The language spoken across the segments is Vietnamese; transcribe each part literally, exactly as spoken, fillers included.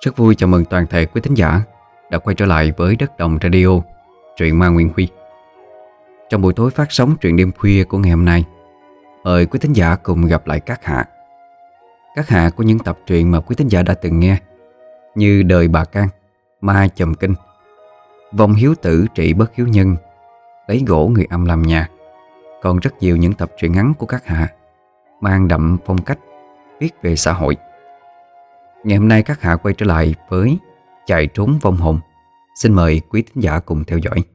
Rất vui chào mừng toàn thể quý thính giả đã quay trở lại với Đất Đồng Radio, truyện ma Nguyên Huy. Trong buổi tối phát sóng truyện đêm khuya của ngày hôm nay, mời quý thính giả cùng gặp lại các hạ. Các hạ của những tập truyện mà quý thính giả đã từng nghe, như Đời Bà Can, Ma Chùm Kinh, Vong Hiếu Tử Trị Bất Hiếu Nhân, Lấy Gỗ Người Âm Làm Nhà. Còn rất nhiều những tập truyện ngắn của các hạ mang đậm phong cách viết về xã hội. Ngày hôm nay các hạ quay trở lại với Chạy Trốn Vong Hồn. Xin mời quý thính giả cùng theo dõi.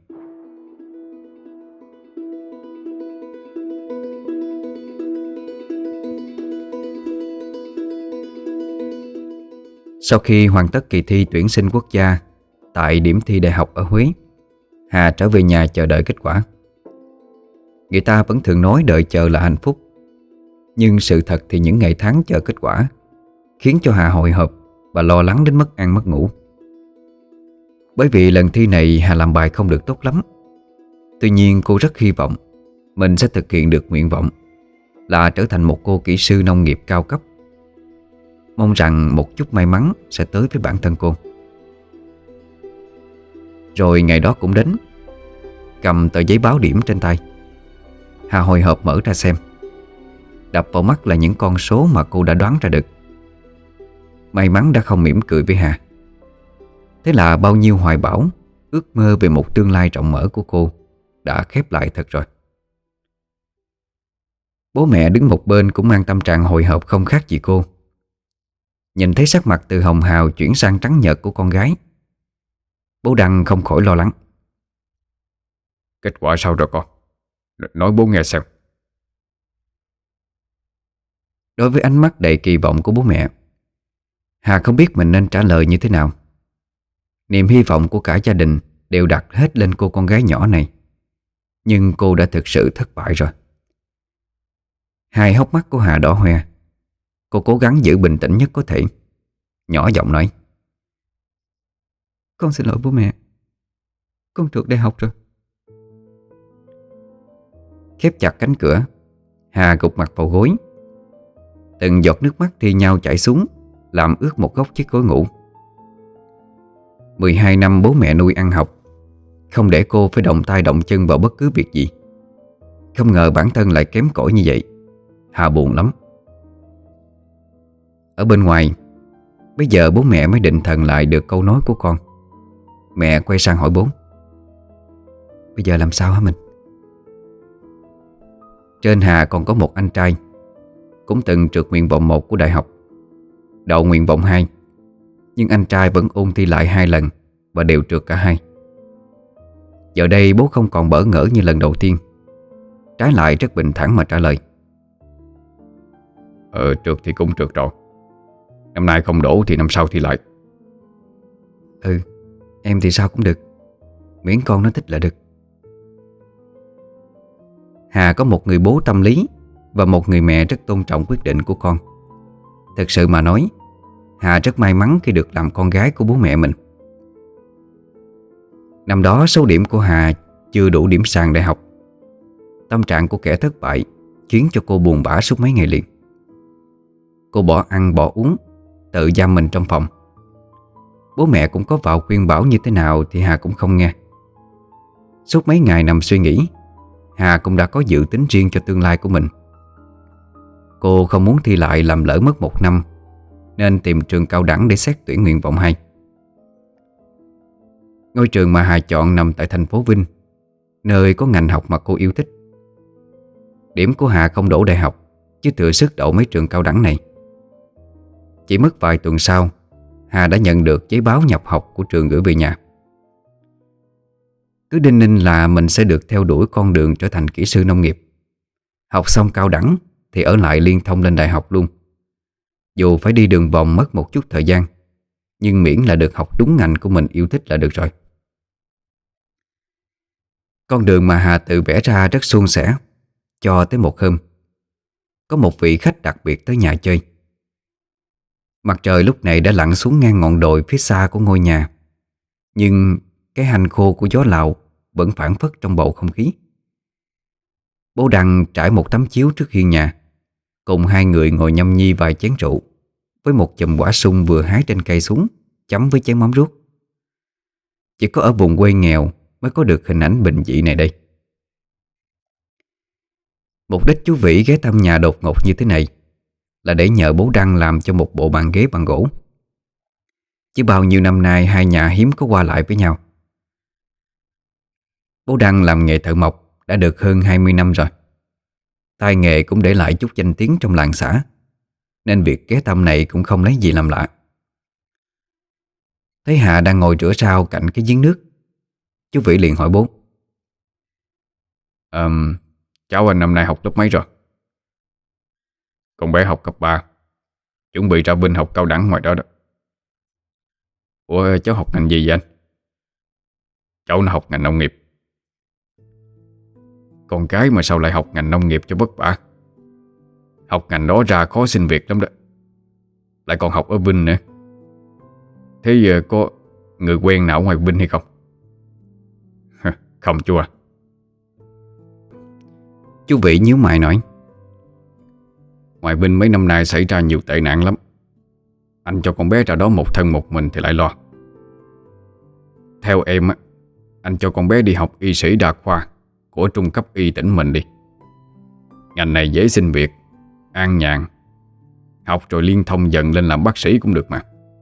Sau khi hoàn tất kỳ thi tuyển sinh quốc gia tại điểm thi đại học ở Huế, Hà trở về nhà chờ đợi kết quả. Người ta vẫn thường nói đợi chờ là hạnh phúc, nhưng sự thật thì những ngày tháng chờ kết quả khiến cho Hà hồi hộp và lo lắng đến mất ăn mất ngủ. Bởi vì lần thi này Hà làm bài không được tốt lắm. Tuy nhiên cô rất hy vọng mình sẽ thực hiện được nguyện vọng là trở thành một cô kỹ sư nông nghiệp cao cấp. Mong rằng một chút may mắn sẽ tới với bản thân cô. Rồi ngày đó cũng đến. Cầm tờ giấy báo điểm trên tay, Hà hồi hộp mở ra xem. Đập vào mắt là những con số mà cô đã đoán ra được. May mắn đã không mỉm cười với Hà. Thế là bao nhiêu hoài bão, ước mơ về một tương lai rộng mở của cô đã khép lại thật rồi. Bố mẹ đứng một bên cũng mang tâm trạng hồi hộp không khác gì cô. Nhìn thấy sắc mặt từ hồng hào chuyển sang trắng nhợt của con gái, bố Đăng không khỏi lo lắng. Kết quả sao rồi con? Nói bố nghe xem. Đối với ánh mắt đầy kỳ vọng của bố mẹ, Hà không biết mình nên trả lời như thế nào. Niềm hy vọng của cả gia đình đều đặt hết lên cô con gái nhỏ này. Nhưng cô đã thực sự thất bại rồi. Hai hốc mắt của Hà đỏ hoe. Cô cố gắng giữ bình tĩnh nhất có thể, nhỏ giọng nói: Con xin lỗi bố mẹ, con trượt đại học rồi. Khép chặt cánh cửa, Hà gục mặt vào gối. Từng giọt nước mắt thi nhau chảy xuống, làm ướt một góc chiếc gối ngủ. mười hai năm bố mẹ nuôi ăn học, không để cô phải động tay động chân vào bất cứ việc gì. Không ngờ bản thân lại kém cỏi như vậy. Hà buồn lắm. Ở bên ngoài, bây giờ bố mẹ mới định thần lại được câu nói của con. Mẹ quay sang hỏi bố: Bây giờ làm sao hả mình? Trên Hà còn có một anh trai, cũng từng trượt nguyện vọng một của đại học, đậu nguyện vọng hai. Nhưng anh trai vẫn ôn thi lại hai lần và đều trượt cả hai. Giờ đây bố không còn bỡ ngỡ như lần đầu tiên. Trái lại rất bình thản mà trả lời: Ờ trượt thì cũng trượt rồi. Năm nay không đổ thì năm sau thi lại. Ừ, em thì sao cũng được, miễn con nó thích là được. Hà có một người bố tâm lý và một người mẹ rất tôn trọng quyết định của con. Thực sự mà nói, Hà rất may mắn khi được làm con gái của bố mẹ mình. Năm đó số điểm của Hà chưa đủ điểm sàn đại học. Tâm trạng của kẻ thất bại khiến cho cô buồn bã suốt mấy ngày liền. Cô bỏ ăn bỏ uống, tự giam mình trong phòng. Bố mẹ cũng có vào khuyên bảo như thế nào thì Hà cũng không nghe. Suốt mấy ngày nằm suy nghĩ, Hà cũng đã có dự tính riêng cho tương lai của mình. Cô không muốn thi lại làm lỡ mất một năm, nên tìm trường cao đẳng để xét tuyển nguyện vọng hai. Ngôi trường mà Hà chọn nằm tại thành phố Vinh, nơi có ngành học mà cô yêu thích. Điểm của Hà không đỗ đại học, chứ thừa sức đậu mấy trường cao đẳng này. Chỉ mất vài tuần sau, Hà đã nhận được giấy báo nhập học của trường gửi về nhà. Cứ đinh ninh là mình sẽ được theo đuổi con đường trở thành kỹ sư nông nghiệp. Học xong cao đẳng thì ở lại liên thông lên đại học luôn. Dù phải đi đường vòng mất một chút thời gian, nhưng miễn là được học đúng ngành của mình yêu thích là được rồi. Con đường mà Hà tự vẽ ra rất suôn sẻ. Cho tới một hôm, có một vị khách đặc biệt tới nhà chơi. Mặt trời lúc này đã lặn xuống ngang ngọn đồi phía xa của ngôi nhà, nhưng cái hành khô của gió lạo vẫn phảng phất trong bầu không khí. Bố Đăng trải một tấm chiếu trước hiên nhà, cùng hai người ngồi nhâm nhi vài chén rượu với một chùm quả sung vừa hái trên cây xuống, chấm với chén mắm ruốc. Chỉ có ở vùng quê nghèo mới có được hình ảnh bình dị này đây. Mục đích chú Vĩ ghé thăm nhà đột ngột như thế này là để nhờ bố Đăng làm cho một bộ bàn ghế bằng gỗ. Chứ bao nhiêu năm nay hai nhà hiếm có qua lại với nhau. Bố Đăng làm nghề thợ mộc đã được hơn hai mươi năm rồi. Tay nghề cũng để lại chút danh tiếng trong làng xã, nên việc ghé thăm này cũng không lấy gì làm lạ. Thấy Hà đang ngồi rửa rau cạnh cái giếng nước, chú Vĩ liền hỏi bố: um, Cháu anh năm nay học lớp mấy rồi? Con bé học cấp ba, chuẩn bị ra bên học cao đẳng ngoài đó đó. Ủa cháu học ngành gì vậy anh? Cháu nó học ngành nông nghiệp. Con cái mà sao lại học ngành nông nghiệp cho vất vả. Học ngành đó ra khó xin việc lắm đó. Lại còn học ở Vinh nữa. Thế giờ có người quen nào ở ngoài Vinh hay không? Không chú à. Chú Vĩ nhíu mày nói: Ngoài Vinh mấy năm nay xảy ra nhiều tệ nạn lắm. Anh cho con bé ra đó một thân một mình thì lại lo. Theo em á, anh cho con bé đi học y sĩ đa khoa của trung cấp y tỉnh mình đi. Ngành này dễ xin việc, an nhàn. Học rồi liên thông dần lên làm bác sĩ cũng được mà.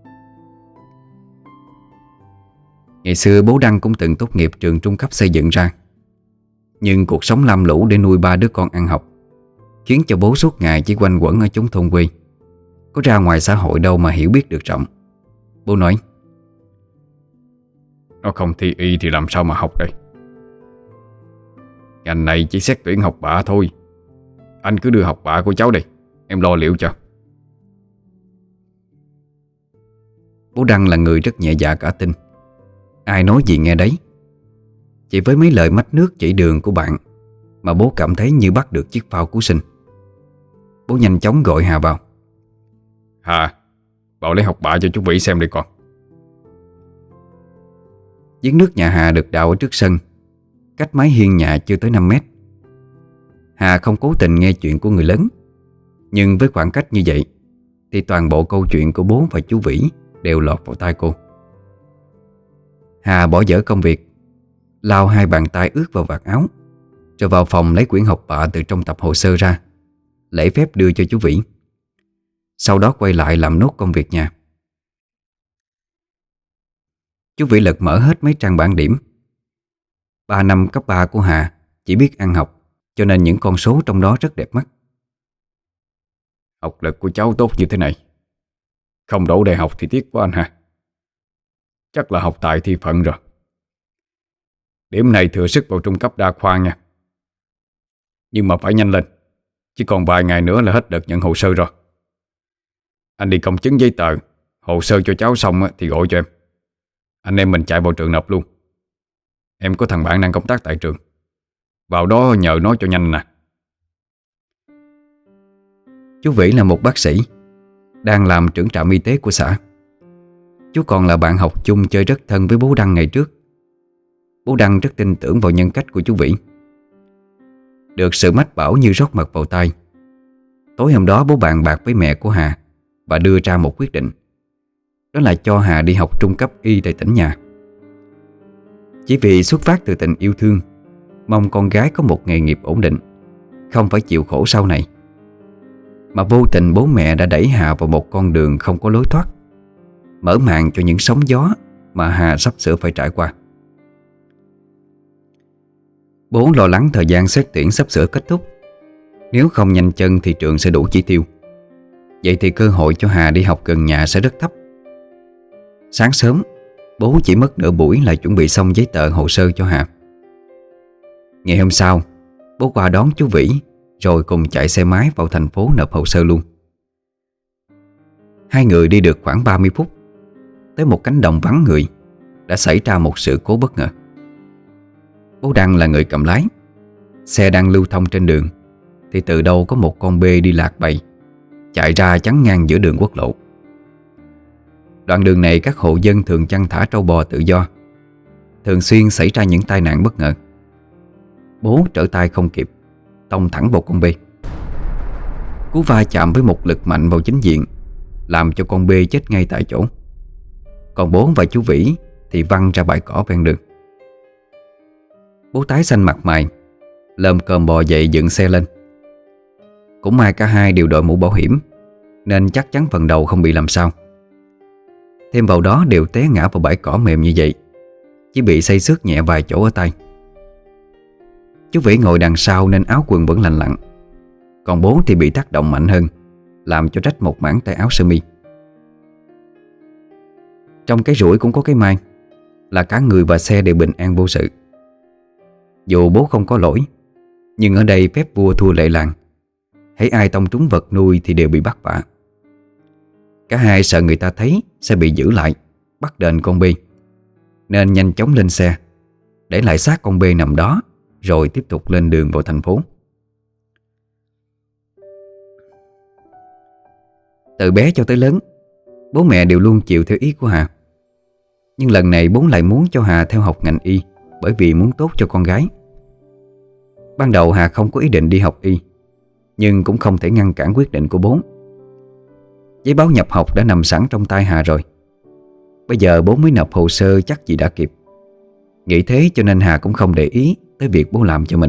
Ngày xưa bố Đăng cũng từng tốt nghiệp trường trung cấp xây dựng ra, nhưng cuộc sống lam lũ để nuôi ba đứa con ăn học khiến cho bố suốt ngày chỉ quanh quẩn ở chốn thôn quê, có ra ngoài xã hội đâu mà hiểu biết được rộng. Bố nói: Nó không thi y thì làm sao mà học đây. Ngành này chỉ xét tuyển học bạ thôi. Anh cứ đưa học bạ của cháu đây, em lo liệu cho. Bố Đăng là người rất nhẹ dạ cả tin, ai nói gì nghe đấy. Chỉ với mấy lời mách nước chỉ đường của bạn mà bố cảm thấy như bắt được chiếc phao cứu sinh. Bố nhanh chóng gọi Hà vào: Hà, bảo lấy học bạ cho chú Vĩ xem đi con. Giếng nước nhà Hà được đào ở trước sân, cách mái hiên nhà chưa tới năm mét. Hà không cố tình nghe chuyện của người lớn, nhưng với khoảng cách như vậy thì toàn bộ câu chuyện của bố và chú Vĩ đều lọt vào tai cô. Hà bỏ dở công việc, lau hai bàn tay ướt vào vạt áo, rồi vào phòng lấy quyển học bạ từ trong tập hồ sơ ra, lễ phép đưa cho chú Vĩ. Sau đó quay lại làm nốt công việc nhà. Chú Vĩ lật mở hết mấy trang bảng điểm. Ba năm cấp ba của Hà chỉ biết ăn học, cho nên những con số trong đó rất đẹp mắt. Học lực của cháu tốt như thế này, không đỗ đại học thì tiếc quá anh ha. Chắc là học tại thi phận rồi. Điểm này thừa sức vào trung cấp đa khoa nha. Nhưng mà phải nhanh lên, chỉ còn vài ngày nữa là hết đợt nhận hồ sơ rồi. Anh đi công chứng giấy tờ, hồ sơ cho cháu xong thì gọi cho em. Anh em mình chạy vào trường nộp luôn. Em có thằng bạn đang công tác tại trường, vào đó nhờ nó cho nhanh nè. Chú Vĩ là một bác sĩ, đang làm trưởng trạm y tế của xã. Chú còn là bạn học chung chơi rất thân với bố Đăng ngày trước. Bố Đăng rất tin tưởng vào nhân cách của chú Vĩ. Được sự mách bảo như rót mật vào tay, tối hôm đó bố bàn bạc với mẹ của Hà và đưa ra một quyết định. Đó là cho Hà đi học trung cấp y tại tỉnh nhà. Chỉ vì xuất phát từ tình yêu thương, mong con gái có một nghề nghiệp ổn định, không phải chịu khổ sau này, mà vô tình bố mẹ đã đẩy Hà vào một con đường không có lối thoát, mở màn cho những sóng gió mà Hà sắp sửa phải trải qua. Bố lo lắng thời gian xét tuyển sắp sửa kết thúc, nếu không nhanh chân thì trường sẽ đủ chỉ tiêu. Vậy thì cơ hội cho Hà đi học gần nhà sẽ rất thấp. Sáng sớm, bố chỉ mất nửa buổi là chuẩn bị xong giấy tờ hồ sơ cho Hà. Ngày hôm sau, bố qua đón chú Vĩ, rồi cùng chạy xe máy vào thành phố nộp hồ sơ luôn. Hai người đi được khoảng ba mươi phút, tới một cánh đồng vắng người, đã xảy ra một sự cố bất ngờ. Bố Đăng là người cầm lái. Xe đang lưu thông trên đường thì từ đâu có một con bê đi lạc bầy chạy ra chắn ngang giữa đường quốc lộ. Đoạn đường này các hộ dân thường chăn thả trâu bò tự do, thường xuyên xảy ra những tai nạn bất ngờ. Bố trở tay không kịp, tông thẳng vào con bê. Cú va chạm với một lực mạnh vào chính diện, làm cho con bê chết ngay tại chỗ. Còn bố và chú Vĩ thì văng ra bãi cỏ ven đường. Bố tái xanh mặt mày, lơm cơm bò dậy dựng xe lên. Cũng may cả hai đều đội mũ bảo hiểm, nên chắc chắn phần đầu không bị làm sao. Thêm vào đó đều té ngã vào bãi cỏ mềm như vậy, chỉ bị xây xước nhẹ vài chỗ ở tay. Chú Vĩ ngồi đằng sau nên áo quần vẫn lành lặn, còn bố thì bị tác động mạnh hơn, làm cho rách một mảng tay áo sơ mi. Trong cái rủi cũng có cái may, là cả người và xe đều bình an vô sự. Dù bố không có lỗi, nhưng ở đây phép vua thua lệ làng, hễ ai tông trúng vật nuôi thì đều bị bắt vạ. Cả hai sợ người ta thấy sẽ bị giữ lại, bắt đền con Bi, nên nhanh chóng lên xe, để lại xác con Bi nằm đó, rồi tiếp tục lên đường vào thành phố. Từ bé cho tới lớn, bố mẹ đều luôn chịu theo ý của Hà. Nhưng lần này bố lại muốn cho Hà theo học ngành y, bởi vì muốn tốt cho con gái. Ban đầu Hà không có ý định đi học y, nhưng cũng không thể ngăn cản quyết định của bố. Giấy báo nhập học đã nằm sẵn trong tay Hà rồi. Bây giờ bố mới nộp hồ sơ chắc gì đã kịp. Nghĩ thế cho nên Hà cũng không để ý tới việc bố làm cho mình.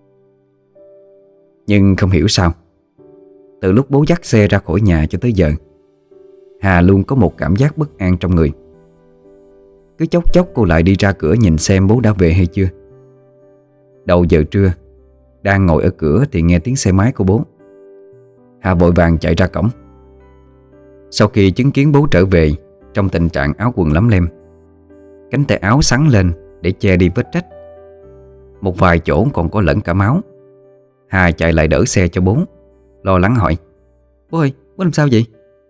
Nhưng không hiểu sao, từ lúc bố dắt xe ra khỏi nhà cho tới giờ, Hà luôn có một cảm giác bất an trong người. Cứ chốc chốc cô lại đi ra cửa nhìn xem bố đã về hay chưa. Đầu giờ trưa, đang ngồi ở cửa thì nghe tiếng xe máy của bố. Hà vội vàng chạy ra cổng. Sau khi chứng kiến bố trở về trong tình trạng áo quần lấm lem, cánh tay áo xắn lên để che đi vết rách, một vài chỗ còn có lẫn cả máu, Hà chạy lại đỡ xe cho bố, lo lắng hỏi: "Bố ơi, bố làm sao vậy?"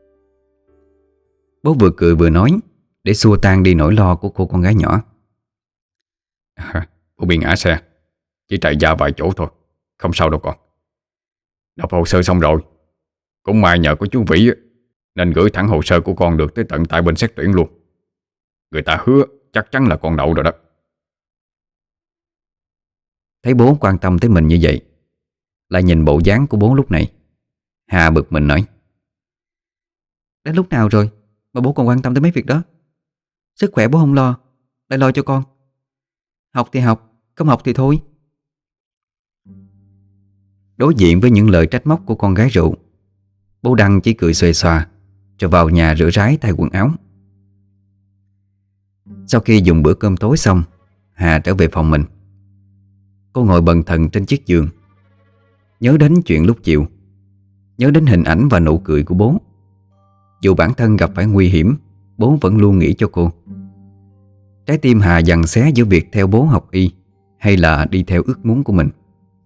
Bố vừa cười vừa nói, để xua tan đi nỗi lo của cô con gái nhỏ: à, Bố bị ngã xe, chỉ trầy da vài chỗ thôi, không sao đâu con. Nộp hồ sơ xong rồi. Cũng may nhờ có chú Vĩ nên gửi thẳng hồ sơ của con được tới tận tay bên xét tuyển luôn. Người ta hứa chắc chắn là con đậu rồi đó. Thấy bố quan tâm tới mình như vậy, lại nhìn bộ dáng của bố lúc này, Hà bực mình nói: "Đến lúc nào rồi mà bố còn quan tâm tới mấy việc đó? Sức khỏe bố không lo, lại lo cho con. Học thì học, không học thì thôi." Đối diện với những lời trách móc của con gái rượu, bố Đăng chỉ cười xuề xòa, rồi vào nhà rửa ráy thay quần áo. Sau khi dùng bữa cơm tối xong, Hà trở về phòng mình. Cô ngồi bần thần trên chiếc giường, nhớ đến chuyện lúc chiều, nhớ đến hình ảnh và nụ cười của bố. Dù bản thân gặp phải nguy hiểm, bố vẫn luôn nghĩ cho cô. Trái tim Hà giằng xé giữa việc theo bố học y hay là đi theo ước muốn của mình.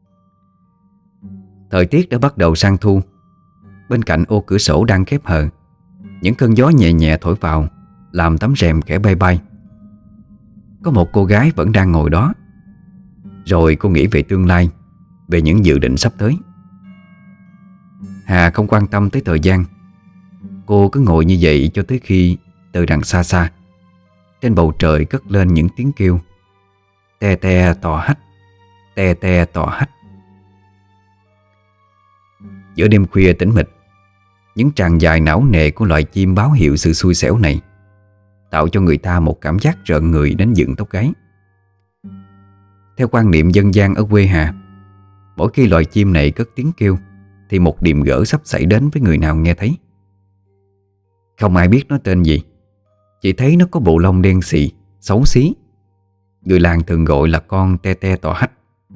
Thời tiết đã bắt đầu sang thu. Bên cạnh ô cửa sổ đang khép hờ, những cơn gió nhẹ nhẹ thổi vào, làm tấm rèm kẻ bay bay. Có một cô gái vẫn đang ngồi đó. Rồi cô nghĩ về tương lai, về những dự định sắp tới. Hà không quan tâm tới thời gian. Cô cứ ngồi như vậy cho tới khi từ đằng xa xa, trên bầu trời cất lên những tiếng kêu te te tò hách, te te tò hách. Giữa đêm khuya tĩnh mịch, những tràng dài não nề của loài chim báo hiệu sự xui xẻo này tạo cho người ta một cảm giác rợn người đến dựng tóc gáy. Theo quan niệm dân gian ở quê Hà, mỗi khi loài chim này cất tiếng kêu thì một điềm gỡ sắp xảy đến với người nào nghe thấy. Không ai biết nó tên gì, chỉ thấy nó có bộ lông đen xì, xấu xí. Người làng thường gọi là con te te tò hách.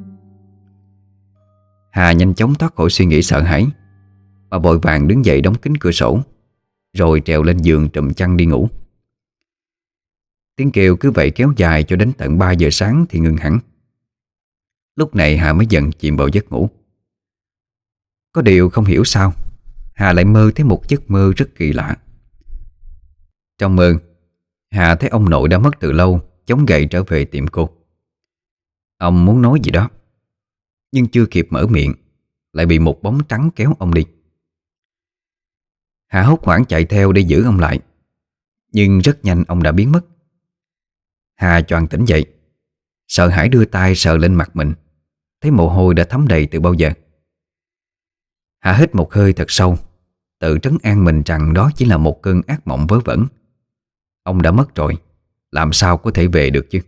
Hà nhanh chóng thoát khỏi suy nghĩ sợ hãi, và vội vàng đứng dậy đóng kín cửa sổ, rồi trèo lên giường trùm chăn đi ngủ. Tiếng kêu cứ vậy kéo dài cho đến tận ba giờ sáng thì ngừng hẳn. Lúc này Hà mới dần chìm vào giấc ngủ. Có điều không hiểu sao Hà lại mơ thấy một giấc mơ rất kỳ lạ. Trong mơ, Hà thấy ông nội đã mất từ lâu chống gậy trở về tìm cô. Ông muốn nói gì đó, nhưng chưa kịp mở miệng lại bị một bóng trắng kéo ông đi. Hà hốt hoảng chạy theo để giữ ông lại, nhưng rất nhanh ông đã biến mất. Hà choàng tỉnh dậy, sợ hãi đưa tay sờ lên mặt mình, thấy mồ hôi đã thấm đầy từ bao giờ. Hà hít một hơi thật sâu, tự trấn an mình rằng đó chỉ là một cơn ác mộng vớ vẩn. Ông đã mất rồi, làm sao có thể về được chứ.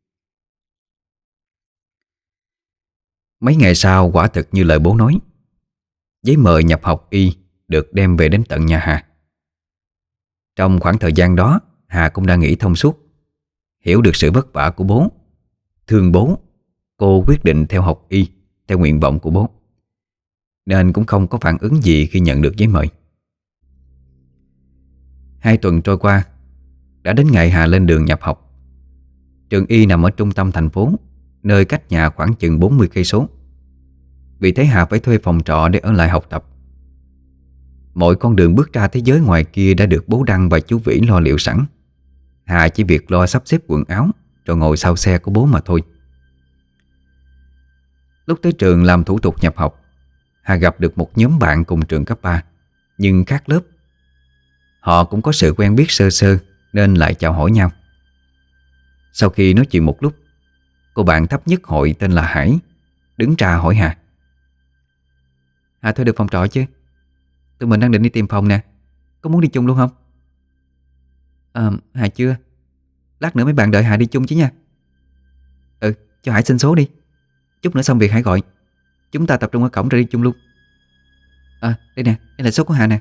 Mấy ngày sau quả thực như lời bố nói, giấy mời nhập học y được đem về đến tận nhà Hà. Trong khoảng thời gian đó, Hà cũng đã nghĩ thông suốt, hiểu được sự vất vả của bố. Thương bố, cô quyết định theo học y theo nguyện vọng của bố, nên cũng không có phản ứng gì khi nhận được giấy mời. Hai tuần trôi qua, đã đến ngày Hà lên đường nhập học. Trường y nằm ở trung tâm thành phố, nơi cách nhà khoảng chừng bốn mươi cây số. Vì thế Hà phải thuê phòng trọ để ở lại học tập. Mọi con đường bước ra thế giới ngoài kia đã được bố Đăng và chú Vĩ lo liệu sẵn. Hà chỉ việc lo sắp xếp quần áo rồi ngồi sau xe của bố mà thôi. Lúc tới trường làm thủ tục nhập học, Hà gặp được một nhóm bạn cùng trường cấp ba, nhưng khác lớp. Họ cũng có sự quen biết sơ sơ nên lại chào hỏi nhau. Sau khi nói chuyện một lúc, cô bạn thấp nhất hội tên là Hải đứng ra hỏi Hà: Hà thuê được phòng trọ chứ? Tụi mình đang định đi tìm phòng nè, có muốn đi chung luôn không? À, Hà chưa. Lát nữa mấy bạn đợi Hà đi chung chứ nha. Ừ, cho Hải xin số đi, chút nữa xong việc Hải gọi. Chúng ta tập trung ở cổng rồi đi chung luôn. À, đây nè, đây là số của Hà nè.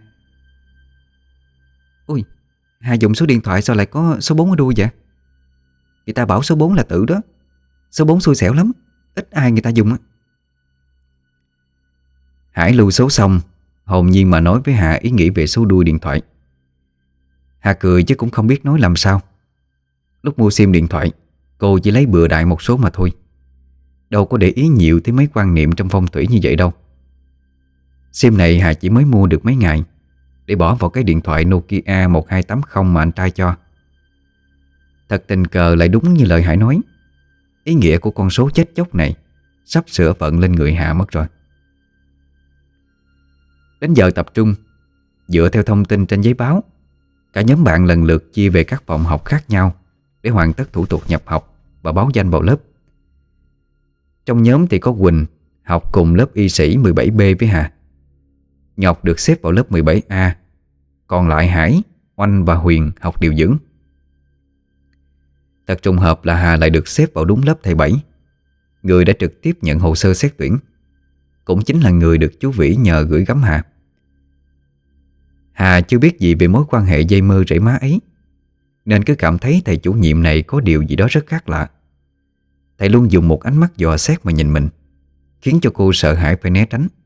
Ui, Hà dùng số điện thoại sao lại có số bốn ở đuôi vậy? Người ta bảo số bốn là tử đó. Số bốn xui xẻo lắm, ít ai người ta dùng á. Hải lưu số xong, hồn nhiên mà nói với Hà ý nghĩ về số đuôi điện thoại. Hà cười chứ cũng không biết nói làm sao. Lúc mua sim điện thoại, cô chỉ lấy bừa đại một số mà thôi, đâu có để ý nhiều tới mấy quan niệm trong phong thủy như vậy đâu. Sim này Hà chỉ mới mua được mấy ngày, để bỏ vào cái điện thoại Nokia một hai tám không mà anh trai cho. Thật tình cờ lại đúng như lời Hải nói, ý nghĩa của con số chết chóc này sắp sửa vận lên người Hà mất rồi. Đến giờ tập trung, dựa theo thông tin trên giấy báo, cả nhóm bạn lần lượt chia về các phòng học khác nhau để hoàn tất thủ tục nhập học và báo danh vào lớp. Trong nhóm thì có Quỳnh học cùng lớp y sĩ mười bảy B với Hà. Ngọc được xếp vào lớp mười bảy A. Còn lại Hải, Oanh và Huyền học điều dưỡng. Thật trùng hợp là Hà lại được xếp vào đúng lớp thầy Bảy, người đã trực tiếp nhận hồ sơ xét tuyển, cũng chính là người được chú Vĩ nhờ gửi gắm Hà. Hà chưa biết gì về mối quan hệ dây mơ rễ má ấy, nên cứ cảm thấy thầy chủ nhiệm này có điều gì đó rất khác lạ. Thầy luôn dùng một ánh mắt dò xét mà nhìn mình, khiến cho cô sợ hãi phải né tránh.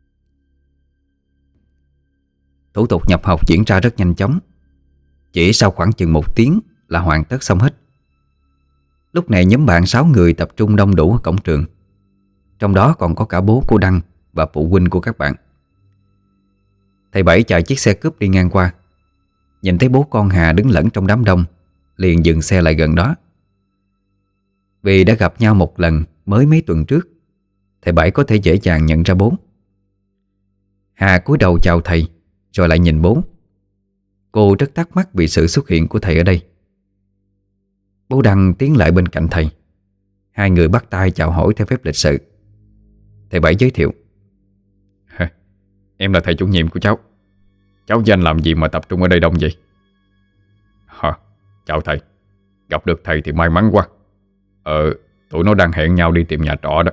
Thủ tục nhập học diễn ra rất nhanh chóng. Chỉ sau khoảng chừng một tiếng là hoàn tất xong hết. Lúc này nhóm bạn sáu người tập trung đông đủ ở cổng trường. Trong đó còn có cả bố cô Đăng và phụ huynh của các bạn. Thầy Bảy chạy chiếc xe cướp đi ngang qua, nhìn thấy bố con Hà đứng lẫn trong đám đông, liền dừng xe lại gần đó. Vì đã gặp nhau một lần mới mấy tuần trước, thầy Bảy có thể dễ dàng nhận ra bố. Hà cúi đầu chào thầy, rồi lại nhìn bố. Cô rất thắc mắc vì sự xuất hiện của thầy ở đây. Bố Đăng tiến lại bên cạnh thầy. Hai người bắt tay chào hỏi theo phép lịch sự. Thầy Bảy giới thiệu: Em là thầy chủ nhiệm của cháu. Cháu với anh làm gì mà tập trung ở đây đông vậy? Hả? Chào thầy. Gặp được thầy thì may mắn quá. Ờ, tụi nó đang hẹn nhau đi tìm nhà trọ đó.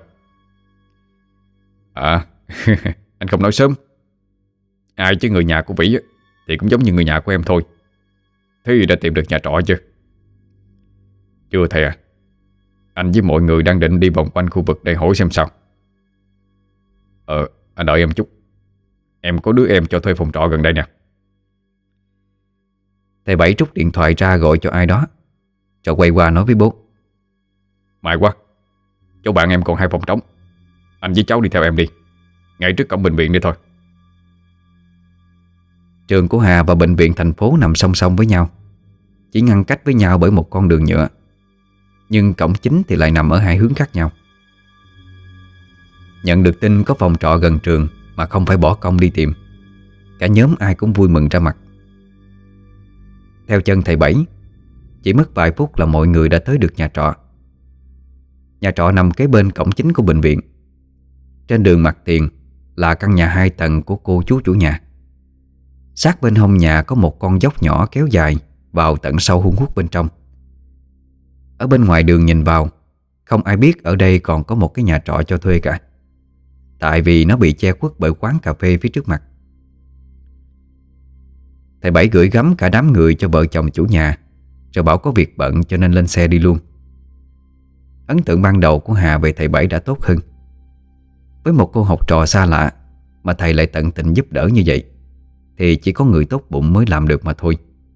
À, anh không nói sớm. Ai chứ người nhà của Vĩ thì cũng giống như người nhà của em thôi. Thế thì đã tìm được nhà trọ chưa? Chưa thầy à. Anh với mọi người đang định đi vòng quanh khu vực đây hỏi xem sao. Ờ, anh đợi em chút. Em có đứa em cho thuê phòng trọ gần đây nè. Thầy Bảy rút điện thoại ra gọi cho ai đó, rồi quay qua nói với bố: May quá, chỗ bạn em còn hai phòng trống. Anh với cháu đi theo em đi, ngay trước cổng bệnh viện đi thôi. Trường của Hà và bệnh viện thành phố nằm song song với nhau, chỉ ngăn cách với nhau bởi một con đường nhựa, nhưng cổng chính thì lại nằm ở hai hướng khác nhau. Nhận được tin có phòng trọ gần trường mà không phải bỏ công đi tìm, cả nhóm ai cũng vui mừng ra mặt. Theo chân thầy Bảy, chỉ mất vài phút là mọi người đã tới được nhà trọ. Nhà trọ nằm kế bên cổng chính của bệnh viện. Trên đường mặt tiền là căn nhà hai tầng của cô chú chủ nhà. Sát bên hông nhà có một con dốc nhỏ kéo dài vào tận sâu hun hút bên trong. Ở bên ngoài đường nhìn vào, không ai biết ở đây còn có một cái nhà trọ cho thuê cả, tại vì nó bị che khuất bởi quán cà phê phía trước mặt. Thầy Bảy gửi gắm cả đám người cho vợ chồng chủ nhà, rồi bảo có việc bận cho nên lên xe đi luôn. Ấn tượng ban đầu của Hà về thầy Bảy đã tốt hơn. Với một cô học trò xa lạ mà thầy lại tận tình giúp đỡ như vậy thì chỉ có người tốt bụng mới làm được mà thôi.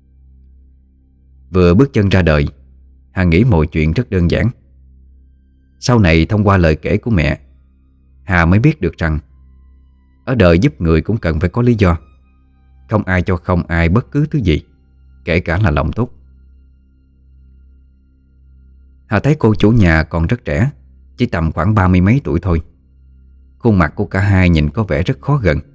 Vừa bước chân ra đời, Hà nghĩ mọi chuyện rất đơn giản. Sau này thông qua lời kể của mẹ, Hà mới biết được rằng ở đời giúp người cũng cần phải có lý do. Không ai cho không ai bất cứ thứ gì, kể cả là lòng tốt. Hà thấy cô chủ nhà còn rất trẻ, chỉ tầm khoảng ba mươi mấy tuổi thôi. Khuôn mặt của cả hai nhìn có vẻ rất khó gần.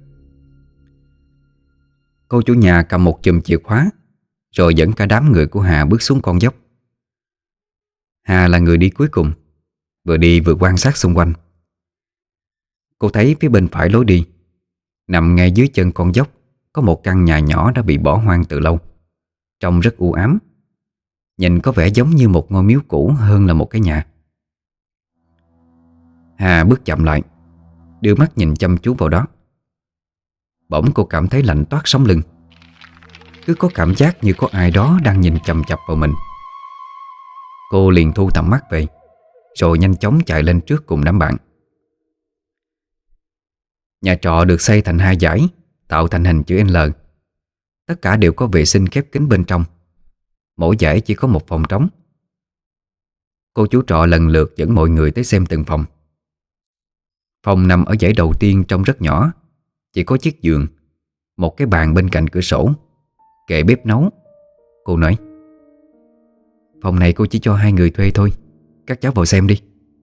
Cô chủ nhà cầm một chùm chìa khóa, rồi dẫn cả đám người của Hà bước xuống con dốc. Hà là người đi cuối cùng, vừa đi vừa quan sát xung quanh. Cô thấy phía bên phải lối đi, nằm ngay dưới chân con dốc, có một căn nhà nhỏ đã bị bỏ hoang từ lâu, trông rất u ám. Nhìn có vẻ giống như một ngôi miếu cũ hơn là một cái nhà. Hà bước chậm lại, đưa mắt nhìn chăm chú vào đó. Bỗng cô cảm thấy lạnh toát sống lưng. Cứ có cảm giác như có ai đó đang nhìn chằm chằm vào mình. Cô liền thu tầm mắt về, rồi nhanh chóng chạy lên trước cùng đám bạn. Nhà trọ được xây thành hai dãy, tạo thành hình chữ L. Tất cả đều có vệ sinh khép kín bên trong. Mỗi dãy chỉ có một phòng trống. Cô chú trọ lần lượt dẫn mọi người tới xem từng phòng. Phòng nằm ở dãy đầu tiên trông rất nhỏ, chỉ có chiếc giường, một cái bàn bên cạnh cửa sổ, kệ bếp nấu. Cô nói: "Phòng này cô chỉ cho hai người thuê thôi, các cháu vào xem đi."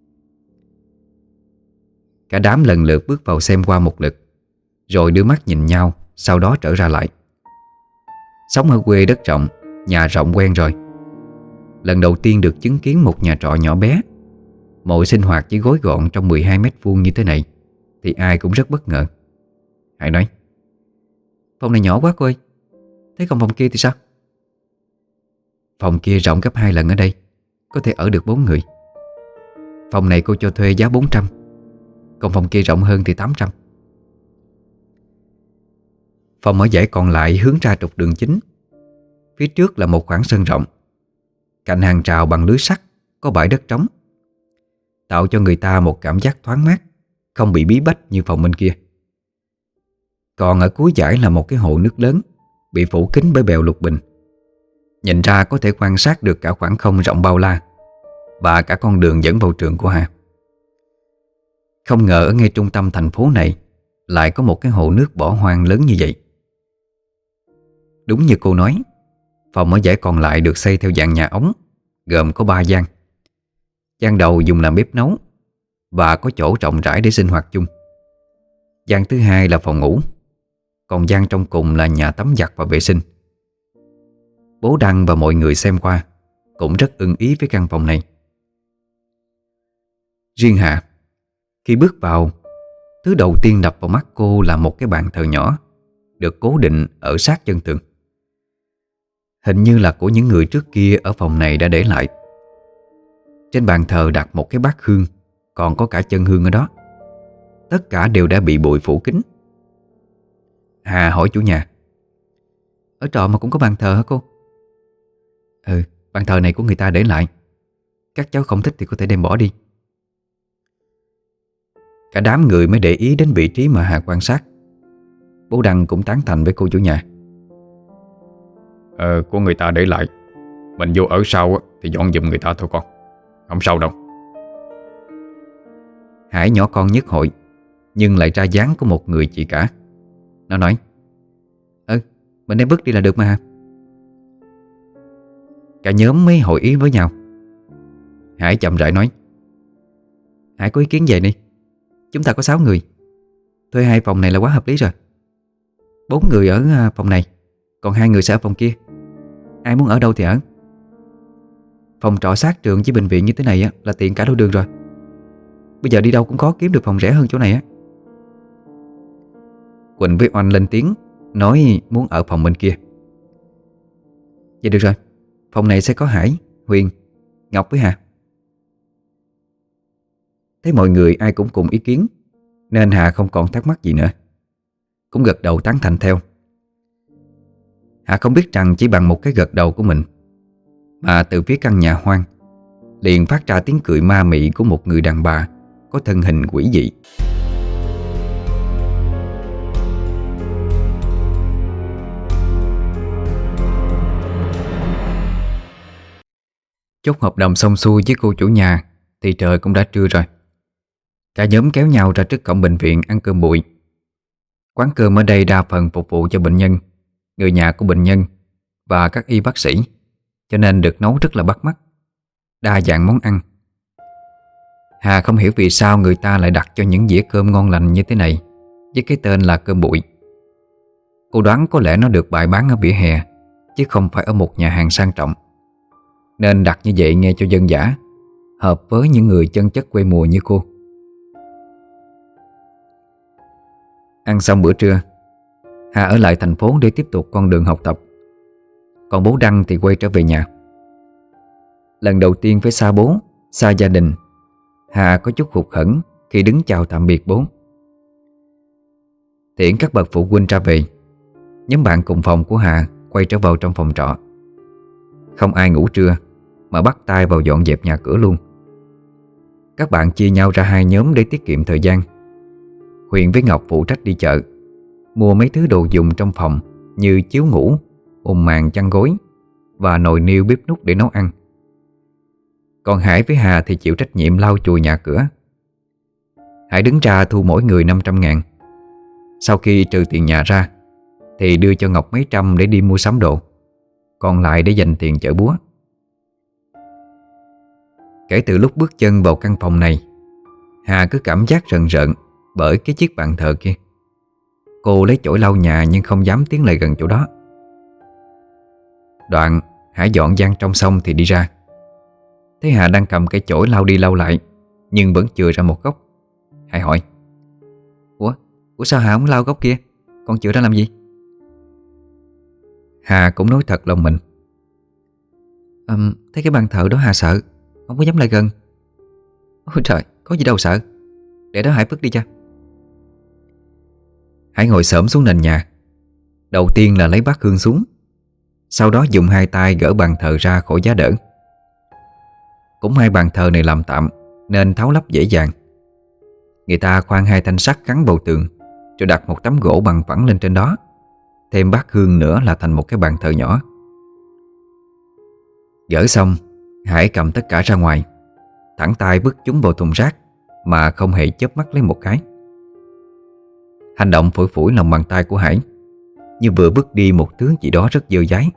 Cả đám lần lượt bước vào xem qua một lượt, rồi đưa mắt nhìn nhau, sau đó trở ra lại. Sống ở quê đất rộng, nhà rộng quen rồi. Lần đầu tiên được chứng kiến một nhà trọ nhỏ bé, mọi sinh hoạt chỉ gói gọn trong mười hai mét vuông như thế này, thì ai cũng rất bất ngờ. Hải nói: "Phòng này nhỏ quá cô ơi, thế còn phòng kia thì sao?" "Phòng kia rộng gấp hai lần ở đây, có thể ở được bốn người. Phòng này cô cho thuê giá bốn trăm, còn phòng kia rộng hơn thì tám trăm. Phòng ở dãy còn lại hướng ra trục đường chính. Phía trước là một khoảng sân rộng, cạnh hàng rào bằng lưới sắt có bãi đất trống, tạo cho người ta một cảm giác thoáng mát, không bị bí bách như phòng bên kia. Còn ở cuối dãy là một cái hồ nước lớn, bị phủ kín bởi bèo lục bình. Nhìn ra có thể quan sát được cả khoảng không rộng bao la và cả con đường dẫn vào trường của Hà. Không ngờ ở ngay trung tâm thành phố này lại có một cái hồ nước bỏ hoang lớn như vậy. Đúng như cô nói, phòng ở dãy còn lại được xây theo dạng nhà ống, gồm có ba gian. Gian đầu dùng làm bếp nấu và có chỗ rộng rãi để sinh hoạt chung. Gian thứ hai là phòng ngủ, còn gian trong cùng là nhà tắm giặt và vệ sinh. Bố Đăng và mọi người xem qua cũng rất ưng ý với căn phòng này. Riêng Hà, khi bước vào, thứ đầu tiên đập vào mắt cô là một cái bàn thờ nhỏ, được cố định ở sát chân tường. Hình như là của những người trước kia ở phòng này đã để lại. Trên bàn thờ đặt một cái bát hương, còn có cả chân hương ở đó. Tất cả đều đã bị bụi phủ kín. Hà hỏi chủ nhà: "Ở trọ mà cũng có bàn thờ hả cô?" "Ừ, bàn thờ này của người ta để lại. Các cháu không thích thì có thể đem bỏ đi." Cả đám người mới để ý đến vị trí mà Hà quan sát. Bố Đăng cũng tán thành với cô chủ nhà: Ờ, của người ta để lại, mình vô ở sau thì dọn giùm người ta thôi con, không sao đâu." Hải nhỏ con nhất hội, nhưng lại ra dáng của một người chị cả. Nó nói: "Ừ, mình đem vứt đi là được mà." Cả nhóm mới hội ý với nhau. Hải chậm rãi nói: "Hải có ý kiến về đi. Chúng ta có sáu người, thuê hai phòng này là quá hợp lý rồi. Bốn người ở phòng này, còn hai người sẽ ở phòng kia. Ai muốn ở đâu thì ở. Phòng trọ sát trường với bệnh viện như thế này á, là tiện cả đôi đường rồi. Bây giờ đi đâu cũng có kiếm được phòng rẻ hơn chỗ này á." Quỳnh với Oanh lên tiếng nói muốn ở phòng bên kia. Vậy được rồi, phòng này sẽ có Hải, Huyền, Ngọc với Hà. Thấy mọi người ai cũng cùng ý kiến nên Hà không còn thắc mắc gì nữa, cũng gật đầu tán thành theo. Hà không biết rằng chỉ bằng một cái gật đầu của mình mà từ phía căn nhà hoang liền phát ra tiếng cười ma mị của một người đàn bà có thân hình quỷ dị. Chốt hợp đồng xong xuôi với cô chủ nhà thì trời cũng đã trưa rồi. Cả nhóm kéo nhau ra trước cổng bệnh viện ăn cơm bụi. Quán cơm ở đây đa phần phục vụ cho bệnh nhân, người nhà của bệnh nhân và các y bác sĩ, cho nên được nấu rất là bắt mắt, đa dạng món ăn. Hà không hiểu vì sao người ta lại đặt cho những dĩa cơm ngon lành như thế này với cái tên là cơm bụi. Cô đoán có lẽ nó được bày bán ở vỉa hè chứ không phải ở một nhà hàng sang trọng, nên đặt như vậy nghe cho dân dã, hợp với những người chân chất quê mùa như cô. Ăn xong bữa trưa, Hà ở lại thành phố để tiếp tục con đường học tập. Còn bố Đăng thì quay trở về nhà. Lần đầu tiên phải xa bố, xa gia đình, Hà có chút hụt hẫng khi đứng chào tạm biệt bố. Tiễn các bậc phụ huynh ra về, nhóm bạn cùng phòng của Hà quay trở vào trong phòng trọ. Không ai ngủ trưa mà bắt tay vào dọn dẹp nhà cửa luôn. Các bạn chia nhau ra hai nhóm để tiết kiệm thời gian. Huyền với Ngọc phụ trách đi chợ, mua mấy thứ đồ dùng trong phòng như chiếu ngủ, ùm màn chăn gối và nồi niêu bếp núc để nấu ăn. Còn Hải với Hà thì chịu trách nhiệm lau chùi nhà cửa. Hải đứng ra thu mỗi người năm trăm ngàn. Sau khi trừ tiền nhà ra thì đưa cho Ngọc mấy trăm để đi mua sắm đồ, còn lại để dành tiền chợ búa. Kể từ lúc bước chân vào căn phòng này, Hà cứ cảm giác rợn rợn bởi cái chiếc bàn thờ kia. Cô lấy chổi lau nhà nhưng không dám tiến lại gần chỗ đó. Đoạn Hải dọn gian trong xong thì đi ra. Thấy Hà đang cầm cái chổi lau đi lau lại nhưng vẫn chừa ra một góc. Hải hỏi: Ủa, Ủa sao Hà không lau góc kia, còn chừa ra làm gì? Hà cũng nói thật lòng mình: um, Thấy cái bàn thờ đó Hà sợ, không có dám lại gần. Ôi trời, có gì đâu sợ, để đó Hải vứt đi cho. Hải ngồi xổm xuống nền nhà. Đầu tiên là lấy bát hương xuống, sau đó dùng hai tay gỡ bàn thờ ra khỏi giá đỡ. Cũng hai bàn thờ này làm tạm nên tháo lắp dễ dàng. Người ta khoan hai thanh sắt gắn vào tường, rồi đặt một tấm gỗ bằng phẳng lên trên đó, thêm bát hương nữa là thành một cái bàn thờ nhỏ. Gỡ xong, Hải cầm tất cả ra ngoài, thẳng tay vứt chúng vào thùng rác mà không hề chớp mắt lấy một cái. Hành động phủi phủi lòng bàn tay của Hải như vừa vứt đi một thứ gì đó rất dơ dáy.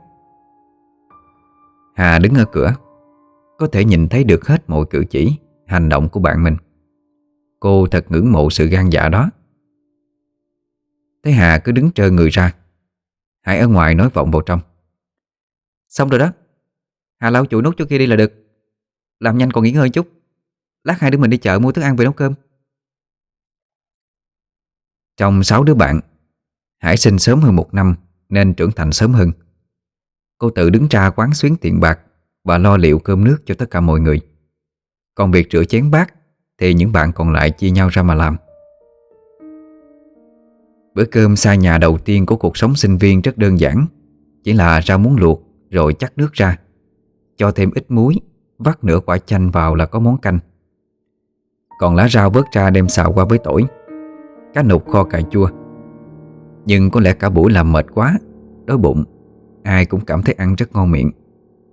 Hà đứng ở cửa, có thể nhìn thấy được hết mọi cử chỉ, hành động của bạn mình. Cô thật ngưỡng mộ sự gan dạ đó. Thấy Hà cứ đứng trơ người ra, Hải ở ngoài nói vọng vào trong: Xong rồi đó, Hà lau chùi nút cho kia đi là được. Làm nhanh còn nghỉ ngơi chút, lát hai đứa mình đi chợ mua thức ăn về nấu cơm. Trong sáu đứa bạn, Hải sinh sớm hơn một năm nên trưởng thành sớm hơn. Cô tự đứng ra quán xuyến tiền bạc và lo liệu cơm nước cho tất cả mọi người. Còn việc rửa chén bát thì những bạn còn lại chia nhau ra mà làm. Bữa cơm xa nhà đầu tiên của cuộc sống sinh viên rất đơn giản, chỉ là rau muống luộc rồi chắc nước ra, cho thêm ít muối, vắt nửa quả chanh vào là có món canh. Còn lá rau vớt ra đem xào qua với tỏi, cá nục kho cà chua. Nhưng có lẽ cả buổi làm mệt quá, đói bụng, ai cũng cảm thấy ăn rất ngon miệng.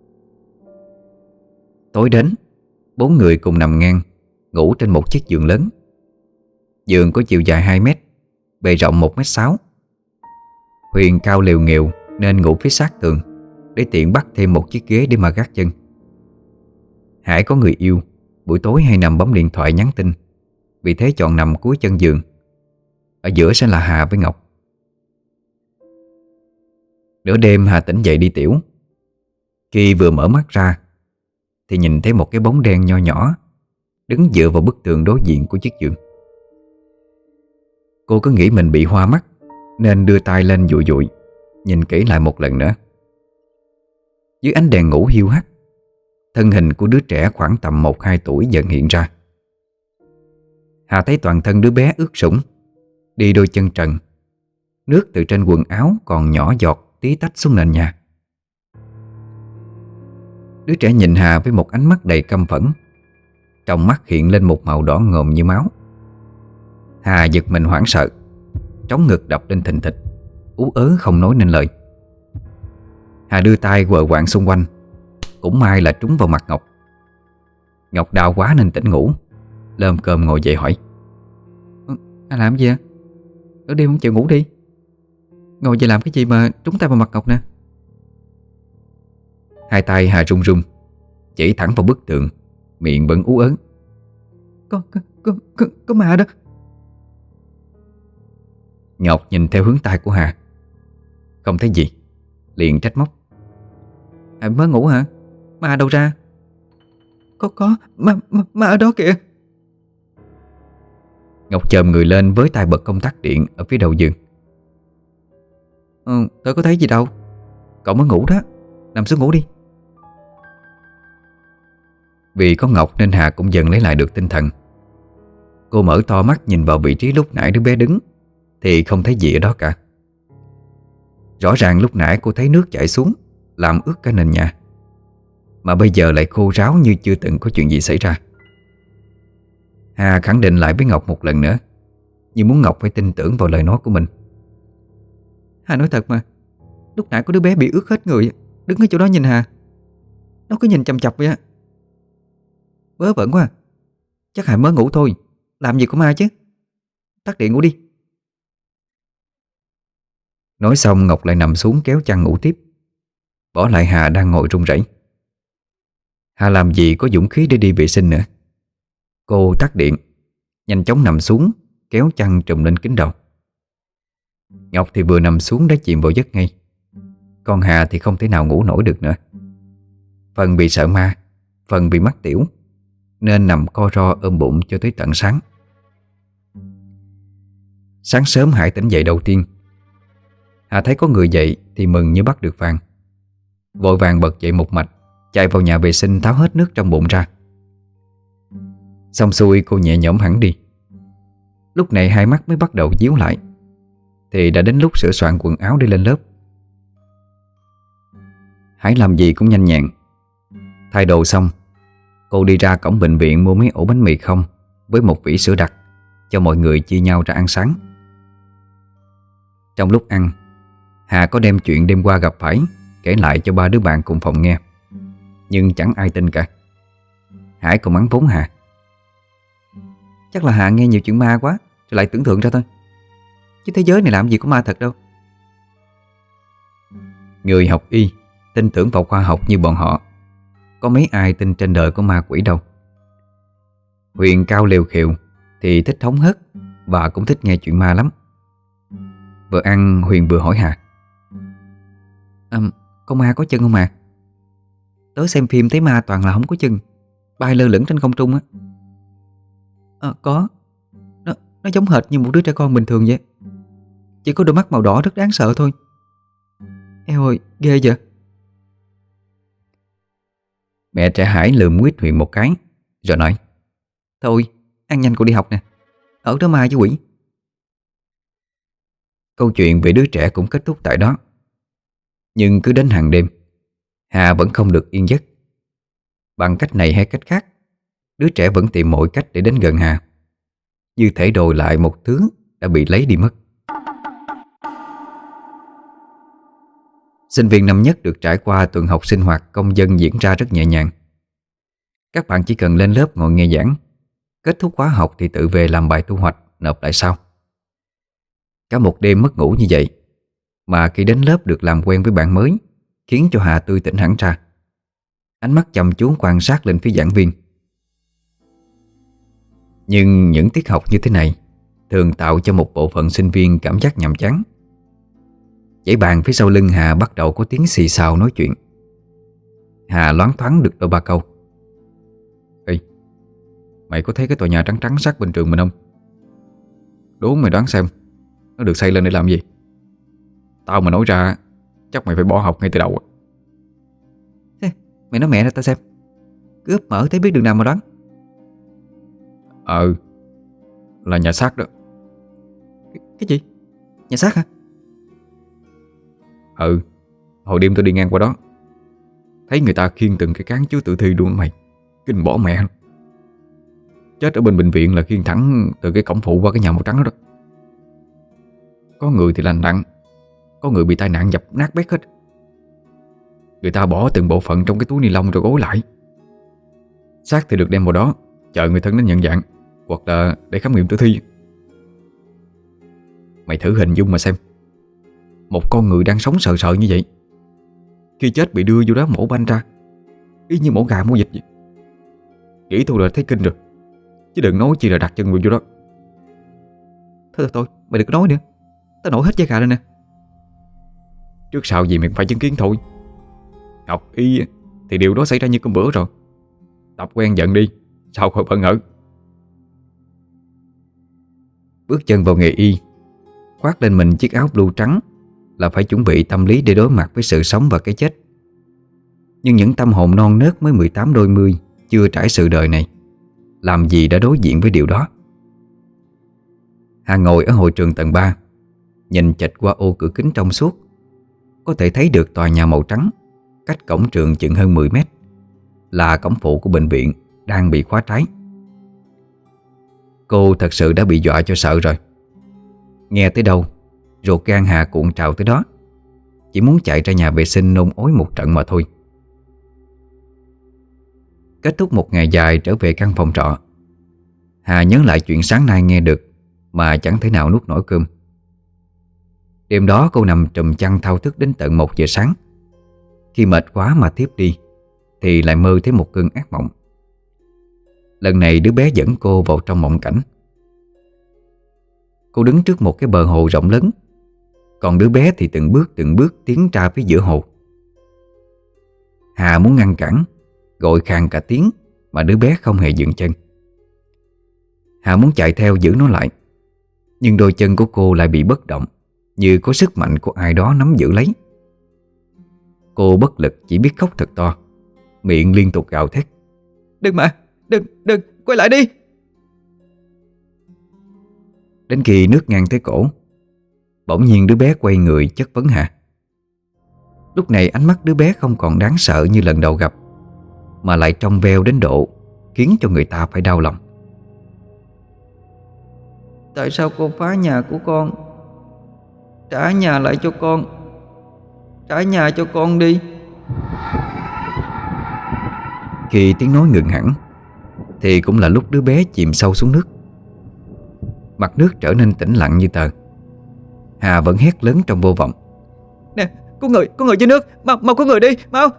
Tối đến, bốn người cùng nằm ngang, ngủ trên một chiếc giường lớn. Giường có chiều dài hai mét, bề rộng một mét sáu. Huyền cao lều nghèo nên ngủ phía sát tường, để tiện bắt thêm một chiếc ghế để mà gác chân. Hải có người yêu, buổi tối hay nằm bấm điện thoại nhắn tin, vì thế chọn nằm cuối chân giường. Ở giữa sẽ là Hà với Ngọc. Nửa đêm Hà tỉnh dậy đi tiểu. Khi vừa mở mắt ra thì nhìn thấy một cái bóng đen nho nhỏ đứng dựa vào bức tường đối diện của chiếc giường. Cô cứ nghĩ mình bị hoa mắt nên đưa tay lên dụi dụi, nhìn kỹ lại một lần nữa. Dưới ánh đèn ngủ hiu hắt, thân hình của đứa trẻ khoảng tầm một hai tuổi dần hiện ra. Hà thấy toàn thân đứa bé ướt sũng, đi đôi chân trần, nước từ trên quần áo còn nhỏ giọt tí tách xuống nền nhà. Đứa trẻ nhìn Hà với một ánh mắt đầy căm phẫn, trong mắt hiện lên một màu đỏ ngòm như máu. Hà giật mình hoảng sợ, trống ngực đập lên thình thịch, ú ớ không nói nên lời. Hà đưa tay quờ quạng xung quanh, cũng may là trúng vào mặt Ngọc. Ngọc đau quá nên tỉnh ngủ, lơm cơm ngồi dậy hỏi: "Ừ, Hà làm gì ạ? Ở đêm không chịu ngủ đi. Ngồi dậy làm cái gì mà trúng tay vào mặt Ngọc nè?" Hai tay Hà run run, chỉ thẳng vào bức tường, miệng vẫn ú ớ: Có, có, có, có, có ma đó. Ngọc nhìn theo hướng tay của Hà, không thấy gì, liền trách móc: "À, mới ngủ hả? Ma đâu ra?" Có, có, ma, ma, ma ở đó kìa." Ngọc chồm người lên với tay bật công tắc điện ở phía đầu giường. "Ừ, tôi có thấy gì đâu. Cậu mới ngủ đó, nằm xuống ngủ đi." Vì có Ngọc nên Hà cũng dần lấy lại được tinh thần. Cô mở to mắt nhìn vào vị trí lúc nãy đứa bé đứng, thì không thấy gì ở đó cả. Rõ ràng lúc nãy cô thấy nước chảy xuống, làm ướt cả nền nhà, mà bây giờ lại khô ráo như chưa từng có chuyện gì xảy ra. Hà khẳng định lại với Ngọc một lần nữa, như muốn Ngọc phải tin tưởng vào lời nói của mình. "Hà nói thật mà, lúc nãy có đứa bé bị ướt hết người, đứng ở chỗ đó nhìn Hà. Nó cứ nhìn chằm chằm vậy á. Vớ vẩn quá. Chắc Hà mới ngủ thôi, làm gì có ma chứ. Tắt điện ngủ đi." Nói xong Ngọc lại nằm xuống kéo chăn ngủ tiếp, bỏ lại Hà đang ngồi run rẩy. Hà làm gì có dũng khí để đi vệ sinh nữa. Cô tắt điện, nhanh chóng nằm xuống, kéo chăn trùm lên kín đầu. Ngọc thì vừa nằm xuống đã chìm vào giấc ngay. Còn Hà thì không thể nào ngủ nổi được nữa. Phần vì sợ ma, phần vì mắc tiểu, nên nằm co ro ôm bụng cho tới tận sáng. Sáng sớm Hải tỉnh dậy đầu tiên, Hà thấy có người dậy thì mừng như bắt được vàng. Vội vàng bật dậy một mạch, chạy vào nhà vệ sinh tháo hết nước trong bụng ra. Xong xuôi cô nhẹ nhõm hẳn đi. Lúc này hai mắt mới bắt đầu díu lại, thì đã đến lúc sửa soạn quần áo để lên lớp. Hải làm gì cũng nhanh nhẹn. Thay đồ xong, cô đi ra cổng bệnh viện mua mấy ổ bánh mì không với một vỉ sữa đặc, cho mọi người chia nhau ra ăn sáng. Trong lúc ăn, Hà có đem chuyện đêm qua gặp phải kể lại cho ba đứa bạn cùng phòng nghe, nhưng chẳng ai tin cả. Hải còn mắng vốn Hà: "Chắc là Hà nghe nhiều chuyện ma quá, rồi lại tưởng tượng ra thôi. Chứ thế giới này làm gì có ma thật đâu." Người học y, tin tưởng vào khoa học như bọn họ, có mấy ai tin trên đời có ma quỷ đâu. Huyền cao lều khều thì thích hóng hớt và cũng thích nghe chuyện ma lắm. Vừa ăn Huyền vừa hỏi Hà: à, "Con ma có chân không à? Tớ xem phim thấy ma toàn là không có chân, bay lơ lửng trên không trung á." À, có. Nó, nó giống hệt như một đứa trẻ con bình thường vậy. Chỉ có đôi mắt màu đỏ rất đáng sợ thôi. Eo ơi, ghê vậy. Mẹ trẻ Hải lườm nguyết Huyền một cái, rồi nói: "Thôi, ăn nhanh cô đi học nè. Ở đó ma với quỷ." Câu chuyện về đứa trẻ cũng kết thúc tại đó. Nhưng cứ đến hàng đêm, Hà vẫn không được yên giấc. Bằng cách này hay cách khác, đứa trẻ vẫn tìm mọi cách để đến gần Hà, như thể đòi lại một thứ đã bị lấy đi mất. Sinh viên năm nhất được trải qua tuần học sinh hoạt công dân diễn ra rất nhẹ nhàng. Các bạn chỉ cần lên lớp ngồi nghe giảng, kết thúc khóa học thì tự về làm bài thu hoạch, nộp lại sau. Cả một đêm mất ngủ như vậy, mà khi đến lớp được làm quen với bạn mới, khiến cho Hà tươi tỉnh hẳn ra. Ánh mắt chăm chú quan sát lên phía giảng viên. Nhưng những tiết học như thế này thường tạo cho một bộ phận sinh viên cảm giác nhàm chán. Dãy bàn phía sau lưng Hà bắt đầu có tiếng xì xào nói chuyện. Hà loáng thoáng được đôi ba câu. Ê, mày có thấy cái tòa nhà trắng trắng sát bên trường mình không? Đố mày đoán xem, nó được xây lên để làm gì? Tao mà nói ra chắc mày phải bỏ học ngay từ đầu. Mày nói mẹ ra tao xem. Cứ úp mở thấy biết đường nào mà đoán. Ờ Là nhà xác đó. Cái, cái gì? Nhà xác hả? Ừ Hồi đêm tôi đi ngang qua đó, thấy người ta khiêng từng cái cán chứa tử thi luôn mày. Kinh bỏ mẹ. Chết ở bên bệnh viện là khiêng thẳng từ cái cổng phụ qua cái nhà màu trắng đó, đó. Có người thì lành nặng, có người bị tai nạn dập nát bét hết. Người ta bỏ từng bộ phận trong cái túi ni lông rồi gối lại. Xác thì được đem vào đó chờ người thân đến nhận dạng, hoặc là để khám nghiệm tử thi. Mày thử hình dung mà xem, một con người đang sống sờ sờ như vậy, khi chết bị đưa vô đó mổ banh ra, y như mổ gà mổ vịt vậy. Nghĩ thôi là thấy kinh rồi, chứ đừng nói chi là đặt chân vào vô đó. Thôi thôi thôi, mày đừng có nói nữa. Tao nổi hết da gà lên nè. Trước sau gì mình phải chứng kiến thôi. Học y thì điều đó xảy ra như cơm bữa rồi. Tập quen giận đi, sao khỏi bận ngỡ. Bước chân vào nghề y, khoác lên mình chiếc áo blue trắng, là phải chuẩn bị tâm lý để đối mặt với sự sống và cái chết. Nhưng những tâm hồn non nớt mới mười tám đôi mươi, chưa trải sự đời này, làm gì đã đối diện với điều đó. Hà ngồi ở hội trường tầng ba, nhìn chệch qua ô cửa kính trong suốt, có thể thấy được tòa nhà màu trắng cách cổng trường chừng hơn mười mét, là cổng phụ của bệnh viện đang bị khóa trái. Cô thật sự đã bị dọa cho sợ rồi. Nghe tới đâu ruột gan Hà cuộn trào tới đó, chỉ muốn chạy ra nhà vệ sinh nôn ói một trận mà thôi. Kết thúc một ngày dài trở về căn phòng trọ, Hà nhớ lại chuyện sáng nay nghe được mà chẳng thể nào nuốt nổi cơm. Đêm đó cô nằm trùm chăn thao thức đến tận một giờ sáng. Khi mệt quá mà thiếp đi thì lại mơ thấy một cơn ác mộng. Lần này đứa bé dẫn cô vào trong mộng cảnh. Cô đứng trước một cái bờ hồ rộng lớn, còn đứa bé thì từng bước từng bước tiến ra phía giữa hồ. Hà muốn ngăn cản, gọi khàn cả tiếng, mà đứa bé không hề dựng chân. Hà muốn chạy theo giữ nó lại, nhưng đôi chân của cô lại bị bất động, như có sức mạnh của ai đó nắm giữ lấy. Cô bất lực chỉ biết khóc thật to, miệng liên tục gào thét: "Đừng mà, đừng, đừng, quay lại đi!" Đến khi nước ngang tới cổ, bỗng nhiên đứa bé quay người chất vấn Hà. Lúc này ánh mắt đứa bé không còn đáng sợ như lần đầu gặp, mà lại trong veo đến độ khiến cho người ta phải đau lòng. "Tại sao cô phá nhà của con? Trả nhà lại cho con. Trả nhà cho con đi." Khi tiếng nói ngừng hẳn thì cũng là lúc đứa bé chìm sâu xuống nước. Mặt nước trở nên tĩnh lặng như tờ. Hà vẫn hét lớn trong vô vọng: "Nè, có người, có người dưới nước, mau, mau có người đi, mau!"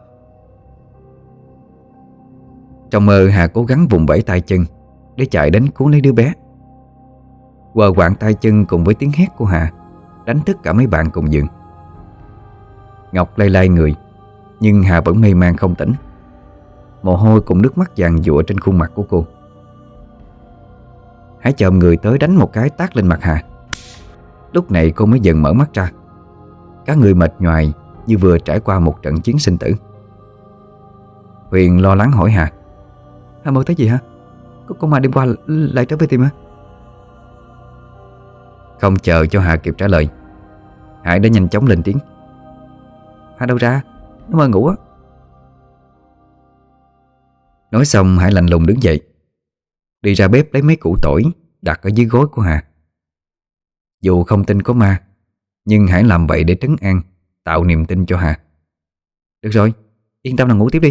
Trong mơ Hà cố gắng vùng vẫy tay chân để chạy đến cứu lấy đứa bé. Quờ quạng tay chân cùng với tiếng hét của Hà đánh thức cả mấy bạn cùng giường. Ngọc lay lay người, nhưng Hà vẫn mê man không tỉnh. Mồ hôi cùng nước mắt giàn giụa trên khuôn mặt của cô. Hải chồm người tới đánh một cái tát lên mặt Hà. Lúc này cô mới dần mở mắt ra, cả người mệt nhoài như vừa trải qua một trận chiến sinh tử. Huyền lo lắng hỏi Hà: "Hà mơ thấy gì hả? Có con ma đêm qua lại trở về tìm hả?" Không chờ cho Hà kịp trả lời, Hải đã nhanh chóng lên tiếng: "Hà đâu ra? Nó mơ ngủ á." Nói xong Hải lạnh lùng đứng dậy, đi ra bếp lấy mấy củ tỏi đặt ở dưới gối của Hà. Dù không tin có ma, nhưng Hải làm vậy để trấn an, tạo niềm tin cho Hà. "Được rồi, yên tâm là ngủ tiếp đi."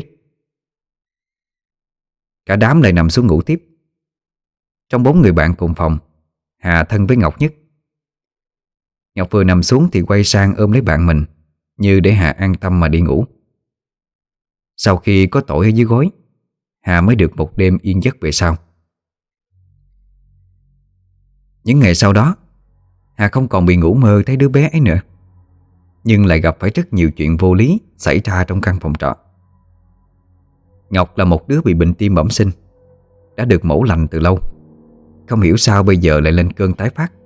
Cả đám lại nằm xuống ngủ tiếp. Trong bốn người bạn cùng phòng, Hà thân với Ngọc nhất. Ngọc vừa nằm xuống thì quay sang ôm lấy bạn mình, như để Hà an tâm mà đi ngủ. Sau khi có tỏi ở dưới gối, Hà mới được một đêm yên giấc về sau. Những ngày sau đó, Hà không còn bị ngủ mơ thấy đứa bé ấy nữa, nhưng lại gặp phải rất nhiều chuyện vô lý xảy ra trong căn phòng trọ. Ngọc là một đứa bị bệnh tim bẩm sinh, đã được mổ lành từ lâu. Không hiểu sao bây giờ lại lên cơn tái phát.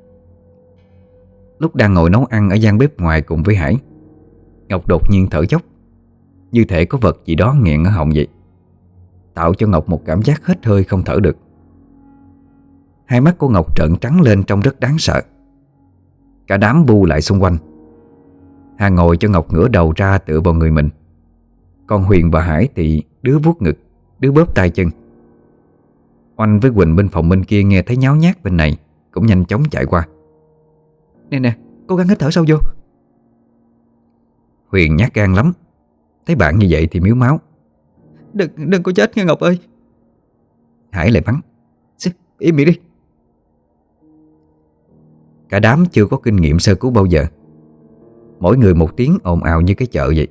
Lúc đang ngồi nấu ăn ở gian bếp ngoài cùng với Hải, Ngọc đột nhiên thở dốc. như thể có vật gì đó nghẹn ở họng vậy, tạo cho Ngọc một cảm giác hết hơi không thở được. Hai mắt của Ngọc trợn trắng lên trông rất đáng sợ. Cả đám bu lại xung quanh. Hà ngồi cho Ngọc ngửa đầu ra tựa vào người mình. Còn Huyền và Hải thì đứa vuốt ngực, đứa bóp tay chân. Oanh với Quỳnh bên phòng bên kia nghe thấy nháo nhác bên này cũng nhanh chóng chạy qua. Nè nè, cố gắng hít thở sâu vô. Huyền nhát gan lắm, thấy bạn như vậy thì miếu máu. Đừng, đừng có chết nghe Ngọc ơi. Hải lại mắng. Im miệng đi. Cả đám chưa có kinh nghiệm sơ cứu bao giờ, mỗi người một tiếng ồn ào như cái chợ vậy.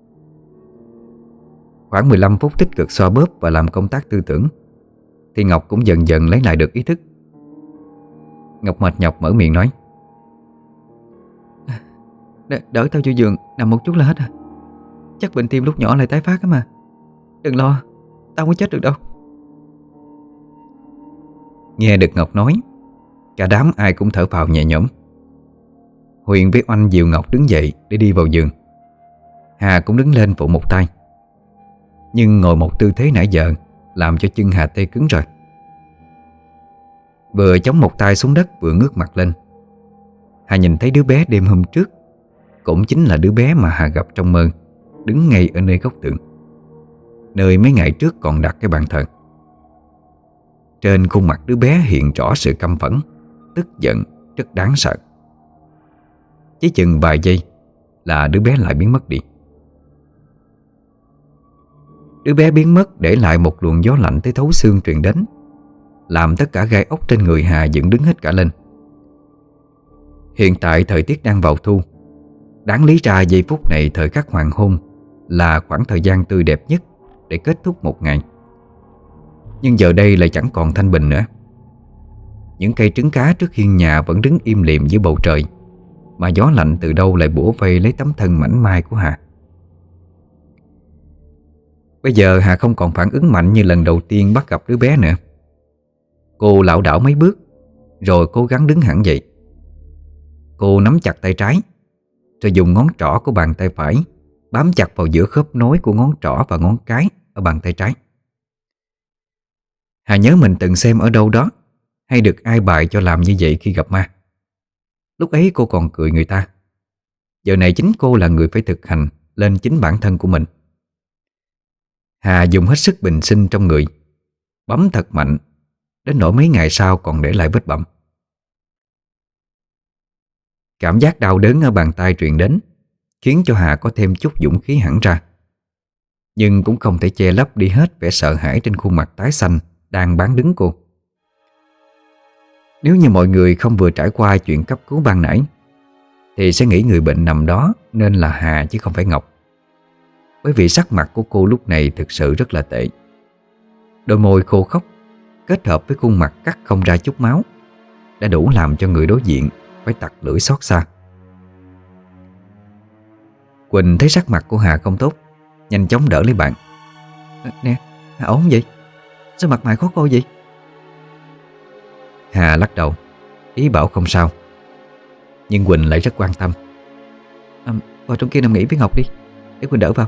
Khoảng mười lăm phút tích cực xoa bóp và làm công tác tư tưởng thì Ngọc cũng dần dần lấy lại được ý thức. Ngọc mệt nhọc mở miệng nói. Đ Đỡ tao vô giường nằm một chút là hết à. Chắc bệnh tim lúc nhỏ lại tái phát á mà. Đừng lo, tao không có chết được đâu. Nghe được Ngọc nói, cả đám ai cũng thở phào nhẹ nhõm. Huyền với Oanh dìu Ngọc đứng dậy để đi vào giường. Hà cũng đứng lên phụ một tay, nhưng ngồi một tư thế nãy giờ làm cho chân Hà tê cứng rồi. Vừa chống một tay xuống đất vừa ngước mặt lên, Hà nhìn thấy đứa bé đêm hôm trước, cũng chính là đứa bé mà Hà gặp trong mơ, đứng ngay ở nơi góc tường, nơi mấy ngày trước còn đặt cái bàn thờ. Trên khuôn mặt đứa bé hiện rõ sự căm phẫn, tức giận rất đáng sợ. Chỉ chừng vài giây là đứa bé lại biến mất đi. Đứa bé biến mất để lại một luồng gió lạnh tới thấu xương truyền đến, làm tất cả gai ốc trên người Hà dựng đứng hết cả lên. Hiện tại thời tiết đang vào thu, đáng lý ra giây phút này thời khắc hoàng hôn là khoảng thời gian tươi đẹp nhất để kết thúc một ngày. Nhưng giờ đây lại chẳng còn thanh bình nữa. Những cây trứng cá trước hiên nhà vẫn đứng im lìm dưới bầu trời, mà gió lạnh từ đâu lại bủa vây lấy tấm thân mảnh mai của Hà. Bây giờ Hà không còn phản ứng mạnh như lần đầu tiên bắt gặp đứa bé nữa. Cô lảo đảo mấy bước rồi cố gắng đứng hẳn dậy. Cô nắm chặt tay trái, rồi dùng ngón trỏ của bàn tay phải bám chặt vào giữa khớp nối của ngón trỏ và ngón cái ở bàn tay trái. Hà nhớ mình từng xem ở đâu đó, hay được ai bài cho làm như vậy khi gặp ma. Lúc ấy cô còn cười người ta. Giờ này chính cô là người phải thực hành lên chính bản thân của mình. Hà dùng hết sức bình sinh trong người, bấm thật mạnh, đến nỗi mấy ngày sau còn để lại vết bầm. Cảm giác đau đớn ở bàn tay truyền đến khiến cho Hà có thêm chút dũng khí hẳn ra, nhưng cũng không thể che lấp đi hết vẻ sợ hãi trên khuôn mặt tái xanh đang bán đứng cô. Nếu như mọi người không vừa trải qua chuyện cấp cứu ban nãy thì sẽ nghĩ người bệnh nằm đó nên là Hà chứ không phải Ngọc. Bởi vì sắc mặt của cô lúc này thực sự rất là tệ. Đôi môi khô khốc kết hợp với khuôn mặt cắt không ra chút máu đã đủ làm cho người đối diện phải tặc lưỡi xót xa. Quỳnh thấy sắc mặt của Hà không tốt, nhanh chóng đỡ lấy bạn. Nè, Hà ổn không vậy? Sao mặt mày khó coi vậy? Hà lắc đầu, ý bảo không sao. Nhưng Quỳnh lại rất quan tâm. à, Vào trong kia nằm nghỉ với Ngọc đi, để Quỳnh đỡ vào.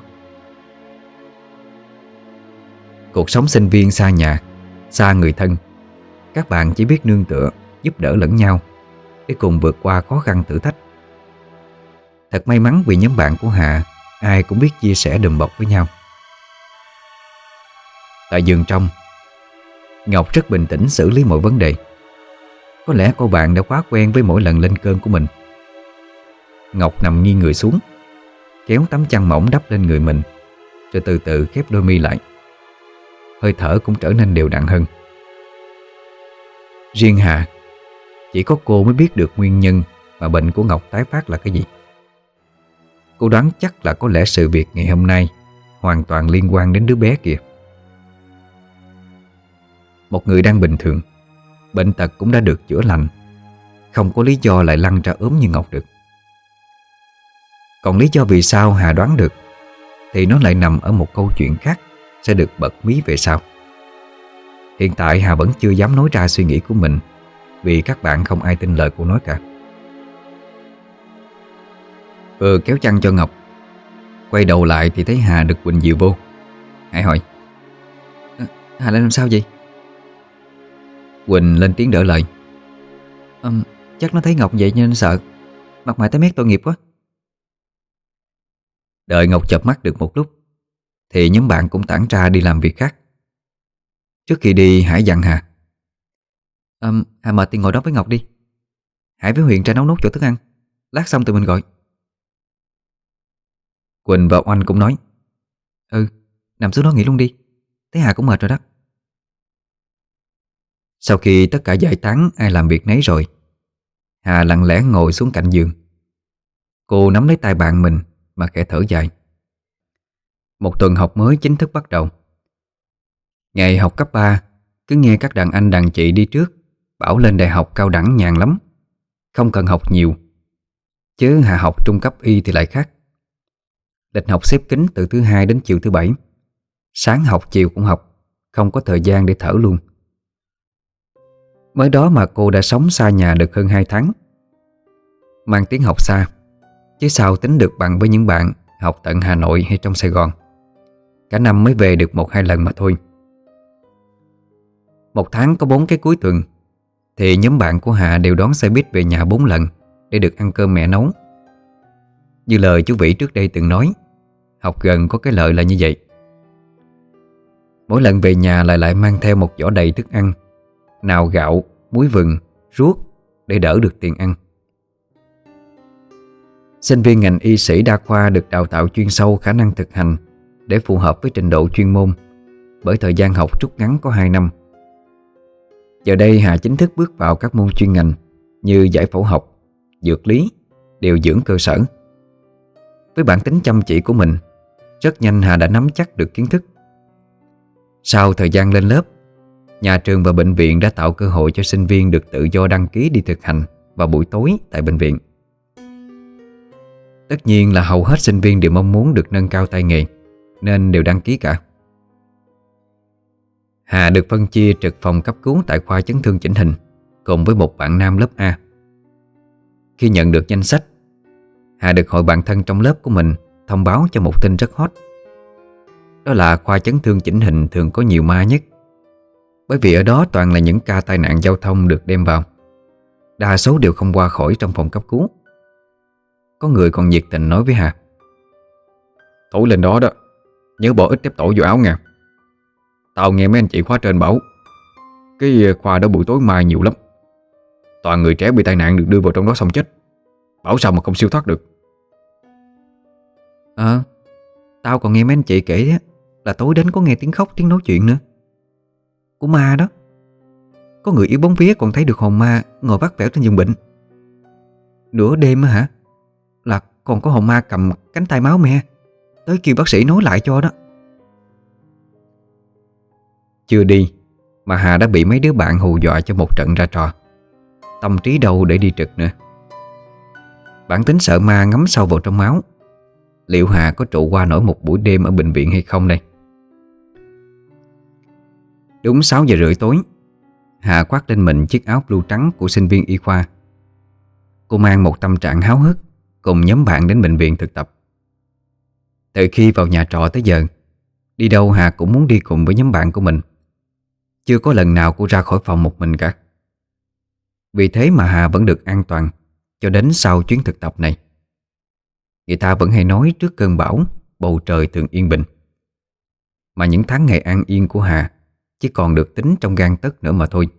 Cuộc sống sinh viên xa nhà, xa người thân, các bạn chỉ biết nương tựa, giúp đỡ lẫn nhau để cùng vượt qua khó khăn thử thách. Thật may mắn vì nhóm bạn của Hà ai cũng biết chia sẻ đùm bọc với nhau. Tại giường trong, Ngọc rất bình tĩnh xử lý mọi vấn đề. Có lẽ cô bạn đã quá quen với mỗi lần lên cơn của mình. Ngọc nằm nghiêng người xuống, kéo tấm chăn mỏng đắp lên người mình, rồi từ từ khép đôi mi lại. Hơi thở cũng trở nên đều đặn hơn. Riêng Hà, chỉ có cô mới biết được nguyên nhân mà bệnh của Ngọc tái phát là cái gì. Cô đoán chắc là có lẽ sự việc ngày hôm nay hoàn toàn liên quan đến đứa bé kìa. Một người đang bình thường, bệnh tật cũng đã được chữa lành, không có lý do lại lăn ra ốm như Ngọc được. Còn lý do vì sao Hà đoán được thì nó lại nằm ở một câu chuyện khác sẽ được bật mí về sau. Hiện tại Hà vẫn chưa dám nói ra suy nghĩ của mình vì các bạn không ai tin lời cô nói cả. Vừa kéo chăn cho Ngọc, Quay đầu lại thì thấy Hà được Quỳnh dìu vô. Hải hỏi: "À, Hà lên làm sao vậy?" Quỳnh lên tiếng đỡ lời: "Ừm, chắc nó thấy Ngọc vậy nên sợ. Mặt mày tái mét tội nghiệp quá." Đợi Ngọc chợp mắt được một lúc thì nhóm bạn cũng tản ra đi làm việc khác. Trước khi đi, Hải dặn Hà: "Ừm, Hà mời thì ngồi đó với Ngọc đi. Hải với Huyền ra nấu nốt chỗ thức ăn. Lát xong tụi mình gọi." Quỳnh và Oanh cũng nói: "Ừ, nằm xuống đó nghỉ luôn đi. Thấy Hà cũng mệt rồi đó." Sau khi tất cả giải tán ai làm việc nấy rồi, Hà lặng lẽ ngồi xuống cạnh giường. Cô nắm lấy tay bạn mình mà khẽ thở dài. Một tuần học mới chính thức bắt đầu. Ngày học cấp ba, cứ nghe các đàn anh đàn chị đi trước bảo lên đại học cao đẳng nhàn lắm, không cần học nhiều. Chứ Hà học trung cấp y thì lại khác. Lịch học xếp kín từ thứ hai đến chiều thứ bảy. Sáng học chiều cũng học, không có thời gian để thở luôn. Mới đó mà cô đã sống xa nhà được hơn hai tháng. Mang tiếng học xa, chứ sao tính được bằng với những bạn học tận Hà Nội hay trong Sài Gòn. Cả năm mới về được một hai lần mà thôi. Một tháng có bốn cái cuối tuần thì nhóm bạn của Hà đều đón xe buýt về nhà bốn lần để được ăn cơm mẹ nấu. Như lời chú Vĩ trước đây từng nói, học gần có cái lợi là như vậy. Mỗi lần về nhà lại lại mang theo một giỏ đầy thức ăn, nào gạo, muối vừng, ruốc để đỡ được tiền ăn. Sinh viên ngành y sĩ đa khoa được đào tạo chuyên sâu khả năng thực hành để phù hợp với trình độ chuyên môn, bởi thời gian học rút ngắn có hai năm. Giờ đây Hà chính thức bước vào các môn chuyên ngành như giải phẫu học, dược lý, điều dưỡng cơ sở. Với bản tính chăm chỉ của mình, rất nhanh Hà đã nắm chắc được kiến thức. Sau thời gian lên lớp, nhà trường và bệnh viện đã tạo cơ hội cho sinh viên được tự do đăng ký đi thực hành vào buổi tối tại bệnh viện. Tất nhiên là hầu hết sinh viên đều mong muốn được nâng cao tay nghề, nên đều đăng ký cả. Hà được phân chia trực phòng cấp cứu tại khoa chấn thương chỉnh hình cùng với một bạn nam lớp A. Khi nhận được danh sách, Hà được hội bạn thân trong lớp của mình thông báo cho một tin rất hot. Đó là khoa chấn thương chỉnh hình thường có nhiều ma nhất, bởi vì ở đó toàn là những ca tai nạn giao thông được đem vào. Đa số đều không qua khỏi trong phòng cấp cứu. Có người còn nhiệt tình nói với Hà: "Thổi lên đó đó, nhớ bỏ ít tép tổ vô áo nha. Tao nghe mấy anh chị khóa trên bảo cái khoa đó buổi tối mai nhiều lắm. Toàn người trẻ bị tai nạn được đưa vào trong đó xong chết. Bảo sao mà không siêu thoát được." Ờ, tao còn nghe mấy anh chị kể á, là tối đến có nghe tiếng khóc, tiếng nói chuyện nữa. Của ma đó. Có người yếu bóng vía còn thấy được hồn ma ngồi vắt vẻo trên giường bệnh. Nửa đêm á hả, là còn có hồn ma cầm cánh tay máu me tới kêu bác sĩ nói lại cho đó. Chưa đi mà Hà đã bị mấy đứa bạn hù dọa cho một trận ra trò. Tâm trí đâu để đi trực nữa. Bản tính sợ ma ngấm sâu vào trong máu. Liệu Hà có trụ qua nổi một buổi đêm ở bệnh viện hay không đây? Đúng sáu giờ rưỡi tối, Hà khoác lên mình chiếc áo blue trắng của sinh viên y khoa. Cô mang một tâm trạng háo hức cùng nhóm bạn đến bệnh viện thực tập. Từ khi vào nhà trọ tới giờ, đi đâu Hà cũng muốn đi cùng với nhóm bạn của mình. Chưa có lần nào cô ra khỏi phòng một mình cả. Vì thế mà Hà vẫn được an toàn cho đến sau chuyến thực tập này. Người ta vẫn hay nói trước cơn bão, bầu trời thường yên bình. Mà những tháng ngày an yên của Hà chỉ còn được tính trong gang tấc nữa mà thôi.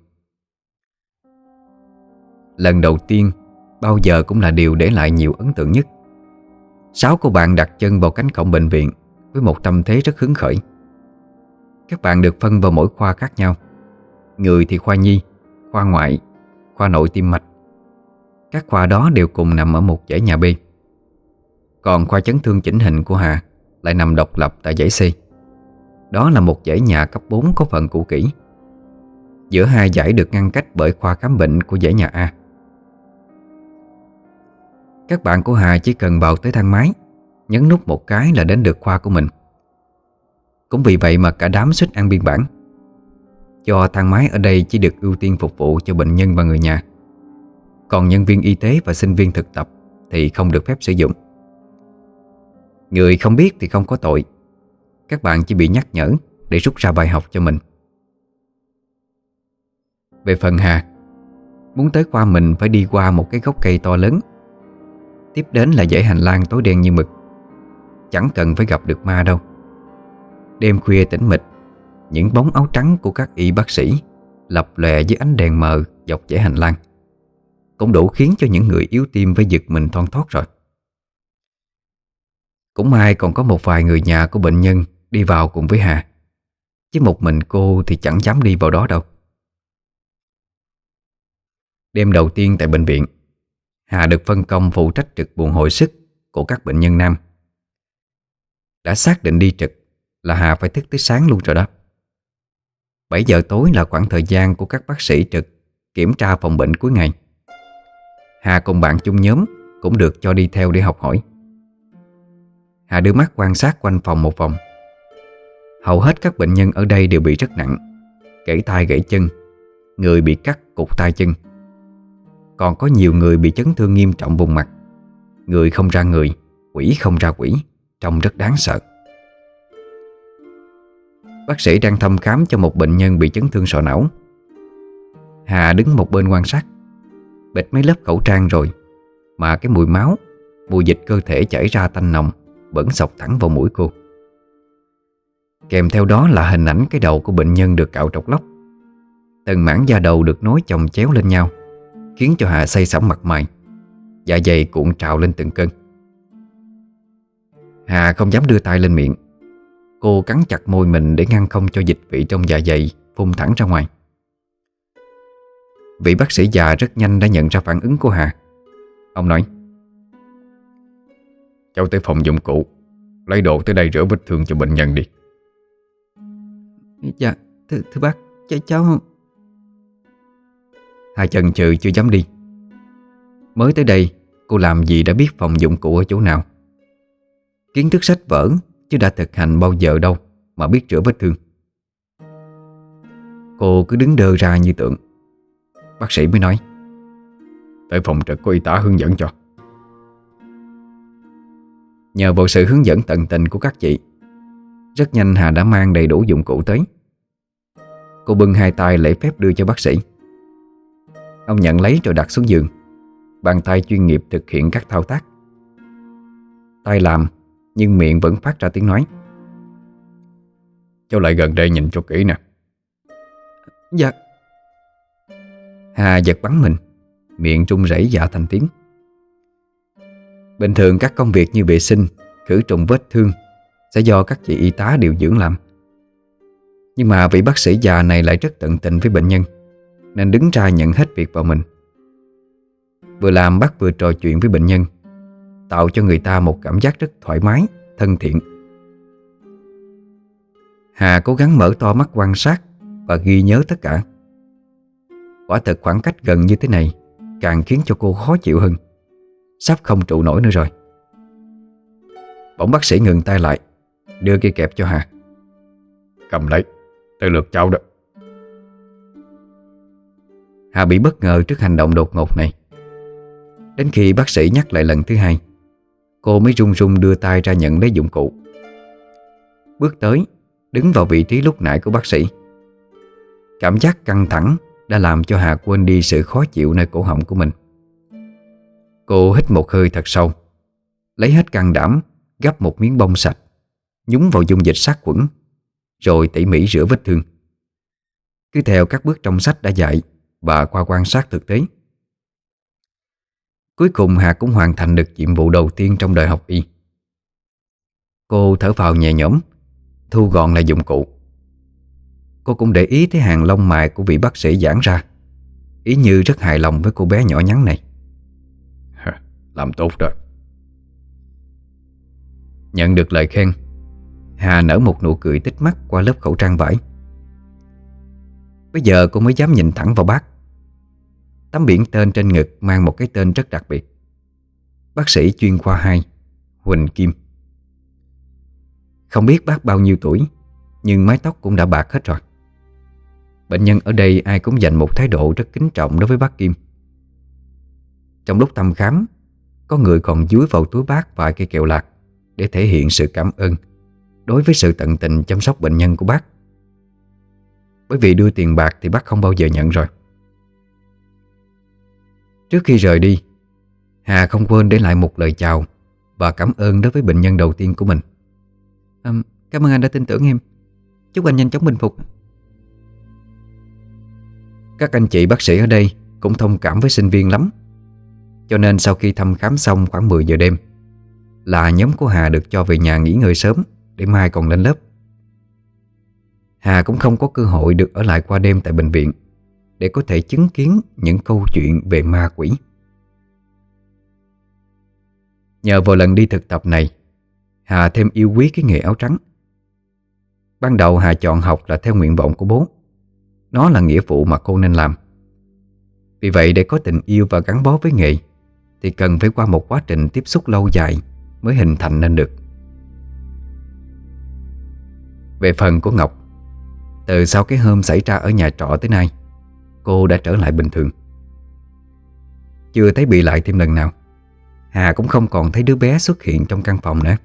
Lần đầu tiên bao giờ cũng là điều để lại nhiều ấn tượng nhất. Sáu cô bạn đặt chân vào cánh cổng bệnh viện với một tâm thế rất hứng khởi. Các bạn được phân vào mỗi khoa khác nhau. Người thì khoa nhi, khoa ngoại, khoa nội tim mạch. Các khoa đó đều cùng nằm ở một dãy nhà B. Còn khoa chấn thương chỉnh hình của Hà lại nằm độc lập tại dãy C. Đó là một dãy nhà cấp bốn có phần cũ kỹ. Giữa hai dãy được ngăn cách bởi khoa khám bệnh của dãy nhà A. Các bạn của Hà chỉ cần vào tới thang máy, nhấn nút một cái là đến được khoa của mình. Cũng vì vậy mà cả đám suýt ăn biên bản. Do thang máy ở đây chỉ được ưu tiên phục vụ cho bệnh nhân và người nhà. Còn nhân viên y tế và sinh viên thực tập thì không được phép sử dụng. Người không biết thì không có tội. Các bạn chỉ bị nhắc nhở để rút ra bài học cho mình. Về phần Hà, muốn tới khoa mình phải đi qua một cái gốc cây to lớn. Tiếp đến là dãy hành lang tối đen như mực. Chẳng cần phải gặp được ma đâu. Đêm khuya tĩnh mịch, những bóng áo trắng của các y bác sĩ lập lòe dưới ánh đèn mờ dọc dãy hành lang cũng đủ khiến cho những người yếu tim phải giật mình thon thót rồi. Cũng may còn có một vài người nhà của bệnh nhân đi vào cùng với Hà, chứ một mình cô thì chẳng dám đi vào đó đâu. Đêm đầu tiên tại bệnh viện, Hà được phân công phụ trách trực buồng hồi sức của các bệnh nhân nam. Đã xác định đi trực là Hà phải thức tới sáng luôn rồi đó. Bảy giờ tối là khoảng thời gian của các bác sĩ trực kiểm tra phòng bệnh cuối ngày. Hà cùng bạn chung nhóm cũng được cho đi theo để học hỏi. Hà đưa mắt quan sát quanh phòng một vòng. Hầu hết các bệnh nhân ở đây đều bị rất nặng, gãy tay gãy chân, người bị cắt cụt tay chân. Còn có nhiều người bị chấn thương nghiêm trọng vùng mặt, người không ra người, quỷ không ra quỷ, trông rất đáng sợ. Bác sĩ đang thăm khám cho một bệnh nhân bị chấn thương sọ não. Hà đứng một bên quan sát. Bịt mấy lớp khẩu trang rồi mà cái mùi máu, mùi dịch cơ thể chảy ra tanh nồng vẫn xộc thẳng vào mũi cô. Kèm theo đó là hình ảnh cái đầu của bệnh nhân được cạo trọc lóc. Từng mảng da đầu được nối chồng chéo lên nhau, khiến cho Hà say sẩm mặt mày, dạ dày cuộn trào lên từng cơn. Hà không dám đưa tay lên miệng. Cô cắn chặt môi mình để ngăn không cho dịch vị trong dạ dày phun thẳng ra ngoài. Vị bác sĩ già rất nhanh đã nhận ra phản ứng của Hà. Ông nói: "Cháu tới phòng dụng cụ, lấy đồ tới đây rửa vết thương cho bệnh nhân đi." Dạ, thưa, thưa bác, ch cháu... Hà chần chừ chưa dám đi. Mới tới đây cô làm gì đã biết phòng dụng cụ ở chỗ nào. Kiến thức sách vở chứ đã thực hành bao giờ đâu mà biết rửa vết thương. Cô cứ đứng đơ ra như tượng. Bác sĩ mới nói: "Tới phòng trực có y tá hướng dẫn cho." Nhờ vào sự hướng dẫn tận tình của các chị, rất nhanh Hà đã mang đầy đủ dụng cụ tới. Cô bưng hai tay lễ phép đưa cho bác sĩ. Ông nhận lấy rồi đặt xuống giường, bàn tay chuyên nghiệp thực hiện các thao tác. Tay làm nhưng miệng vẫn phát ra tiếng nói: "Cháu lại gần đây nhìn cho kỹ nè." "Dạ." Hà giật bắn mình, miệng run rẩy dạ thành tiếng. Bình thường các công việc như vệ sinh, khử trùng vết thương sẽ do các chị y tá điều dưỡng làm. Nhưng mà vị bác sĩ già này lại rất tận tình với bệnh nhân, nên đứng ra nhận hết việc vào mình. Vừa làm bác vừa trò chuyện với bệnh nhân, tạo cho người ta một cảm giác rất thoải mái, thân thiện. Hà cố gắng mở to mắt quan sát và ghi nhớ tất cả. Quả thật khoảng cách gần như thế này càng khiến cho cô khó chịu hơn, sắp không trụ nổi nữa rồi. Bỗng bác sĩ ngừng tay lại, đưa cây kẹp cho Hà. "Cầm lấy, tới lượt cháu đó." Hà bị bất ngờ trước hành động đột ngột này. Đến khi bác sĩ nhắc lại lần thứ hai, cô mới run run đưa tay ra nhận lấy dụng cụ. Bước tới, đứng vào vị trí lúc nãy của bác sĩ. Cảm giác căng thẳng đã làm cho Hà quên đi sự khó chịu nơi cổ họng của mình. Cô hít một hơi thật sâu, lấy hết can đảm gắp một miếng bông sạch, nhúng vào dung dịch sát khuẩn, rồi tỉ mỉ rửa vết thương. Cứ theo các bước trong sách đã dạy và qua quan sát thực tế. Cuối cùng Hà cũng hoàn thành được nhiệm vụ đầu tiên trong đời học y. Cô thở phào nhẹ nhõm, thu gọn lại dụng cụ. Cô cũng để ý thấy hàng lông mày của vị bác sĩ giãn ra, ý như rất hài lòng với cô bé nhỏ nhắn này. "Làm tốt đó." Nhận được lời khen, Hà nở một nụ cười tít mắt qua lớp khẩu trang vải. Bây giờ cô mới dám nhìn thẳng vào bác. Tấm biển tên trên ngực mang một cái tên rất đặc biệt: bác sĩ chuyên khoa hai Huỳnh Kim. Không biết bác bao nhiêu tuổi, nhưng mái tóc cũng đã bạc hết rồi. Bệnh nhân ở đây ai cũng dành một thái độ rất kính trọng đối với bác Kim. Trong lúc thăm khám, có người còn dúi vào túi bác vài cây kẹo lạc, để thể hiện sự cảm ơn đối với sự tận tình chăm sóc bệnh nhân của bác. Bởi vì đưa tiền bạc thì bác không bao giờ nhận rồi. Trước khi rời đi, Hà không quên để lại một lời chào và cảm ơn đối với bệnh nhân đầu tiên của mình. à, Cảm ơn anh đã tin tưởng em. Chúc anh nhanh chóng bình phục. Các anh chị bác sĩ ở đây cũng thông cảm với sinh viên lắm. Cho nên sau khi thăm khám xong khoảng mười giờ đêm là nhóm của Hà được cho về nhà nghỉ ngơi sớm để mai còn lên lớp. Hà cũng không có cơ hội được ở lại qua đêm tại bệnh viện để có thể chứng kiến những câu chuyện về ma quỷ. Nhờ vào lần đi thực tập này, Hà thêm yêu quý cái nghề áo trắng. Ban đầu Hà chọn học là theo nguyện vọng của bố. Nó là nghĩa vụ mà cô nên làm. Vì vậy để có tình yêu và gắn bó với nghề thì cần phải qua một quá trình tiếp xúc lâu dài mới hình thành nên được. Về phần của Ngọc, từ sau cái hôm xảy ra ở nhà trọ tới nay, cô đã trở lại bình thường. Chưa thấy bị lại thêm lần nào. Hà cũng không còn thấy đứa bé xuất hiện trong căn phòng nữa.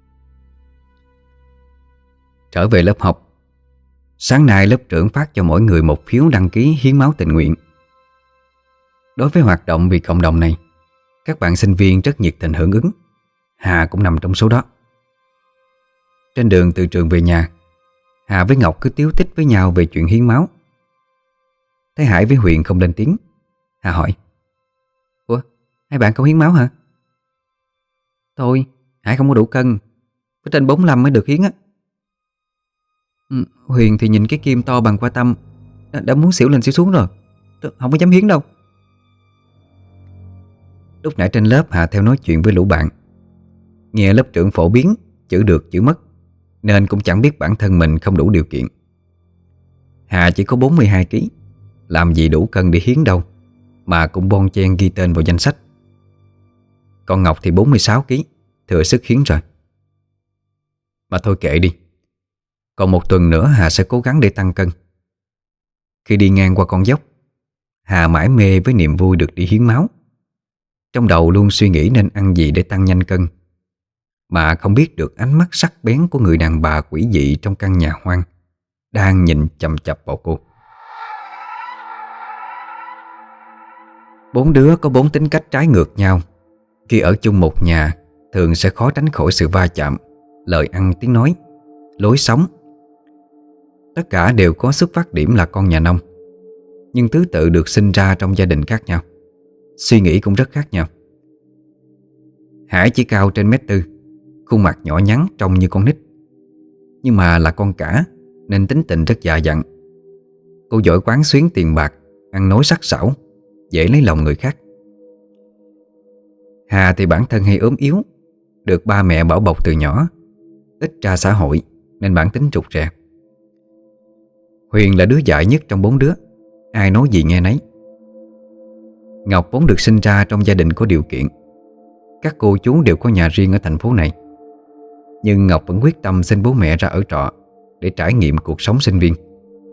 Trở về lớp học, sáng nay lớp trưởng phát cho mỗi người một phiếu đăng ký hiến máu tình nguyện. Đối với hoạt động vì cộng đồng này, các bạn sinh viên rất nhiệt tình hưởng ứng. Hà cũng nằm trong số đó. Trên đường từ trường về nhà, Hà với Ngọc cứ tíu tích với nhau về chuyện hiến máu. Thấy Hải với Huyền không lên tiếng, Hà hỏi: Ủa, hai bạn không hiến máu hả? Thôi, Hải không có đủ cân, phải trên bốn mươi lăm mới được hiến á. ừ, Huyền thì nhìn cái kim to bằng qua tăm đã, đã muốn xỉu lên xỉu xuống rồi, không có dám hiến đâu. Lúc nãy trên lớp Hà theo nói chuyện với lũ bạn, nghe lớp trưởng phổ biến chữ được chữ mất, nên cũng chẳng biết bản thân mình không đủ điều kiện. Hà chỉ có bốn mươi hai ki lô gam, làm gì đủ cân để hiến đâu, mà cũng bon chen ghi tên vào danh sách. Còn Ngọc thì bốn mươi sáu ki lô gam, thừa sức hiến rồi. Mà thôi kệ đi, còn một tuần nữa Hà sẽ cố gắng để tăng cân. Khi đi ngang qua con dốc, Hà mải mê với niềm vui được đi hiến máu. Trong đầu luôn suy nghĩ nên ăn gì để tăng nhanh cân, mà không biết được ánh mắt sắc bén của người đàn bà quỷ dị trong căn nhà hoang đang nhìn chằm chằm vào cô. Bốn đứa có bốn tính cách trái ngược nhau. Khi ở chung một nhà, thường sẽ khó tránh khỏi sự va chạm, lời ăn tiếng nói, lối sống. Tất cả đều có xuất phát điểm là con nhà nông, nhưng thứ tự được sinh ra trong gia đình khác nhau, suy nghĩ cũng rất khác nhau. Hải chỉ cao trên mét tư, khuôn mặt nhỏ nhắn trông như con nít, nhưng mà là con cả nên tính tình rất già dặn. Cô giỏi quán xuyến tiền bạc, ăn nói sắc sảo, dễ lấy lòng người khác. Hà thì bản thân hay ốm yếu, được ba mẹ bảo bọc từ nhỏ, ít ra xã hội nên bản tính rụt rè. Huyền là đứa dại nhất trong bốn đứa, ai nói gì nghe nấy. Ngọc vốn được sinh ra trong gia đình có điều kiện, các cô chú đều có nhà riêng ở thành phố này. Nhưng Ngọc vẫn quyết tâm xin bố mẹ ra ở trọ để trải nghiệm cuộc sống sinh viên.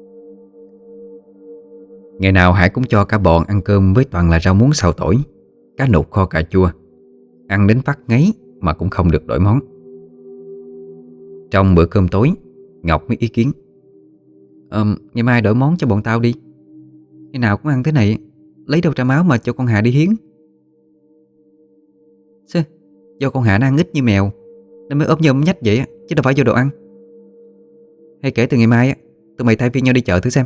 Ngày nào Hải cũng cho cả bọn ăn cơm với toàn là rau muống xào tỏi, cá nục kho cà chua, ăn đến phát ngấy mà cũng không được đổi món. Trong bữa cơm tối, Ngọc mới ý kiến: ờ, Ngày mai đổi món cho bọn tao đi. Ngày nào cũng ăn thế này, lấy đâu ra máu mà cho con Hà đi hiến. Sao? Do con Hà nó ăn ít như mèo nên mới ốm nhôm nhách vậy, chứ đâu phải do đồ ăn. Hay kể từ ngày mai tụi mày thay phiên nhau đi chợ thử xem.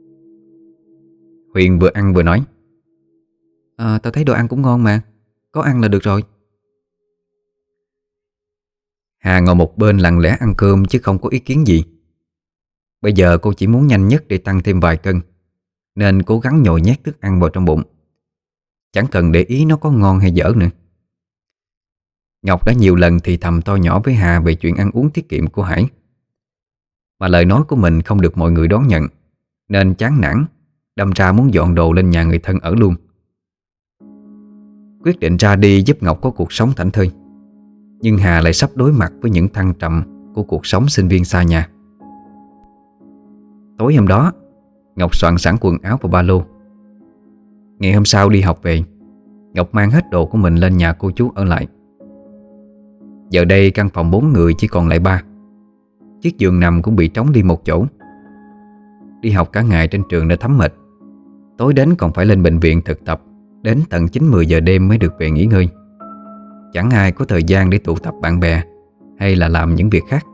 Huyền vừa ăn vừa nói: à, Tao thấy đồ ăn cũng ngon mà, có ăn là được rồi. Hà ngồi một bên lặng lẽ ăn cơm chứ không có ý kiến gì. Bây giờ cô chỉ muốn nhanh nhất để tăng thêm vài cân, nên cố gắng nhồi nhét thức ăn vào trong bụng, chẳng cần để ý nó có ngon hay dở nữa. Ngọc đã nhiều lần thì thầm to nhỏ với Hà về chuyện ăn uống tiết kiệm của Hải, mà lời nói của mình không được mọi người đón nhận, nên chán nản đâm ra muốn dọn đồ lên nhà người thân ở luôn. Quyết định ra đi giúp Ngọc có cuộc sống thảnh thơi, nhưng Hà lại sắp đối mặt với những thăng trầm của cuộc sống sinh viên xa nhà. Tối hôm đó, Ngọc soạn sẵn quần áo và ba lô. Ngày hôm sau đi học về, Ngọc mang hết đồ của mình lên nhà cô chú ở lại. Giờ đây căn phòng bốn người chỉ còn lại ba. Chiếc giường nằm cũng bị trống đi một chỗ. Đi học cả ngày trên trường đã thấm mệt, tối đến còn phải lên bệnh viện thực tập đến tận chín mười giờ đêm mới được về nghỉ ngơi. Chẳng ai có thời gian để tụ tập bạn bè hay là làm những việc khác.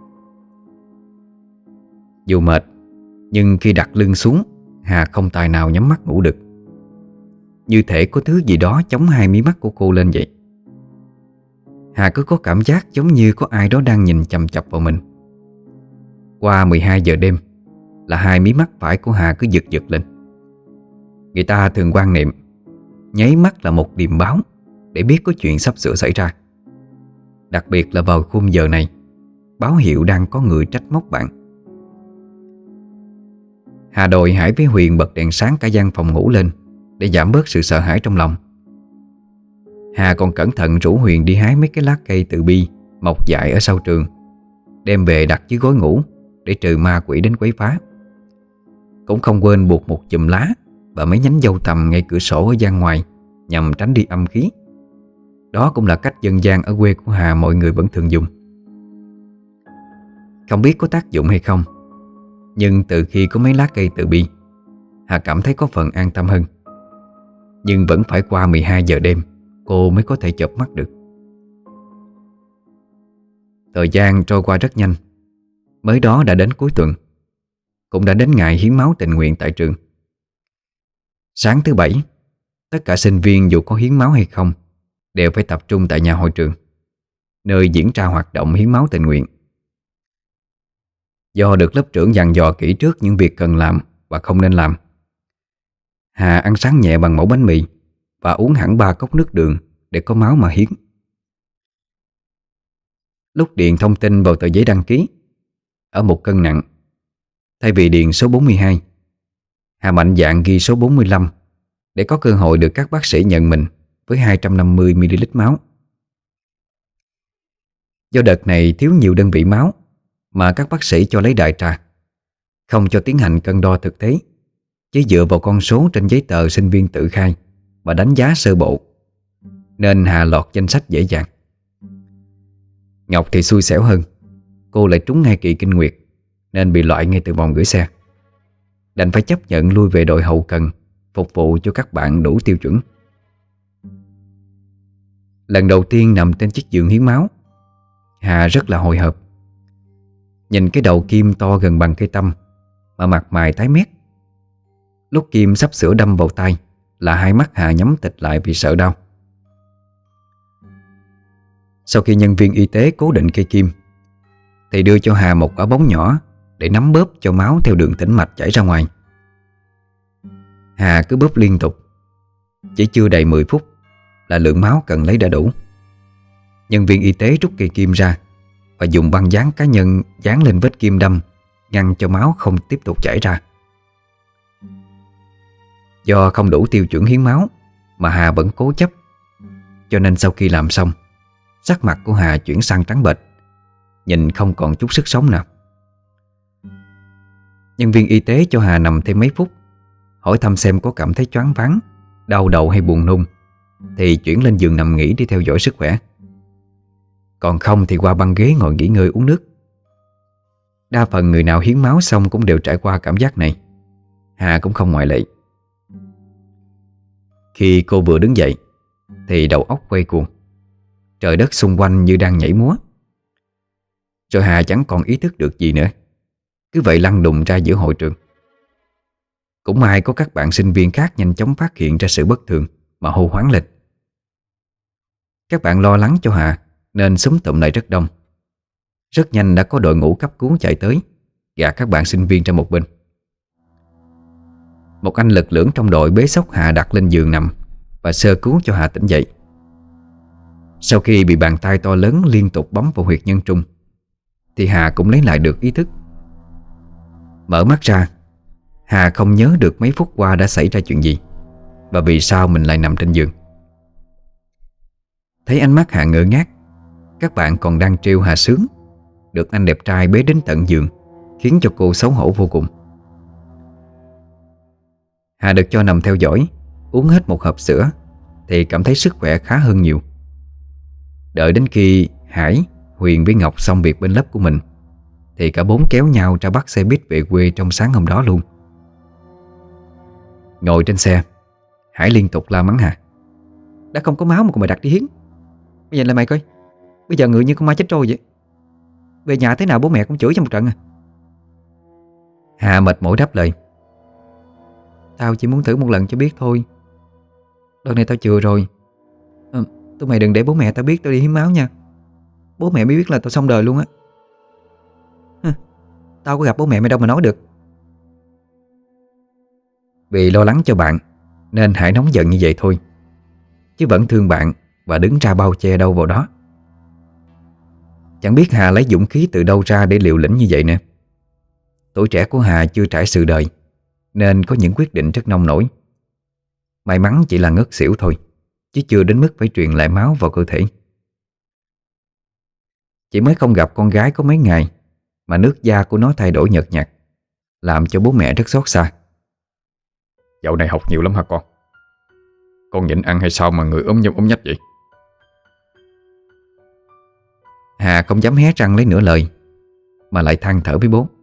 Dù mệt, nhưng khi đặt lưng xuống, Hà không tài nào nhắm mắt ngủ được. Như thể có thứ gì đó chống hai mí mắt của cô lên vậy. Hà cứ có cảm giác giống như có ai đó đang nhìn chằm chằm vào mình. Qua mười hai giờ đêm là hai mí mắt phải của Hà cứ giật giật lên. Người ta thường quan niệm nháy mắt là một điềm báo để biết có chuyện sắp sửa xảy ra. Đặc biệt là vào khung giờ này, báo hiệu đang có người trách móc bạn. Hà đòi Hải với Huyền bật đèn sáng cả gian phòng ngủ lên để giảm bớt sự sợ hãi trong lòng. Hà còn cẩn thận rủ Huyền đi hái mấy cái lá cây từ bi mọc dại ở sau trường, đem về đặt dưới gối ngủ để trừ ma quỷ đến quấy phá. Cũng không quên buộc một chùm lá và mấy nhánh dâu tằm ngay cửa sổ ở gian ngoài nhằm tránh đi âm khí. Đó cũng là cách dân gian ở quê của Hà mọi người vẫn thường dùng. Không biết có tác dụng hay không, nhưng từ khi có mấy lá cây từ bi, Hà cảm thấy có phần an tâm hơn. Nhưng vẫn phải qua mười hai giờ đêm cô mới có thể chợp mắt được. Thời gian trôi qua rất nhanh. Mới đó đã đến cuối tuần, cũng đã đến ngày hiến máu tình nguyện tại trường. Sáng thứ bảy, tất cả sinh viên dù có hiến máu hay không đều phải tập trung tại nhà hội trường, nơi diễn ra hoạt động hiến máu tình nguyện. Do được lớp trưởng dặn dò kỹ trước những việc cần làm và không nên làm, Hà ăn sáng nhẹ bằng mẩu bánh mì và uống hẳn ba cốc nước đường để có máu mà hiến. Lúc điền thông tin vào tờ giấy đăng ký, ở một cân nặng, thay vì điền số bốn mươi hai, Hà mạnh dạn ghi số bốn mươi lăm để có cơ hội được các bác sĩ nhận mình với hai trăm năm mươi mi li lít máu. Do đợt này thiếu nhiều đơn vị máu mà các bác sĩ cho lấy đại trà, không cho tiến hành cân đo thực tế, chỉ dựa vào con số trên giấy tờ sinh viên tự khai và đánh giá sơ bộ, nên Hà lọt danh sách dễ dàng. Ngọc thì xui xẻo hơn, cô lại trúng ngay kỳ kinh nguyệt nên bị loại ngay từ vòng gửi xe. Đành phải chấp nhận lui về đội hậu cần phục vụ cho các bạn đủ tiêu chuẩn. Lần đầu tiên nằm trên chiếc giường hiến máu, Hà rất là hồi hộp. Nhìn cái đầu kim to gần bằng cây tăm mà mặt mày tái mét. Lúc kim sắp sửa đâm vào tay là hai mắt Hà nhắm tịt lại vì sợ đau. Sau khi nhân viên y tế cố định cây kim thì đưa cho Hà một quả bóng nhỏ để nắm bóp cho máu theo đường tĩnh mạch chảy ra ngoài. Hà cứ bóp liên tục. Chỉ chưa đầy mười phút là lượng máu cần lấy đã đủ. Nhân viên y tế rút cây kim ra và dùng băng dán cá nhân dán lên vết kim đâm, ngăn cho máu không tiếp tục chảy ra. Do không đủ tiêu chuẩn hiến máu mà Hà vẫn cố chấp, cho nên sau khi làm xong, sắc mặt của Hà chuyển sang trắng bệch, nhìn không còn chút sức sống nào. Nhân viên y tế cho Hà nằm thêm mấy phút, hỏi thăm xem có cảm thấy choáng váng, đau đầu hay buồn nôn thì chuyển lên giường nằm nghỉ để theo dõi sức khỏe. Còn không thì qua băng ghế ngồi nghỉ ngơi uống nước. Đa phần người nào hiến máu xong cũng đều trải qua cảm giác này. Hà cũng không ngoại lệ. Khi cô vừa đứng dậy thì đầu óc quay cuồng, trời đất xung quanh như đang nhảy múa. Rồi Hà chẳng còn ý thức được gì nữa, cứ vậy lăn đùng ra giữa hội trường. Cũng may có các bạn sinh viên khác nhanh chóng phát hiện ra sự bất thường mà hô hoáng lên. Các bạn lo lắng cho Hà nên xúm tụm lại rất đông. Rất nhanh đã có đội ngũ cấp cứu chạy tới, gạt các bạn sinh viên ra một bên. Một anh lực lưỡng trong đội bế xốc Hà đặt lên giường nằm và sơ cứu cho Hà tỉnh dậy. Sau khi bị bàn tay to lớn liên tục bấm vào huyệt nhân trung thì Hà cũng lấy lại được ý thức. Mở mắt ra, Hà không nhớ được mấy phút qua đã xảy ra chuyện gì và vì sao mình lại nằm trên giường. Thấy ánh mắt Hà ngơ ngác, các bạn còn đang trêu Hà sướng được anh đẹp trai bế đến tận giường, khiến cho cô xấu hổ vô cùng. Hà được cho nằm theo dõi, uống hết một hộp sữa thì cảm thấy sức khỏe khá hơn nhiều. Đợi đến khi Hải, Huyền với Ngọc xong việc bên lớp của mình thì cả bốn kéo nhau ra bắt xe buýt về quê trong sáng hôm đó luôn. Ngồi trên xe, Hải liên tục la mắng Hà: đã không có máu mà còn mày đặt đi hiến. Bây giờ lại mày coi, bây giờ người như con ma chết trôi vậy. Về nhà thế nào bố mẹ cũng chửi cho một trận à. Hà mệt mỏi đáp lời: tao chỉ muốn thử một lần cho biết thôi. Lần này tao chừa rồi. ừ, Tụi mày đừng để bố mẹ tao biết tao đi hiến máu nha. Bố mẹ mới biết là tao xong đời luôn á. Hừ, tao có gặp bố mẹ mày đâu mà nói được. Vì lo lắng cho bạn nên Hải nóng giận như vậy thôi, chứ vẫn thương bạn và đứng ra bao che đâu vào đó. Chẳng biết Hà lấy dũng khí từ đâu ra để liều lĩnh như vậy nè. Tuổi trẻ của Hà chưa trải sự đời nên có những quyết định rất nông nổi. May mắn chỉ là ngất xỉu thôi, chứ chưa đến mức phải truyền lại máu vào cơ thể. Chỉ mới không gặp con gái có mấy ngày mà nước da của nó thay đổi nhợt nhạt, làm cho bố mẹ rất xót xa. Dạo này học nhiều lắm hả con? Con nhịn ăn hay sao mà người ốm nhom ốm nhách vậy? Hà không dám hé răng lấy nửa lời, mà lại than thở với bố: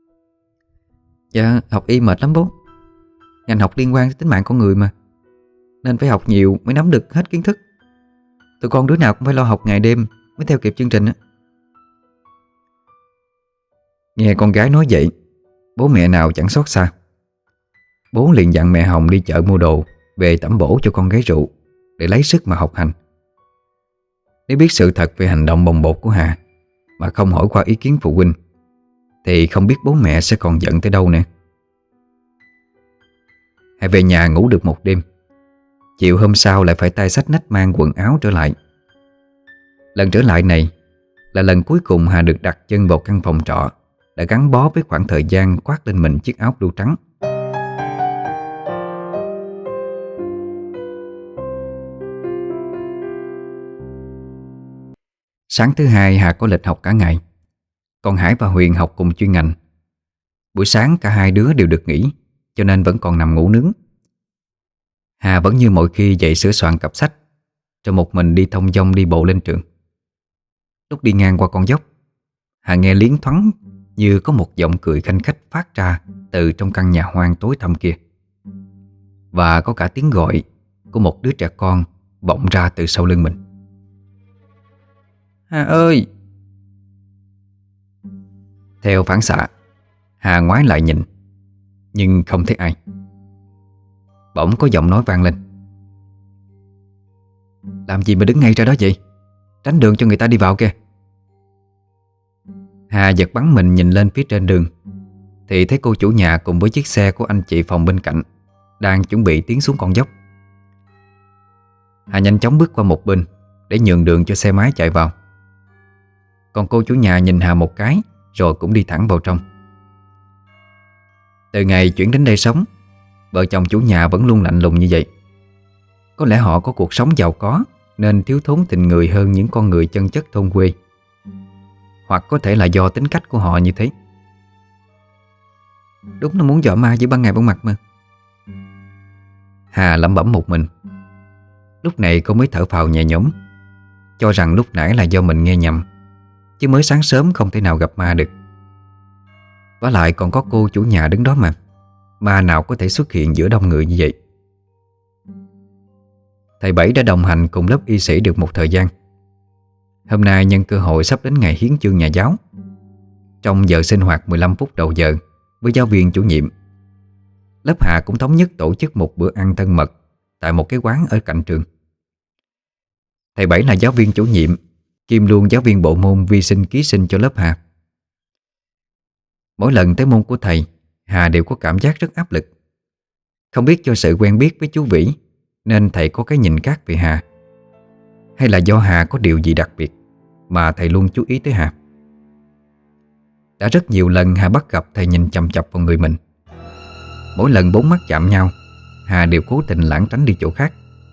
dạ học y mệt lắm bố. Ngành học liên quan đến tính mạng con người mà, nên phải học nhiều mới nắm được hết kiến thức. Tụi con đứa nào cũng phải lo học ngày đêm mới theo kịp chương trình á. Nghe con gái nói vậy, bố mẹ nào chẳng xót xa. Bố liền dặn mẹ Hồng đi chợ mua đồ về tẩm bổ cho con gái rượu để lấy sức mà học hành. Nếu biết sự thật về hành động bồng bột của Hà mà không hỏi qua ý kiến phụ huynh thì không biết bố mẹ sẽ còn giận tới đâu nè. Hà về nhà ngủ được một đêm, chiều hôm sau lại phải tay xách nách mang quần áo trở lại. Lần trở lại này là lần cuối cùng Hà được đặt chân vào căn phòng trọ đã gắn bó với khoảng thời gian khoác lên mình chiếc áo blue trắng. Sáng thứ hai Hà có lịch học cả ngày, còn Hải và Huyền học cùng chuyên ngành. Buổi sáng cả hai đứa đều được nghỉ, cho nên vẫn còn nằm ngủ nướng. Hà vẫn như mọi khi dậy sửa soạn cặp sách, rồi một mình đi thong dong đi bộ lên trường. Lúc đi ngang qua con dốc, Hà nghe liến thoáng như có một giọng cười khanh khách phát ra từ trong căn nhà hoang tối tăm kia. Và có cả tiếng gọi của một đứa trẻ con vọng ra từ sau lưng mình: Hà ơi! Theo phản xạ, Hà ngoái lại nhìn, nhưng không thấy ai. Bỗng có giọng nói vang lên: làm gì mà đứng ngay ra đó vậy? Tránh đường cho người ta đi vào kìa. Hà giật bắn mình nhìn lên phía trên đường thì thấy cô chủ nhà cùng với chiếc xe của anh chị phòng bên cạnh đang chuẩn bị tiến xuống con dốc. Hà nhanh chóng bước qua một bên để nhường đường cho xe máy chạy vào. Còn cô chủ nhà nhìn Hà một cái rồi cũng đi thẳng vào trong. Từ ngày chuyển đến đây sống, vợ chồng chủ nhà vẫn luôn lạnh lùng như vậy. Có lẽ họ có cuộc sống giàu có nên thiếu thốn tình người hơn những con người chân chất thôn quê, hoặc có thể là do tính cách của họ như thế. Đúng là muốn dọa ma giữa ban ngày ban mặt mà. Hà lẩm bẩm một mình. Lúc này cô mới thở phào nhẹ nhõm, cho rằng lúc nãy là do mình nghe nhầm, chứ mới sáng sớm không thể nào gặp ma được. Vả lại còn có cô chủ nhà đứng đó mà, ma nào có thể xuất hiện giữa đông người như vậy. Thầy Bảy đã đồng hành cùng lớp y sĩ được một thời gian. Hôm nay nhân cơ hội sắp đến ngày hiến chương nhà giáo, trong giờ sinh hoạt mười lăm phút đầu giờ với giáo viên chủ nhiệm, lớp Hà cũng thống nhất tổ chức một bữa ăn thân mật tại một cái quán ở cạnh trường. Thầy Bảy là giáo viên chủ nhiệm, kiêm luôn giáo viên bộ môn vi sinh ký sinh cho lớp Hà. Mỗi lần tới môn của thầy, Hà đều có cảm giác rất áp lực. Không biết do sự quen biết với chú Vĩ nên thầy có cái nhìn khác về Hà, hay là do Hà có điều gì đặc biệt mà thầy luôn chú ý tới Hà. Đã rất nhiều lần Hà bắt gặp thầy nhìn chằm chằm vào người mình. Mỗi lần bốn mắt chạm nhau, Hà đều cố tình lảng tránh đi chỗ khác.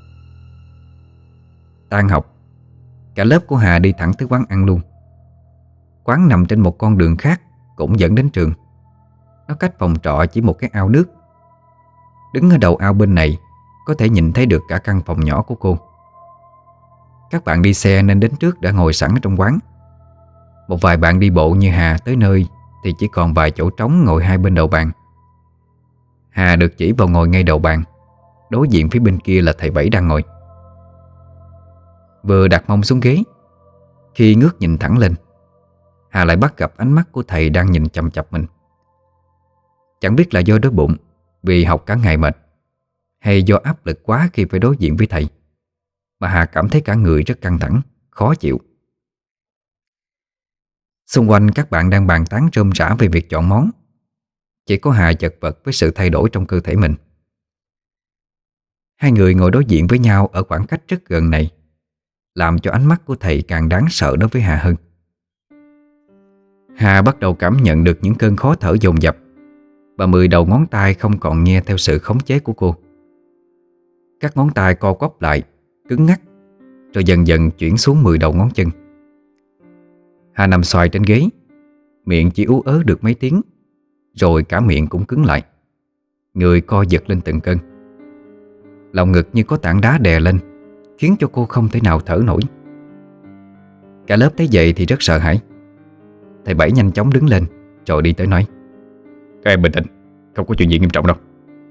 Tan học, cả lớp của Hà đi thẳng tới quán ăn luôn. Quán nằm trên một con đường khác cũng dẫn đến trường. Nó cách phòng trọ chỉ một cái ao nước. Đứng ở đầu ao bên này có thể nhìn thấy được cả căn phòng nhỏ của cô. Các bạn đi xe nên đến trước đã ngồi sẵn ở trong quán. Một vài bạn đi bộ như Hà tới nơi thì chỉ còn vài chỗ trống ngồi hai bên đầu bàn. Hà được chỉ vào ngồi ngay đầu bàn, đối diện phía bên kia là thầy Bảy đang ngồi. Vừa đặt mông xuống ghế, khi ngước nhìn thẳng lên, Hà lại bắt gặp ánh mắt của thầy đang nhìn chằm chằm mình. Chẳng biết là do đói bụng vì học cả ngày mệt, hay do áp lực quá khi phải đối diện với thầy, mà Hà cảm thấy cả người rất căng thẳng, khó chịu. Xung quanh các bạn đang bàn tán rôm rả về việc chọn món. Chỉ có Hà chật vật với sự thay đổi trong cơ thể mình. Hai người ngồi đối diện với nhau ở khoảng cách rất gần này, làm cho ánh mắt của thầy càng đáng sợ đối với Hà hơn. Hà bắt đầu cảm nhận được những cơn khó thở dồn dập, và mười đầu ngón tay không còn nghe theo sự khống chế của cô. Các ngón tay co quắp lại, cứng ngắc, rồi dần dần chuyển xuống mười đầu ngón chân. Hà nằm xoài trên ghế, miệng chỉ ú ớ được mấy tiếng, rồi cả miệng cũng cứng lại. Người co giật lên từng cơn. Lòng ngực như có tảng đá đè lên, khiến cho cô không thể nào thở nổi. Cả lớp thấy vậy thì rất sợ hãi. Thầy Bảy nhanh chóng đứng lên, rồi đi tới nói: "Các em bình tĩnh, không có chuyện gì nghiêm trọng đâu."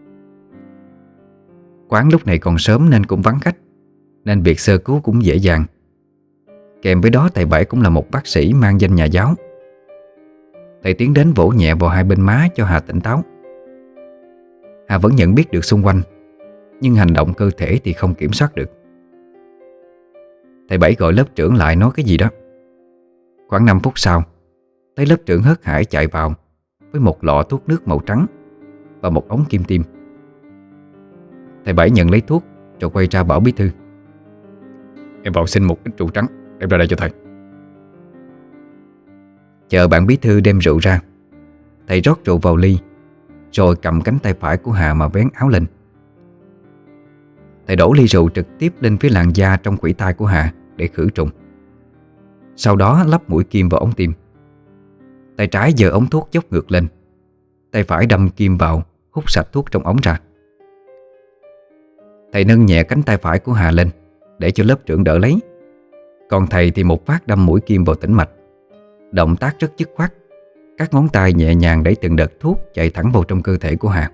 Quán lúc này còn sớm nên cũng vắng khách, nên việc sơ cứu cũng dễ dàng. Kèm với đó thầy Bảy cũng là một bác sĩ mang danh nhà giáo. Thầy tiến đến vỗ nhẹ vào hai bên má cho Hà tỉnh táo. Hà vẫn nhận biết được xung quanh, nhưng hành động cơ thể thì không kiểm soát được. Thầy Bảy gọi lớp trưởng lại nói cái gì đó. Khoảng năm phút sau, thấy lớp trưởng hớt hải chạy vào với một lọ thuốc nước màu trắng và một ống kim tiêm. Thầy Bảy nhận lấy thuốc rồi quay ra bảo bí thư: "Em vào xin một ít rượu trắng, đem ra đây cho thầy." Chờ bạn bí thư đem rượu ra, thầy rót rượu vào ly, rồi cầm cánh tay phải của Hà mà vén áo lên. Thầy đổ ly rượu trực tiếp lên phía làn da trong khuỷu tay của Hà để khử trùng. Sau đó lắp mũi kim vào ống tim. Tay trái giơ ống thuốc dốc ngược lên, tay phải đâm kim vào, hút sạch thuốc trong ống ra. Thầy nâng nhẹ cánh tay phải của Hà lên để cho lớp trưởng đỡ lấy. Còn thầy thì một phát đâm mũi kim vào tĩnh mạch. Động tác rất dứt khoát, các ngón tay nhẹ nhàng đẩy từng đợt thuốc chạy thẳng vào trong cơ thể của Hà.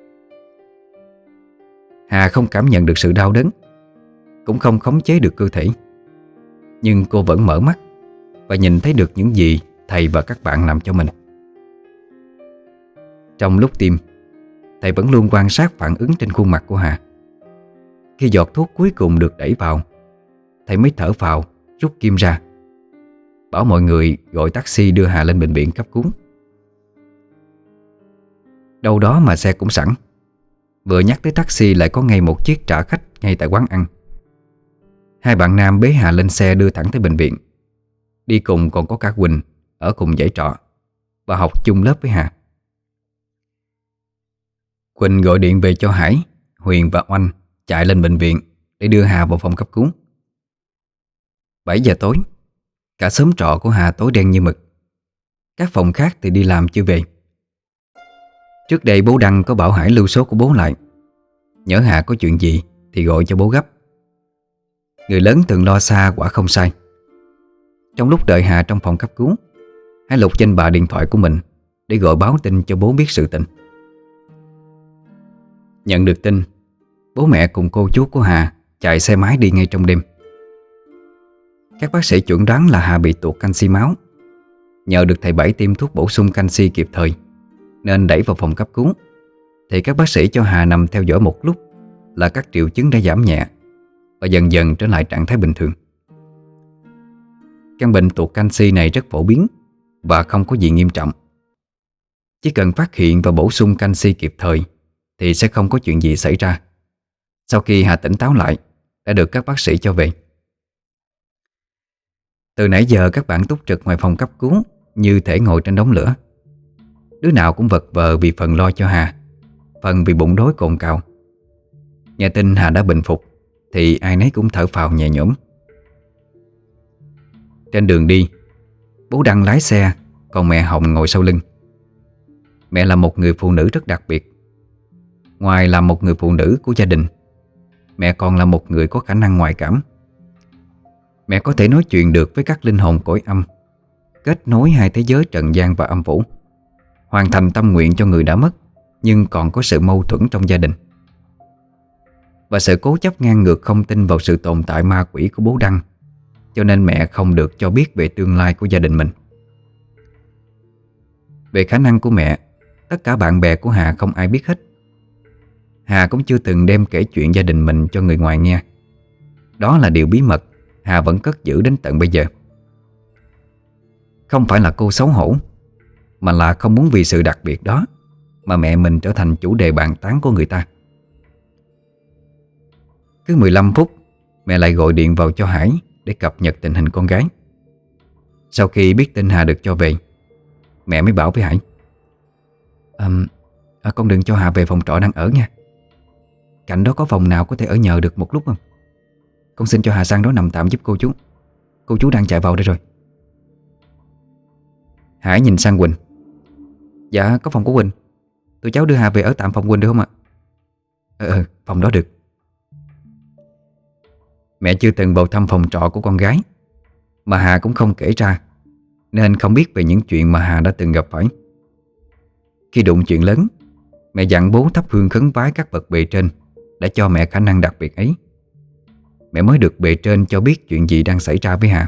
Hà không cảm nhận được sự đau đớn, cũng không khống chế được cơ thể, nhưng cô vẫn mở mắt và nhìn thấy được những gì thầy và các bạn làm cho mình. Trong lúc tiêm, thầy vẫn luôn quan sát phản ứng trên khuôn mặt của Hà. Khi giọt thuốc cuối cùng được đẩy vào, thầy mới thở phào, rút kim ra, bảo mọi người gọi taxi đưa Hà lên bệnh viện cấp cứu. Đâu đó mà xe cũng sẵn. Vừa nhắc tới taxi lại có ngay một chiếc trả khách ngay tại quán ăn. Hai bạn nam bế Hà lên xe đưa thẳng tới bệnh viện. Đi cùng còn có cả Quỳnh, ở cùng dãy trọ và học chung lớp với Hà. Quỳnh gọi điện về cho Hải, Huyền và Oanh chạy lên bệnh viện để đưa Hà vào phòng cấp cứu. Bảy giờ tối, cả xóm trọ của Hà tối đen như mực. Các phòng khác thì đi làm chưa về. Trước đây bố Đăng có bảo Hải lưu số của bố lại, nhớ Hà có chuyện gì thì gọi cho bố gấp. Người lớn thường lo xa quả không sai. Trong lúc đợi Hà trong phòng cấp cứu, Hải lục trên bà điện thoại của mình để gọi báo tin cho bố biết sự tình. Nhận được tin, bố mẹ cùng cô chú của Hà chạy xe máy đi ngay trong đêm. Các bác sĩ chuẩn đoán là Hà bị tụt canxi máu. Nhờ được thầy Bảy tiêm thuốc bổ sung canxi kịp thời nên đẩy vào phòng cấp cứu, thì các bác sĩ cho Hà nằm theo dõi một lúc là các triệu chứng đã giảm nhẹ và dần dần trở lại trạng thái bình thường. Căn bệnh tụt canxi này rất phổ biến và không có gì nghiêm trọng. Chỉ cần phát hiện và bổ sung canxi kịp thời thì sẽ không có chuyện gì xảy ra. Sau khi Hà tỉnh táo lại, đã được các bác sĩ cho về. Từ nãy giờ các bạn túc trực ngoài phòng cấp cứu như thể ngồi trên đống lửa. Đứa nào cũng vật vờ vì phần lo cho Hà, phần vì bụng đói cồn cào. Nghe tin Hà đã bình phục thì ai nấy cũng thở phào nhẹ nhõm. Trên đường đi, bố Đăng lái xe, còn mẹ Hồng ngồi sau lưng. Mẹ là một người phụ nữ rất đặc biệt. Ngoài là một người phụ nữ của gia đình, mẹ còn là một người có khả năng ngoại cảm. Mẹ có thể nói chuyện được với các linh hồn cõi âm, kết nối hai thế giới trần gian và âm phủ, hoàn thành tâm nguyện cho người đã mất nhưng còn có sự mâu thuẫn trong gia đình, và sự cố chấp ngang ngược không tin vào sự tồn tại ma quỷ của bố Đăng, cho nên mẹ không được cho biết về tương lai của gia đình mình. Về khả năng của mẹ, tất cả bạn bè của Hà không ai biết hết. Hà cũng chưa từng đem kể chuyện gia đình mình cho người ngoài nghe. Đó là điều bí mật Hà vẫn cất giữ đến tận bây giờ. Không phải là cô xấu hổ, mà là không muốn vì sự đặc biệt đó mà mẹ mình trở thành chủ đề bàn tán của người ta. Cứ mười lăm phút mẹ lại gọi điện vào cho Hải để cập nhật tình hình con gái. Sau khi biết tin Hà được cho về, mẹ mới bảo với Hải: à, à, con đừng cho Hà về phòng trọ đang ở nha. Cạnh đó có phòng nào có thể ở nhờ được một lúc không? Con xin cho Hà sang đó nằm tạm giúp cô chú. Cô chú đang chạy vào đây rồi. Hải nhìn sang Quỳnh: Dạ có phòng của Quỳnh. Tụi cháu đưa Hà về ở tạm phòng Quỳnh được không ạ? Ờ ờ phòng đó được. Mẹ chưa từng vào thăm phòng trọ của con gái, mà Hà cũng không kể ra, nên không biết về những chuyện mà Hà đã từng gặp phải. Khi đụng chuyện lớn, mẹ dặn bố thắp hương khấn vái các bậc bề trên đã cho mẹ khả năng đặc biệt ấy. Mẹ mới được bề trên cho biết chuyện gì đang xảy ra với Hà.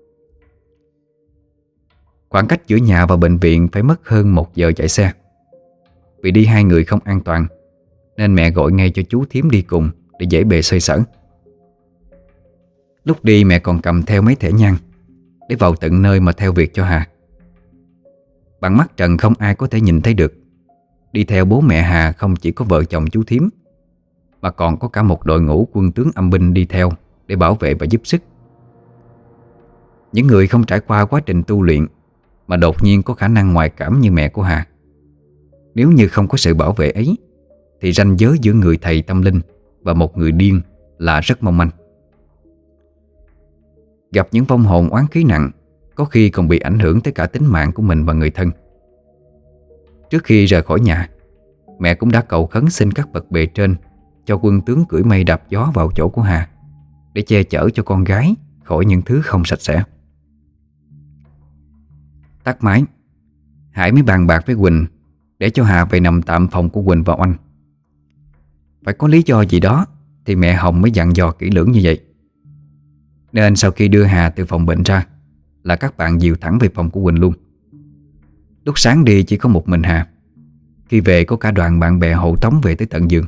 Khoảng cách giữa nhà và bệnh viện phải mất hơn một giờ chạy xe. Vì đi hai người không an toàn, nên mẹ gọi ngay cho chú thím đi cùng để dễ bề xoay sở. Lúc đi mẹ còn cầm theo mấy thẻ nhang để vào tận nơi mà theo việc cho Hà. Bằng mắt trần không ai có thể nhìn thấy được, đi theo bố mẹ Hà không chỉ có vợ chồng chú thím, mà còn có cả một đội ngũ quân tướng âm binh đi theo để bảo vệ và giúp sức. Những người không trải qua quá trình tu luyện mà đột nhiên có khả năng ngoại cảm như mẹ của Hà, nếu như không có sự bảo vệ ấy thì ranh giới giữa người thầy tâm linh và một người điên là rất mong manh. Gặp những vong hồn oán khí nặng, có khi còn bị ảnh hưởng tới cả tính mạng của mình và người thân. Trước khi rời khỏi nhà, mẹ cũng đã cầu khấn xin các bậc bề trên cho quân tướng cưỡi mây đạp gió vào chỗ của Hà, để che chở cho con gái khỏi những thứ không sạch sẽ. Tắt máy, Hải mới bàn bạc với Quỳnh để cho Hà về nằm tạm phòng của Quỳnh và Oanh. Phải có lý do gì đó thì mẹ Hồng mới dặn dò kỹ lưỡng như vậy. Nên sau khi đưa Hà từ phòng bệnh ra là các bạn dìu thẳng về phòng của Quỳnh luôn. Lúc sáng đi chỉ có một mình Hà, khi về có cả đoàn bạn bè hộ tống về tới tận giường.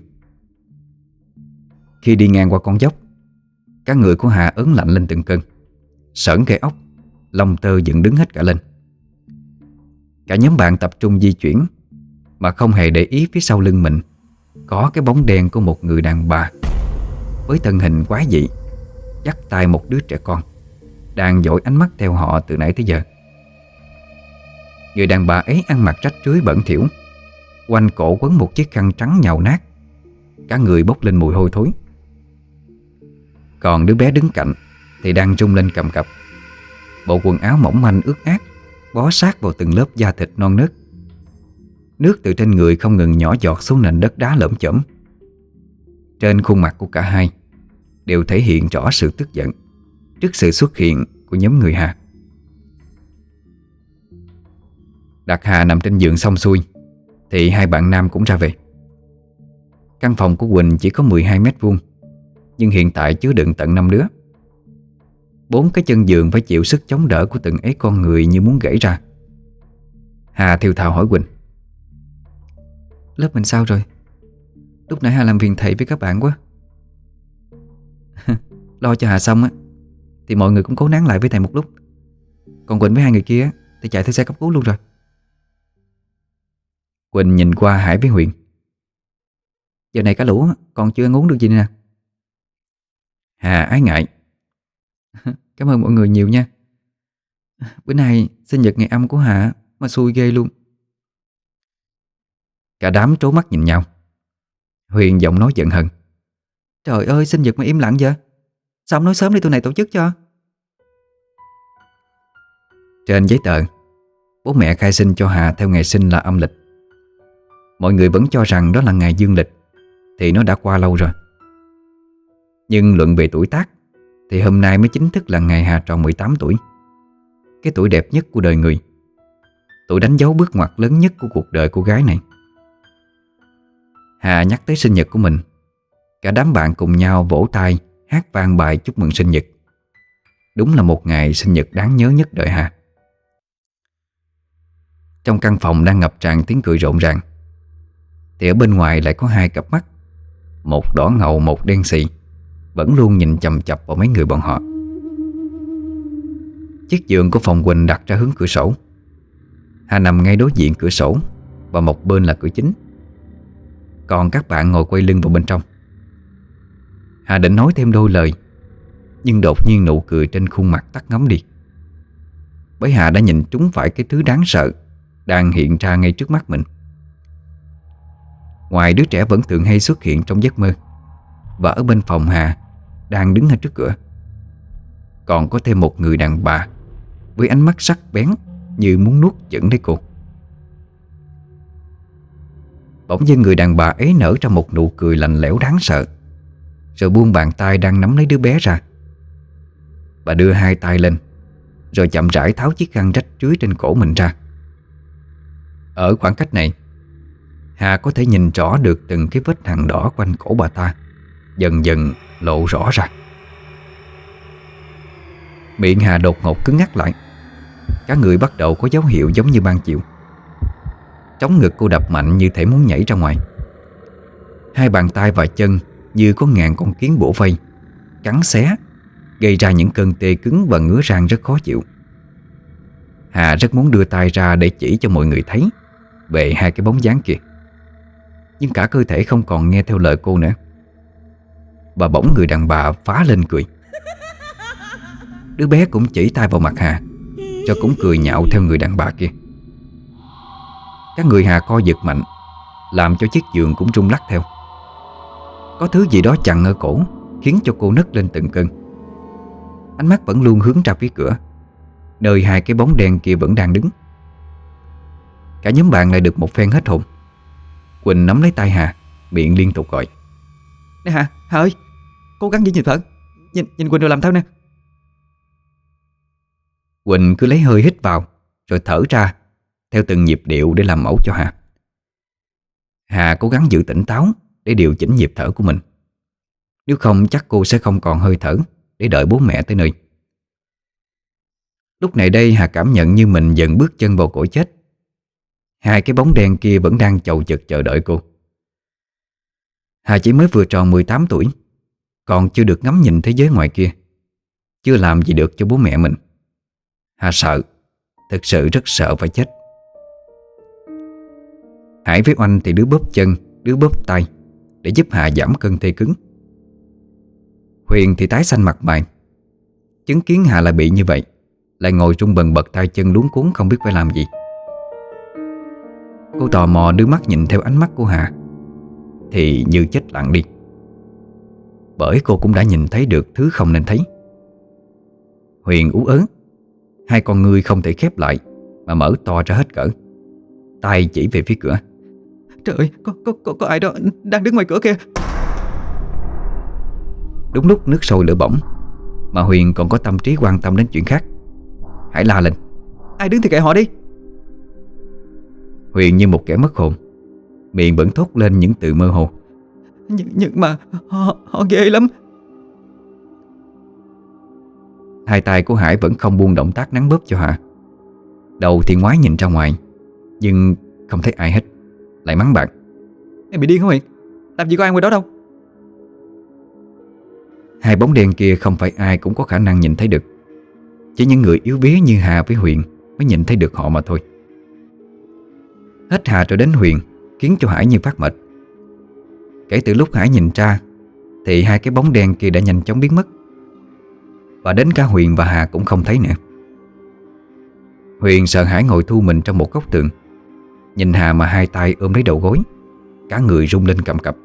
Khi đi ngang qua con dốc, các người của Hà ớn lạnh lên từng cơn, sởn gai ốc, lông tơ dựng đứng hết cả lên. Cả nhóm bạn tập trung di chuyển, mà không hề để ý phía sau lưng mình có cái bóng đen của một người đàn bà với thân hình quái dị, dắt tay một đứa trẻ con đang dõi ánh mắt theo họ từ nãy tới giờ. Người đàn bà ấy ăn mặc rách rưới bẩn thỉu, quanh cổ quấn một chiếc khăn trắng nhàu nát, cả người bốc lên mùi hôi thối. Còn đứa bé đứng cạnh thì đang rung lên cầm cập, bộ quần áo mỏng manh ướt át bó sát vào từng lớp da thịt non nớt. Nước từ trên người không ngừng nhỏ giọt xuống nền đất đá lởm chởm. Trên khuôn mặt của cả hai đều thể hiện rõ sự tức giận trước sự xuất hiện của nhóm người Hà. Đặt Hà nằm trên giường xong xuôi thì hai bạn nam cũng ra về. Căn phòng của Quỳnh chỉ có mười hai mét vuông, nhưng hiện tại chứa đựng tận năm đứa. Bốn cái chân giường phải chịu sức chống đỡ của từng ấy con người như muốn gãy ra. Hà thều thào hỏi Quỳnh: Lớp mình sao rồi? Lúc nãy Hà làm phiền thầy với các bạn quá. Lo cho Hà xong á thì mọi người cũng cố nán lại với thầy một lúc. Còn Quỳnh với hai người kia thì chạy theo xe cấp cứu luôn rồi. Quỳnh nhìn qua Hải với Huyền: Giờ này cả lũ còn chưa ăn uống được gì nè. Hà ái ngại: Cảm ơn mọi người nhiều nha. Bữa nay sinh nhật ngày âm của Hà mà xui ghê luôn. Cả đám trố mắt nhìn nhau. Huyền giọng nói giận hờn: Trời ơi, sinh nhật mà im lặng vậy? Sao không nói sớm đi tụi này tổ chức cho? Trên giấy tờ, bố mẹ khai sinh cho Hà theo ngày sinh là âm lịch. Mọi người vẫn cho rằng đó là ngày dương lịch, thì nó đã qua lâu rồi. Nhưng luận về tuổi tác thì hôm nay mới chính thức là ngày Hà tròn mười tám tuổi. cái tuổi đẹp nhất của đời người, tuổi đánh dấu bước ngoặt lớn nhất của cuộc đời cô gái này. Hà nhắc tới sinh nhật của mình, cả đám bạn cùng nhau vỗ tay hát vang bài chúc mừng sinh nhật. Đúng là một ngày sinh nhật đáng nhớ nhất đời Hà. Trong căn phòng đang ngập tràn tiếng cười rộn ràng, thì ở bên ngoài lại có hai cặp mắt, một đỏ ngầu một đen xì, vẫn luôn nhìn chằm chằm vào mấy người bọn họ. Chiếc giường của phòng Quỳnh đặt ra hướng cửa sổ. Hà nằm ngay đối diện cửa sổ, và một bên là cửa chính. Còn các bạn ngồi quay lưng vào bên trong. Hà định nói thêm đôi lời, nhưng đột nhiên nụ cười trên khuôn mặt tắt ngấm đi, bởi Hà đã nhìn trúng phải cái thứ đáng sợ đang hiện ra ngay trước mắt mình. Ngoài đứa trẻ vẫn thường hay xuất hiện trong giấc mơ, và ở bên phòng Hà đang đứng ở trước cửa, còn có thêm một người đàn bà với ánh mắt sắc bén như muốn nuốt chửng lấy cô. Bỗng dưng người đàn bà ấy nở ra một nụ cười lạnh lẽo đáng sợ, rồi buông bàn tay đang nắm lấy đứa bé ra. Bà đưa hai tay lên, rồi chậm rãi tháo chiếc khăn rách rưới trên cổ mình ra. Ở khoảng cách này, Hà có thể nhìn rõ được từng cái vết hằn đỏ quanh cổ bà ta dần dần lộ rõ ra. Miệng Hà đột ngột cứng ngắc lại, cả người bắt đầu có dấu hiệu giống như ban chiều. Trống ngực cô đập mạnh như thể muốn nhảy ra ngoài. Hai bàn tay và chân như có ngàn con kiến bủa vây, cắn xé, gây ra những cơn tê cứng và ngứa răng rất khó chịu. Hà rất muốn đưa tay ra để chỉ cho mọi người thấy về hai cái bóng dáng kia, nhưng cả cơ thể không còn nghe theo lời cô nữa. Và bỗng người đàn bà phá lên cười. Đứa bé cũng chỉ tay vào mặt Hà, cho cũng cười nhạo theo người đàn bà kia. Các người Hà co giật mạnh, làm cho chiếc giường cũng rung lắc theo. Có thứ gì đó chặn ở cổ, khiến cho cô nấc lên từng cơn. Ánh mắt vẫn luôn hướng ra phía cửa, nơi hai cái bóng đen kia vẫn đang đứng. Cả nhóm bạn lại được một phen hết hồn. Quỳnh nắm lấy tay Hà, miệng liên tục gọi: "Nè Hà, Hà ơi, cố gắng giữ nhịp thở. Nhìn, nhìn Quỳnh rồi làm theo nè." Quỳnh cứ lấy hơi hít vào rồi thở ra theo từng nhịp điệu để làm mẫu cho Hà. Hà cố gắng giữ tỉnh táo để điều chỉnh nhịp thở của mình, nếu không chắc cô sẽ không còn hơi thở để đợi bố mẹ tới nơi. Lúc này đây Hà cảm nhận như mình dần bước chân vào cõi chết. Hai cái bóng đen kia vẫn đang chầu chực chờ đợi cô. Hà chỉ mới vừa tròn mười tám tuổi, còn chưa được ngắm nhìn thế giới ngoài kia, chưa làm gì được cho bố mẹ mình. Hà sợ, thực sự rất sợ phải chết. Hải với Oanh thì đứa bóp chân, đứa bóp tay để giúp Hà giảm cơn tê cứng. Huyền thì tái xanh mặt mày, chứng kiến Hà lại bị như vậy, lại ngồi rung bần bật tay chân luống cuống không biết phải làm gì. Cô tò mò đưa mắt nhìn theo ánh mắt của Hà, thì như chết lặng đi, bởi cô cũng đã nhìn thấy được thứ không nên thấy. Huyền ú ớ, hai con ngươi không thể khép lại mà mở to ra hết cỡ, tay chỉ về phía cửa: "Trời ơi, có, có, có, có ai đó đang đứng ngoài cửa kìa." Đúng lúc nước sôi lửa bỏng mà Huyền còn có tâm trí quan tâm đến chuyện khác. Hải la lên: "Ai đứng thì kệ họ đi." Huyền như một kẻ mất hồn, miệng vẫn thốt lên những từ mơ hồ: Nhưng, nhưng mà họ, họ ghê lắm." Hai tay của Hải vẫn không buông động tác nắn bóp cho Hà. Đầu thì ngoái nhìn ra ngoài, nhưng không thấy ai hết, lại mắng bạn: "Em bị điên hả Huyền? Làm gì có ai ngoài đó đâu." Hai bóng đen kia không phải ai cũng có khả năng nhìn thấy được, chỉ những người yếu vía như Hà với Huyền mới nhìn thấy được họ mà thôi. Hết Hà rồi đến Huyền khiến cho Hải như phát mệt. Kể từ lúc Hải nhìn ra thì hai cái bóng đen kia đã nhanh chóng biến mất, và đến cả Huyền và Hà cũng không thấy nữa. Huyền sợ hãi ngồi thu mình trong một góc tường, nhìn Hà mà hai tay ôm lấy đầu gối, cả người rung lên cầm cập.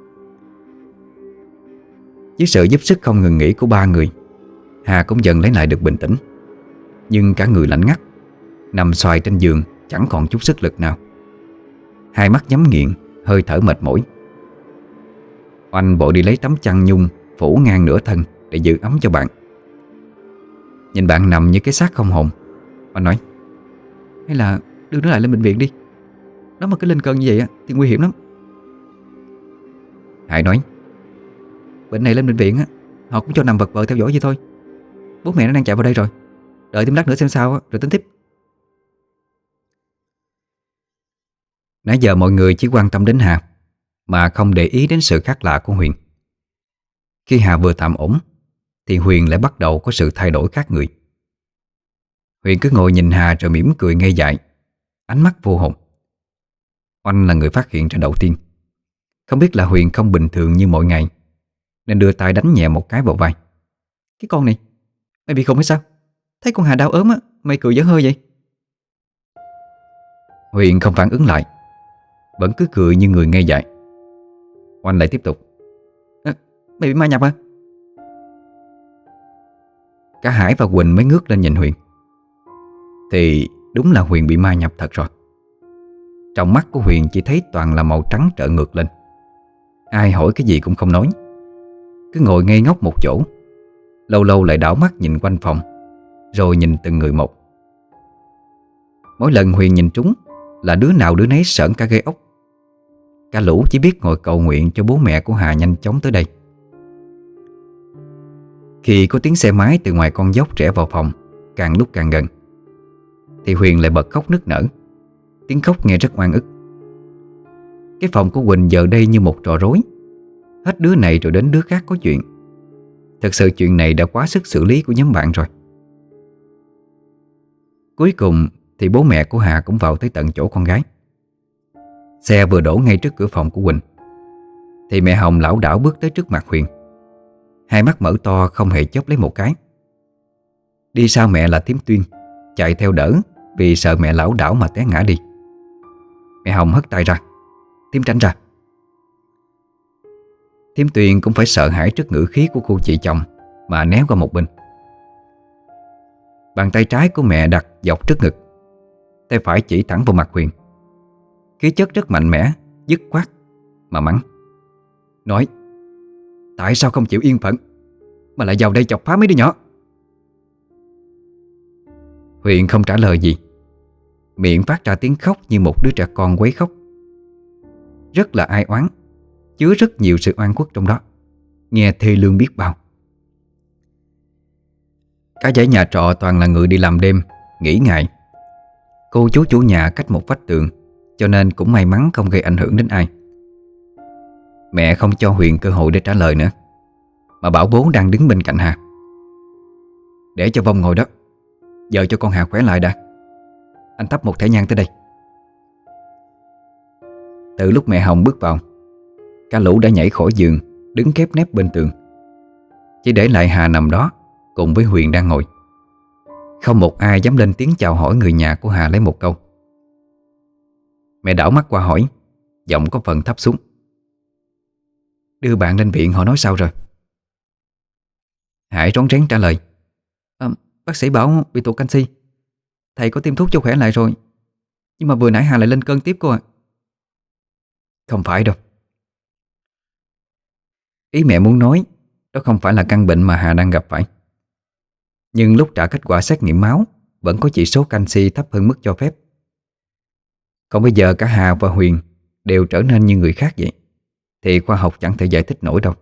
Với sự giúp sức không ngừng nghỉ của ba người, Hà cũng dần lấy lại được bình tĩnh. Nhưng cả người lạnh ngắt, nằm xoài trên giường chẳng còn chút sức lực nào, hai mắt nhắm nghiền, hơi thở mệt mỏi. Oanh vội đi lấy tấm chăn nhung phủ ngang nửa thân để giữ ấm cho bạn. Nhìn bạn nằm như cái xác không hồn, Anh nói: "Hay là đưa nó lại lên bệnh viện đi. Nó mà cứ lên cơn như vậy á thì nguy hiểm lắm." Hải nói: "Bệnh này lên bệnh viện á, họ cũng cho nằm vật vờ theo dõi vậy thôi. Bố mẹ nó đang chạy vào đây rồi. Đợi thêm lát nữa xem sao á, rồi tính tiếp." Nãy giờ mọi người chỉ quan tâm đến Hà, mà không để ý đến sự khác lạ của Huyền. Khi Hà vừa tạm ổn thì Huyền lại bắt đầu có sự thay đổi khác người. Huyền cứ ngồi nhìn Hà rồi mỉm cười ngây dại, ánh mắt vô hồn. Oanh là người phát hiện ra đầu tiên. Không biết là Huyền không bình thường như mọi ngày, nên đưa tay đánh nhẹ một cái vào vai. "Cái con này, mày bị khùng hay sao? Thấy con Hà đau ốm á, mày cười dở hơi vậy?" Huyền không phản ứng lại, vẫn cứ cười như người ngây dại. Oanh lại tiếp tục: "À, mày bị ma nhập à?" Cả Hải và Quỳnh mới ngước lên nhìn Huyền. Thì đúng là Huyền bị ma nhập thật rồi. Trong mắt của Huyền chỉ thấy toàn là màu trắng trợn ngược lên. Ai hỏi cái gì cũng không nói, cứ ngồi ngây ngốc một chỗ. Lâu lâu lại đảo mắt nhìn quanh phòng, rồi nhìn từng người một. Mỗi lần Huyền nhìn trúng là đứa nào đứa nấy sởn cả gai ốc. Cả lũ chỉ biết ngồi cầu nguyện cho bố mẹ của Hà nhanh chóng tới đây. Khi có tiếng xe máy từ ngoài con dốc rẽ vào phòng càng lúc càng gần, thì Huyền lại bật khóc nức nở. Tiếng khóc nghe rất oan ức. Cái phòng của Quỳnh giờ đây như một trò rối. Hết đứa này rồi đến đứa khác có chuyện. Thật sự chuyện này đã quá sức xử lý của nhóm bạn rồi. Cuối cùng thì bố mẹ của Hà cũng vào tới tận chỗ con gái. Xe vừa đổ ngay trước cửa phòng của Quỳnh thì mẹ Hồng lảo đảo bước tới trước mặt Huyền. Hai mắt mở to không hề chớp lấy một cái. Đi sau mẹ là Thím Tuyên, chạy theo đỡ vì sợ mẹ lảo đảo mà té ngã đi. Mẹ Hồng hất tay ra: "Thím tránh ra." Thím Tuyên cũng phải sợ hãi trước ngữ khí của cô chị chồng mà né qua một bên. Bàn tay trái của mẹ đặt dọc trước ngực, tay phải chỉ thẳng vào mặt Huyền. Khí chất rất mạnh mẽ, dứt khoát mà mắng, nói: "Tại sao không chịu yên phận mà lại vào đây chọc phá mấy đứa nhỏ?" Huyền không trả lời gì, miệng phát ra tiếng khóc như một đứa trẻ con quấy khóc. Rất là ai oán, chứa rất nhiều sự oan khuất trong đó, nghe thê lương biết bao. Cả dãy nhà trọ toàn là người đi làm đêm, nghỉ ngày. Cô chú chủ nhà cách một vách tường, cho nên cũng may mắn không gây ảnh hưởng đến ai. Mẹ không cho Huyền cơ hội để trả lời nữa, mà bảo bố đang đứng bên cạnh Hà: "Để cho Vong ngồi đó, giờ cho con Hà khỏe lại đã. Anh thắp một thẻ nhang tới đây." Từ lúc mẹ Hồng bước vào, cả lũ đã nhảy khỏi giường, đứng khép nép bên tường, chỉ để lại Hà nằm đó cùng với Huyền đang ngồi. Không một ai dám lên tiếng chào hỏi người nhà của Hà lấy một câu. Mẹ đảo mắt qua hỏi, giọng có phần thấp xuống: "Đưa bạn lên viện họ nói sao rồi?" Hải rón rén trả lời: "À, bác sĩ bảo bị tụt canxi. Thầy có tiêm thuốc cho khỏe lại rồi, nhưng mà vừa nãy Hà lại lên cơn tiếp cô ạ." "Không phải đâu." Ý mẹ muốn nói đó không phải là căn bệnh mà Hà đang gặp phải. Nhưng lúc trả kết quả xét nghiệm máu vẫn có chỉ số canxi thấp hơn mức cho phép. Còn bây giờ cả Hà và Huyền đều trở nên như người khác vậy, thì khoa học chẳng thể giải thích nổi đâu.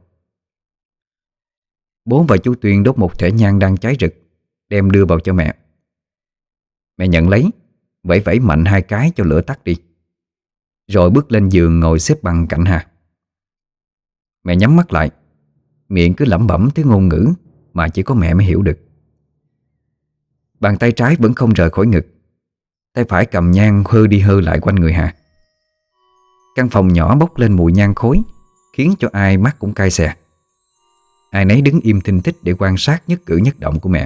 Bố và chú Tuyên đốt một thẻ nhang đang cháy rực, đem đưa vào cho mẹ. Mẹ nhận lấy, vẫy vẫy mạnh hai cái cho lửa tắt đi, rồi bước lên giường ngồi xếp bằng cạnh Hà. Mẹ nhắm mắt lại, miệng cứ lẩm bẩm thứ ngôn ngữ mà chỉ có mẹ mới hiểu được. Bàn tay trái vẫn không rời khỏi ngực, tay phải cầm nhang hơ đi hơ lại quanh người Hà. Căn phòng nhỏ bốc lên mùi nhang khối, khiến cho ai mắt cũng cay xè. Ai nấy đứng im thinh thích để quan sát nhất cử nhất động của mẹ.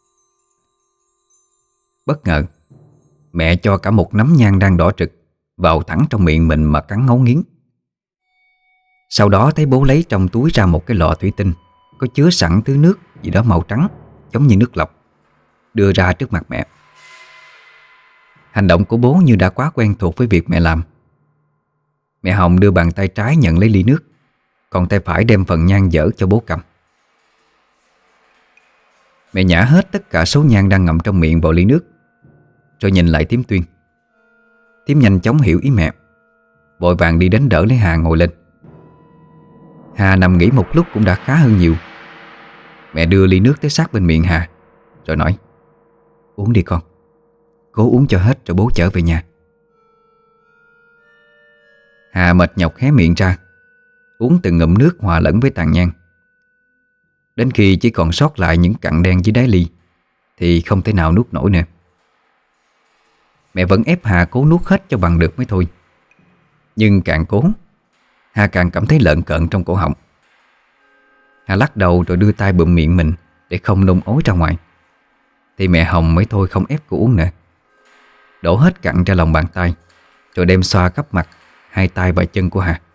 Bất ngờ, mẹ cho cả một nắm nhang đang đỏ rực vào thẳng trong miệng mình mà cắn ngấu nghiến. Sau đó thấy bố lấy trong túi ra một cái lọ thủy tinh có chứa sẵn thứ nước gì đó màu trắng, giống như nước lọc, đưa ra trước mặt mẹ. Hành động của bố như đã quá quen thuộc với việc mẹ làm. Mẹ Hồng đưa bàn tay trái nhận lấy ly nước, còn tay phải đem phần nhang dở cho bố cầm. Mẹ nhả hết tất cả số nhang đang ngậm trong miệng vào ly nước, rồi nhìn lại Thím Tuyên. Thím nhanh chóng hiểu ý mẹ, vội vàng đi đến đỡ lấy Hà ngồi lên. Hà nằm nghỉ một lúc cũng đã khá hơn nhiều. Mẹ đưa ly nước tới sát bên miệng Hà, rồi nói: "Uống đi con, cố uống cho hết rồi bố chở về nhà." Hà mệt nhọc hé miệng ra, uống từng ngụm nước hòa lẫn với tàn nhang. Đến khi chỉ còn sót lại những cặn đen dưới đáy ly thì không thể nào nuốt nổi nữa. Mẹ vẫn ép Hà cố nuốt hết cho bằng được mới thôi. Nhưng càng cố, Hà càng cảm thấy lợn cợn trong cổ họng. Hà lắc đầu rồi đưa tay bụm miệng mình để không nôn ói ra ngoài. Thì mẹ Hồng mới thôi không ép cô uống nữa, đổ hết cặn ra lòng bàn tay, rồi đem xoa khắp mặt, hai tay và chân của Hà.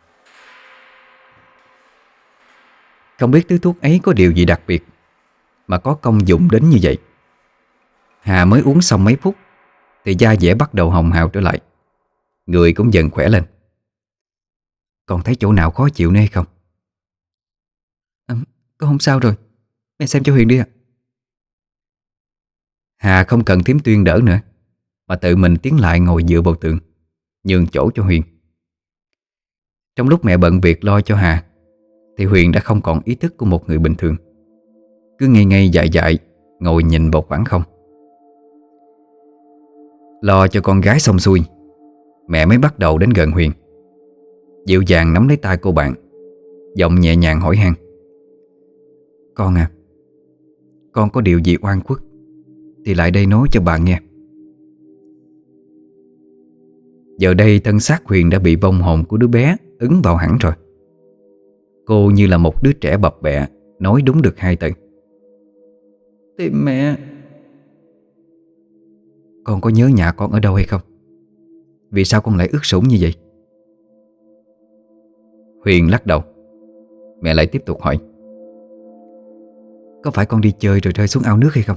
Không biết thứ thuốc ấy có điều gì đặc biệt mà có công dụng đến như vậy. Hà mới uống xong mấy phút thì da dẻ bắt đầu hồng hào trở lại, người cũng dần khỏe lên. "Con thấy chỗ nào khó chịu nữa hay không?" À, "Con không sao rồi, mẹ xem cho Huyền đi ạ." Hà không cần Thím Tuyên đỡ nữa, mà tự mình tiến lại ngồi dựa vào tường, nhường chỗ cho Huyền. Trong lúc mẹ bận việc lo cho Hà thì Huyền đã không còn ý thức của một người bình thường, cứ ngây ngây dại dại ngồi nhìn vào khoảng không. Lo cho con gái xong xuôi, mẹ mới bắt đầu đến gần Huyền, dịu dàng nắm lấy tay cô bạn, giọng nhẹ nhàng hỏi han: "Con à, con có điều gì oan khuất thì lại đây nói cho bà nghe." Giờ đây thân xác Huyền đã bị vong hồn của đứa bé ứng vào hẳn rồi. Cô như là một đứa trẻ bập bẹ nói đúng được hai từ: "Tìm mẹ." "Con có nhớ nhà con ở đâu hay không? Vì sao con lại ướt sũng như vậy?" Huyền lắc đầu. Mẹ lại tiếp tục hỏi: "Có phải con đi chơi rồi rơi xuống ao nước hay không?"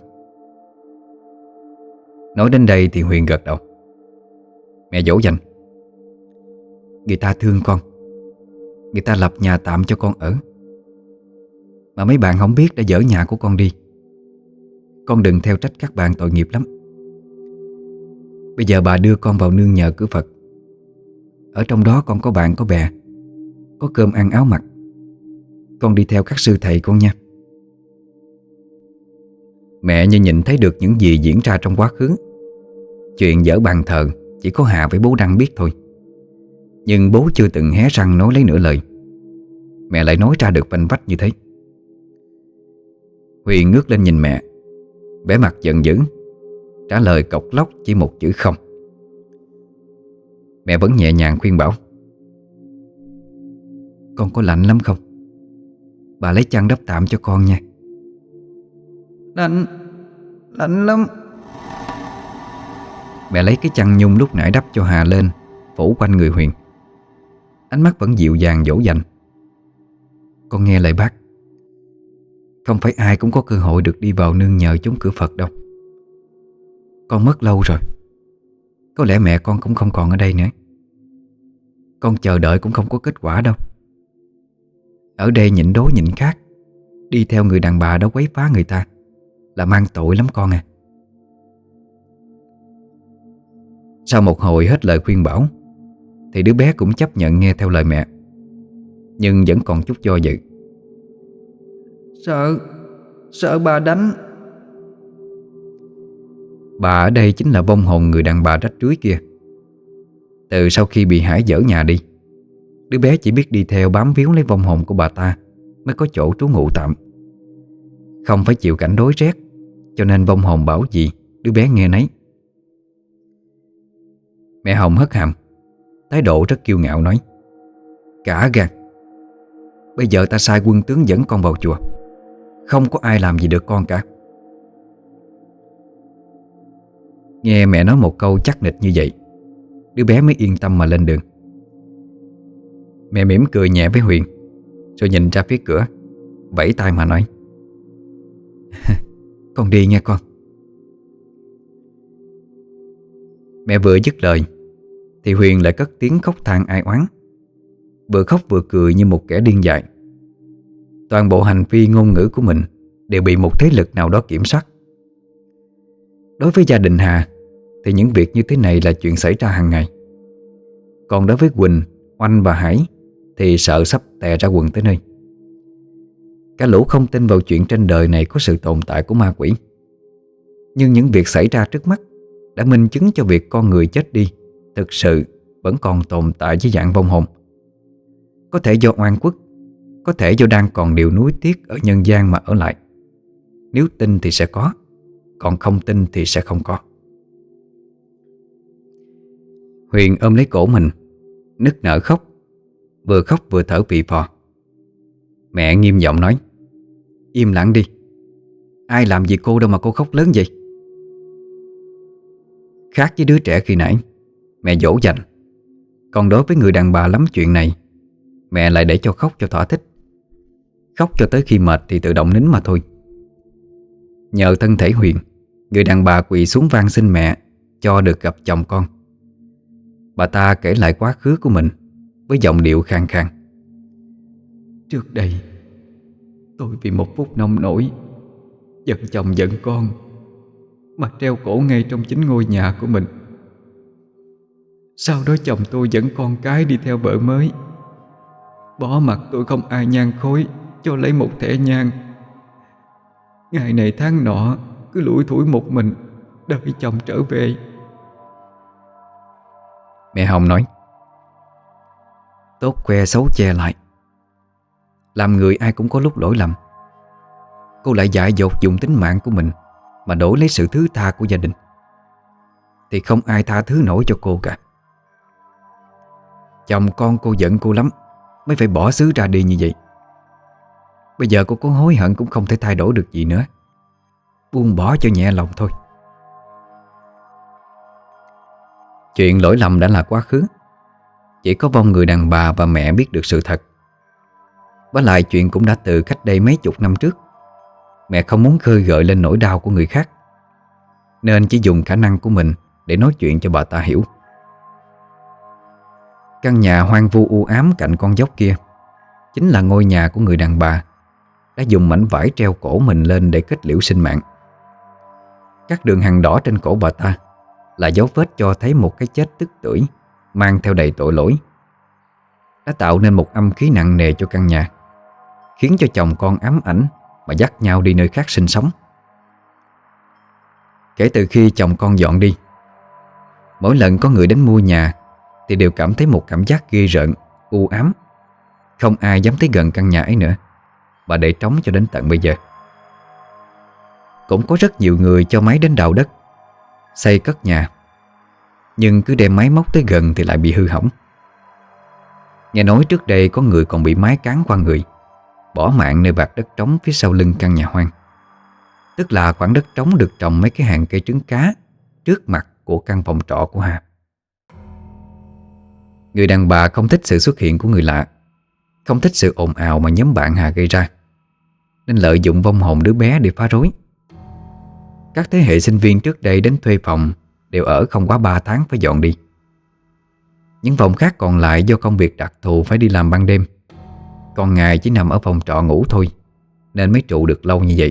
Nói đến đây thì Huyền gật đầu. Mẹ dỗ dành: "Người ta thương con, người ta lập nhà tạm cho con ở, mà mấy bạn không biết đã dỡ nhà của con đi. Con đừng theo trách các bạn, tội nghiệp lắm. Bây giờ bà đưa con vào nương nhờ cửa Phật. Ở trong đó con có bạn có bè, có cơm ăn áo mặc. Con đi theo các sư thầy con nha." Mẹ như nhìn thấy được những gì diễn ra trong quá khứ. Chuyện dỡ bàn thờ chỉ có Hà với bố Đăng biết thôi, nhưng bố chưa từng hé răng nói lấy nửa lời. Mẹ lại nói ra được vanh vách như thế. Huyền ngước lên nhìn mẹ, vẻ mặt giận dữ, trả lời cộc lốc chỉ một chữ không. Mẹ vẫn nhẹ nhàng khuyên bảo: "Con có lạnh lắm không? Bà lấy chăn đắp tạm cho con nha." "Lạnh, lạnh lắm." Mẹ lấy cái chăn nhung lúc nãy đắp cho Hà lên, phủ quanh người Huyền. Ánh mắt vẫn dịu dàng dỗ dành: "Con nghe lời bác. Không phải ai cũng có cơ hội được đi vào nương nhờ chốn cửa Phật đâu. Con mất lâu rồi, có lẽ mẹ con cũng không còn ở đây nữa. Con chờ đợi cũng không có kết quả đâu. Ở đây nhịn đói nhịn khát, đi theo người đàn bà đó quấy phá người ta là mang tội lắm con à." Sau một hồi hết lời khuyên bảo thì đứa bé cũng chấp nhận nghe theo lời mẹ, nhưng vẫn còn chút do dự. "Sợ, sợ bà đánh." Bà ở đây chính là vong hồn người đàn bà rách rưới kia. Từ sau khi bị Hải dỡ nhà đi, đứa bé chỉ biết đi theo bám víu lấy vong hồn của bà ta mới có chỗ trú ngụ tạm. Không phải chịu cảnh đói rét, cho nên vong hồn bảo gì đứa bé nghe nấy. Mẹ Hồng hất hàm, thái độ rất kiêu ngạo nói: "Cả gan, bây giờ ta sai quân tướng dẫn con vào chùa, không có ai làm gì được con cả." Nghe mẹ nói một câu chắc nịch như vậy, đứa bé mới yên tâm mà lên đường. Mẹ mỉm cười nhẹ với Huyền, rồi nhìn ra phía cửa, vẫy tay mà nói: "Con đi nghe con." Mẹ vừa dứt lời thì Huyền lại cất tiếng khóc than ai oán, vừa khóc vừa cười như một kẻ điên dại. Toàn bộ hành vi ngôn ngữ của mình đều bị một thế lực nào đó kiểm soát. Đối với gia đình Hà thì những việc như thế này là chuyện xảy ra hàng ngày. Còn đối với Quỳnh, Oanh và Hải thì sợ sắp tè ra quần tới nơi. Cả lũ không tin vào chuyện trên đời này có sự tồn tại của ma quỷ. Nhưng những việc xảy ra trước mắt đã minh chứng cho việc con người chết đi thực sự vẫn còn tồn tại dưới dạng vong hồn. Có thể do oan khuất, có thể do đang còn điều nuối tiếc ở nhân gian mà ở lại. Nếu tin thì sẽ có, còn không tin thì sẽ không có. Huyền ôm lấy cổ mình, nức nở khóc, vừa khóc vừa thở phì phò. Mẹ nghiêm giọng nói: "Im lặng đi, ai làm gì cô đâu mà cô khóc lớn vậy?" Khác với đứa trẻ khi nãy, mẹ dỗ dành. Còn đối với người đàn bà lắm chuyện này, mẹ lại để cho khóc cho thỏa thích. Khóc cho tới khi mệt thì tự động nín mà thôi. Nhờ thân thể Huyền, người đàn bà quỳ xuống van xin mẹ cho được gặp chồng con. Bà ta kể lại quá khứ của mình với giọng điệu khàn khàn: "Trước đây, tôi vì một phút nông nổi giận chồng giận con mà treo cổ ngay trong chính ngôi nhà của mình. Sau đó chồng tôi dẫn con cái đi theo vợ mới, bỏ mặc tôi không ai nhang khói cho lấy một thẻ nhang. Ngày này tháng nọ cứ lủi thủi một mình đợi chồng trở về." Mẹ Hồng nói: "Tốt que xấu che lại. Làm người ai cũng có lúc lỗi lầm. Cô lại dại dột dùng tính mạng của mình mà đổi lấy sự thứ tha của gia đình, thì không ai tha thứ nổi cho cô cả. Chồng con cô giận cô lắm mới phải bỏ xứ ra đi như vậy. Bây giờ cô có hối hận cũng không thể thay đổi được gì nữa. Buông bỏ cho nhẹ lòng thôi." Chuyện lỗi lầm đã là quá khứ. Chỉ có vong người đàn bà và mẹ biết được sự thật. Với lại chuyện cũng đã từ cách đây mấy chục năm trước. Mẹ không muốn khơi gợi lên nỗi đau của người khác, nên chỉ dùng khả năng của mình để nói chuyện cho bà ta hiểu. Căn nhà hoang vu u ám cạnh con dốc kia chính là ngôi nhà của người đàn bà đã dùng mảnh vải treo cổ mình lên để kết liễu sinh mạng. Các đường hằn đỏ trên cổ bà ta là dấu vết cho thấy một cái chết tức tưởi mang theo đầy tội lỗi, đã tạo nên một âm khí nặng nề cho căn nhà, khiến cho chồng con ám ảnh mà dắt nhau đi nơi khác sinh sống. Kể từ khi chồng con dọn đi, mỗi lần có người đến mua nhà thì đều cảm thấy một cảm giác ghê rợn, u ám. Không ai dám tới gần căn nhà ấy nữa, và để trống cho đến tận bây giờ. Cũng có rất nhiều người cho máy đến đào đất, xây cất nhà, nhưng cứ đem máy móc tới gần thì lại bị hư hỏng. Nghe nói trước đây có người còn bị máy cán qua người, bỏ mạng nơi vạt đất trống phía sau lưng căn nhà hoang. Tức là khoảng đất trống được trồng mấy cái hàng cây trứng cá trước mặt của căn phòng trọ của Hà. Người đàn bà không thích sự xuất hiện của người lạ, không thích sự ồn ào mà nhóm bạn Hà gây ra, nên lợi dụng vong hồn đứa bé để phá rối. Các thế hệ sinh viên trước đây đến thuê phòng đều ở không quá ba tháng phải dọn đi. Những phòng khác còn lại do công việc đặc thù phải đi làm ban đêm, còn ngày chỉ nằm ở phòng trọ ngủ thôi, nên mới trụ được lâu như vậy.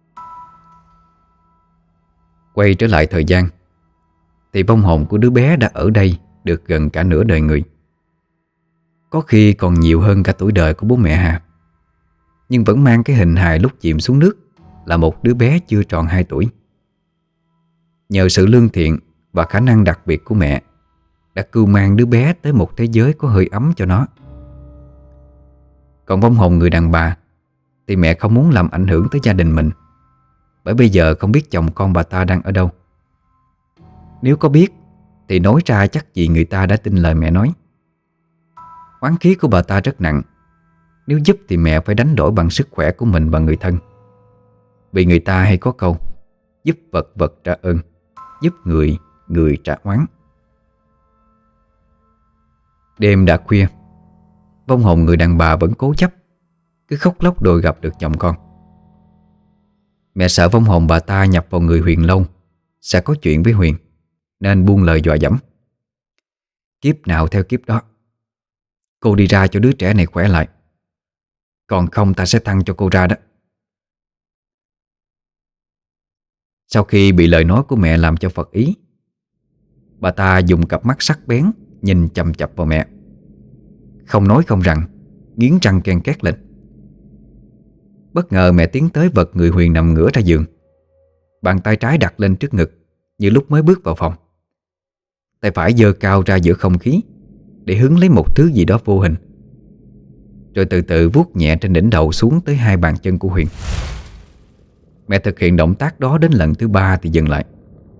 Quay trở lại thời gian, thì vong hồn của đứa bé đã ở đây được gần cả nửa đời người. Có khi còn nhiều hơn cả tuổi đời của bố mẹ Hà, nhưng vẫn mang cái hình hài lúc chìm xuống nước là một đứa bé chưa tròn hai tuổi. Nhờ sự lương thiện và khả năng đặc biệt của mẹ đã cưu mang đứa bé tới một thế giới có hơi ấm cho nó. Còn vong hồn người đàn bà thì mẹ không muốn làm ảnh hưởng tới gia đình mình, bởi bây giờ không biết chồng con bà ta đang ở đâu. Nếu có biết thì nói ra chắc gì người ta đã tin lời mẹ nói. Oán khí của bà ta rất nặng. Nếu giúp thì mẹ phải đánh đổi bằng sức khỏe của mình và người thân. Vì người ta hay có câu giúp vật vật trả ơn, giúp người người trả oán. Đêm đã khuya, vong hồn người đàn bà vẫn cố chấp, cứ khóc lóc đòi gặp được chồng con. Mẹ sợ vong hồn bà ta nhập vào người Huyền lâu sẽ có chuyện với Huyền, nên buông lời dọa dẫm: "Kiếp nào theo kiếp đó, cô đi ra cho đứa trẻ này khỏe lại, còn không ta sẽ thăng cho cô ra đó." Sau khi bị lời nói của mẹ làm cho phật ý, Bà ta dùng cặp mắt sắc bén nhìn chằm chằm vào mẹ, không nói không rằng, nghiến răng ken két lên. Bất ngờ mẹ tiến tới vật người Huyền nằm ngửa ra giường, bàn tay trái đặt lên trước ngực như lúc mới bước vào phòng. Tay phải giơ cao ra giữa không khí để hứng lấy một thứ gì đó vô hình, rồi từ từ vuốt nhẹ trên đỉnh đầu xuống tới hai bàn chân của Huyền. Mẹ thực hiện động tác đó đến lần thứ ba thì dừng lại.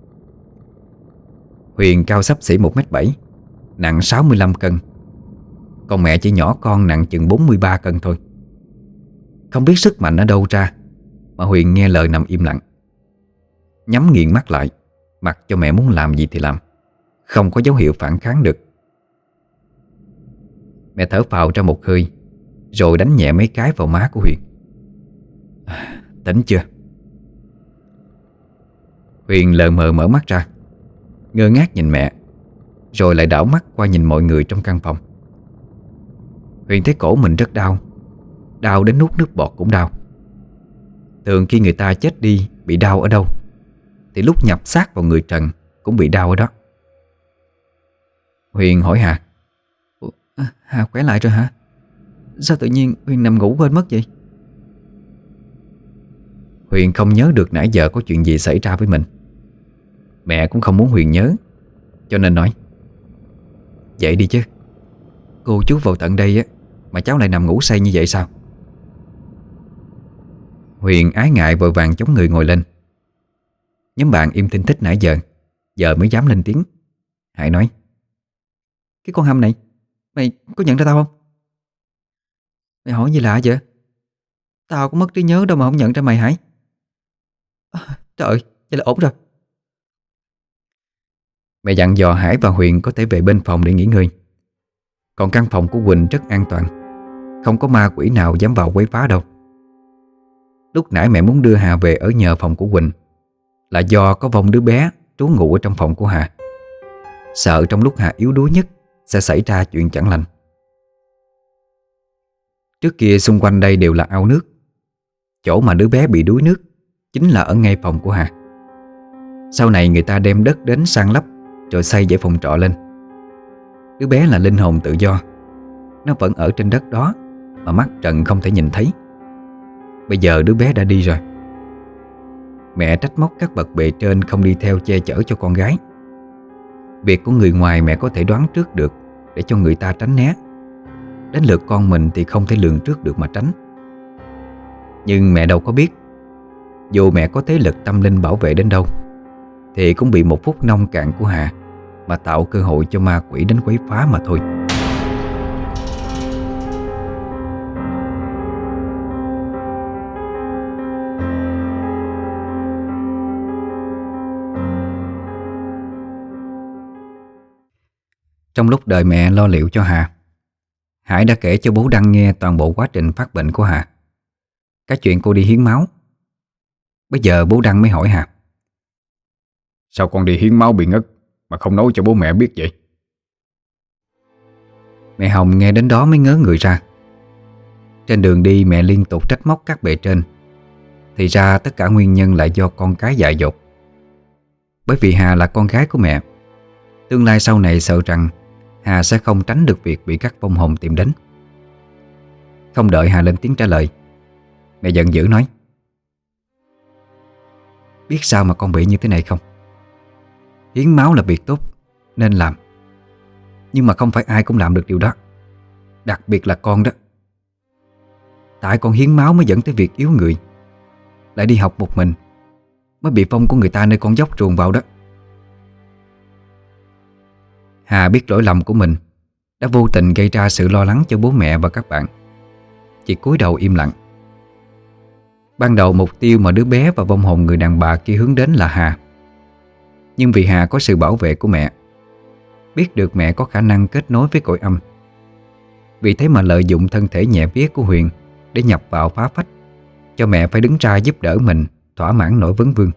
Huyền cao xấp xỉ một mét bảy, nặng sáu mươi lăm cân. Còn mẹ chỉ nhỏ con nặng chừng bốn mươi ba cân thôi. Không biết sức mạnh ở đâu ra mà Huyền nghe lời nằm im lặng, nhắm nghiền mắt lại, mặc cho mẹ muốn làm gì thì làm, không có dấu hiệu phản kháng được. Mẹ thở phào ra một hơi, rồi đánh nhẹ mấy cái vào má của Huyền. à, Tỉnh chưa? Huyền lờ mờ mở mắt ra, ngơ ngác nhìn mẹ, rồi lại đảo mắt qua nhìn mọi người trong căn phòng. Huyền thấy cổ mình rất đau, đau đến nuốt nước bọt cũng đau. Thường khi người ta chết đi bị đau ở đâu thì lúc nhập xác vào người trần cũng bị đau ở đó. Huyền hỏi Hà: Ủa, Hà khỏe lại rồi hả? Sao tự nhiên Huyền nằm ngủ quên mất vậy? Huyền không nhớ được nãy giờ có chuyện gì xảy ra với mình. Mẹ cũng không muốn Huyền nhớ, cho nên nói: Dậy đi chứ, cô chú vào tận đây á mà cháu lại nằm ngủ say như vậy sao? Huyền ái ngại vội vàng chống người ngồi lên. Nhóm bạn im thinh thích nãy giờ, giờ mới dám lên tiếng. Hải nói: Cái con Hâm này, mày có nhận ra tao không? Mày hỏi gì lạ vậy? Tao có mất trí nhớ đâu mà không nhận ra mày Hải. À, trời ơi, vậy là ổn rồi. Mẹ dặn dò Hải và Huyền có thể về bên phòng để nghỉ ngơi. Còn căn phòng của Quỳnh rất an toàn, không có ma quỷ nào dám vào quấy phá đâu. Lúc nãy mẹ muốn đưa Hà về ở nhờ phòng của Quỳnh là do có vong đứa bé trú ngụ ở trong phòng của Hà, sợ trong lúc Hà yếu đuối nhất sẽ xảy ra chuyện chẳng lành. Trước kia xung quanh đây đều là ao nước. Chỗ mà đứa bé bị đuối nước chính là ở ngay phòng của Hà. Sau này người ta đem đất đến san lấp rồi xây dãy phòng trọ lên. Đứa bé là linh hồn tự do, nó vẫn ở trên đất đó mà mắt trần không thể nhìn thấy. Bây giờ đứa bé đã đi rồi. Mẹ trách móc các bậc bề trên không đi theo che chở cho con gái. Việc của người ngoài mẹ có thể đoán trước được để cho người ta tránh né. Đến lượt con mình thì không thể lường trước được mà tránh. Nhưng mẹ đâu có biết, dù mẹ có thế lực tâm linh bảo vệ đến đâu thì cũng bị một phút nông cạn của Hà mà tạo cơ hội cho ma quỷ đến quấy phá mà thôi. Trong lúc đợi mẹ lo liệu cho Hà, Hải đã kể cho bố Đăng nghe toàn bộ quá trình phát bệnh của Hà, cái chuyện cô đi hiến máu. Bây giờ bố Đăng mới hỏi Hà: Sao con đi hiến máu bị ngất mà không nói cho bố mẹ biết vậy? Mẹ Hồng nghe đến đó mới ngớ người ra. Trên đường đi mẹ liên tục trách móc các bề trên, thì ra tất cả nguyên nhân là do con cái dại dột. Bởi vì Hà là con gái của mẹ, tương lai sau này sợ rằng Hà sẽ không tránh được việc bị các vong hồn tìm đến. Không đợi Hà lên tiếng trả lời, mẹ giận dữ nói: Biết sao mà con bị như thế này không? Hiến máu là việc tốt nên làm, nhưng mà không phải ai cũng làm được điều đó. Đặc biệt là con đó. Tại con hiến máu mới dẫn tới việc yếu người, lại đi học một mình, mới bị vong của người ta nơi con dốc truồng vào đó. Hà biết lỗi lầm của mình đã vô tình gây ra sự lo lắng cho bố mẹ và các bạn, chỉ cúi đầu im lặng. Ban đầu mục tiêu mà đứa bé và vong hồn người đàn bà kia hướng đến là Hà. Nhưng vì Hà có sự bảo vệ của mẹ, biết được mẹ có khả năng kết nối với cõi âm, vì thế mà lợi dụng thân thể nhẹ vía của Huyền để nhập vào phá phách, cho mẹ phải đứng ra giúp đỡ mình thỏa mãn nỗi vấn vương.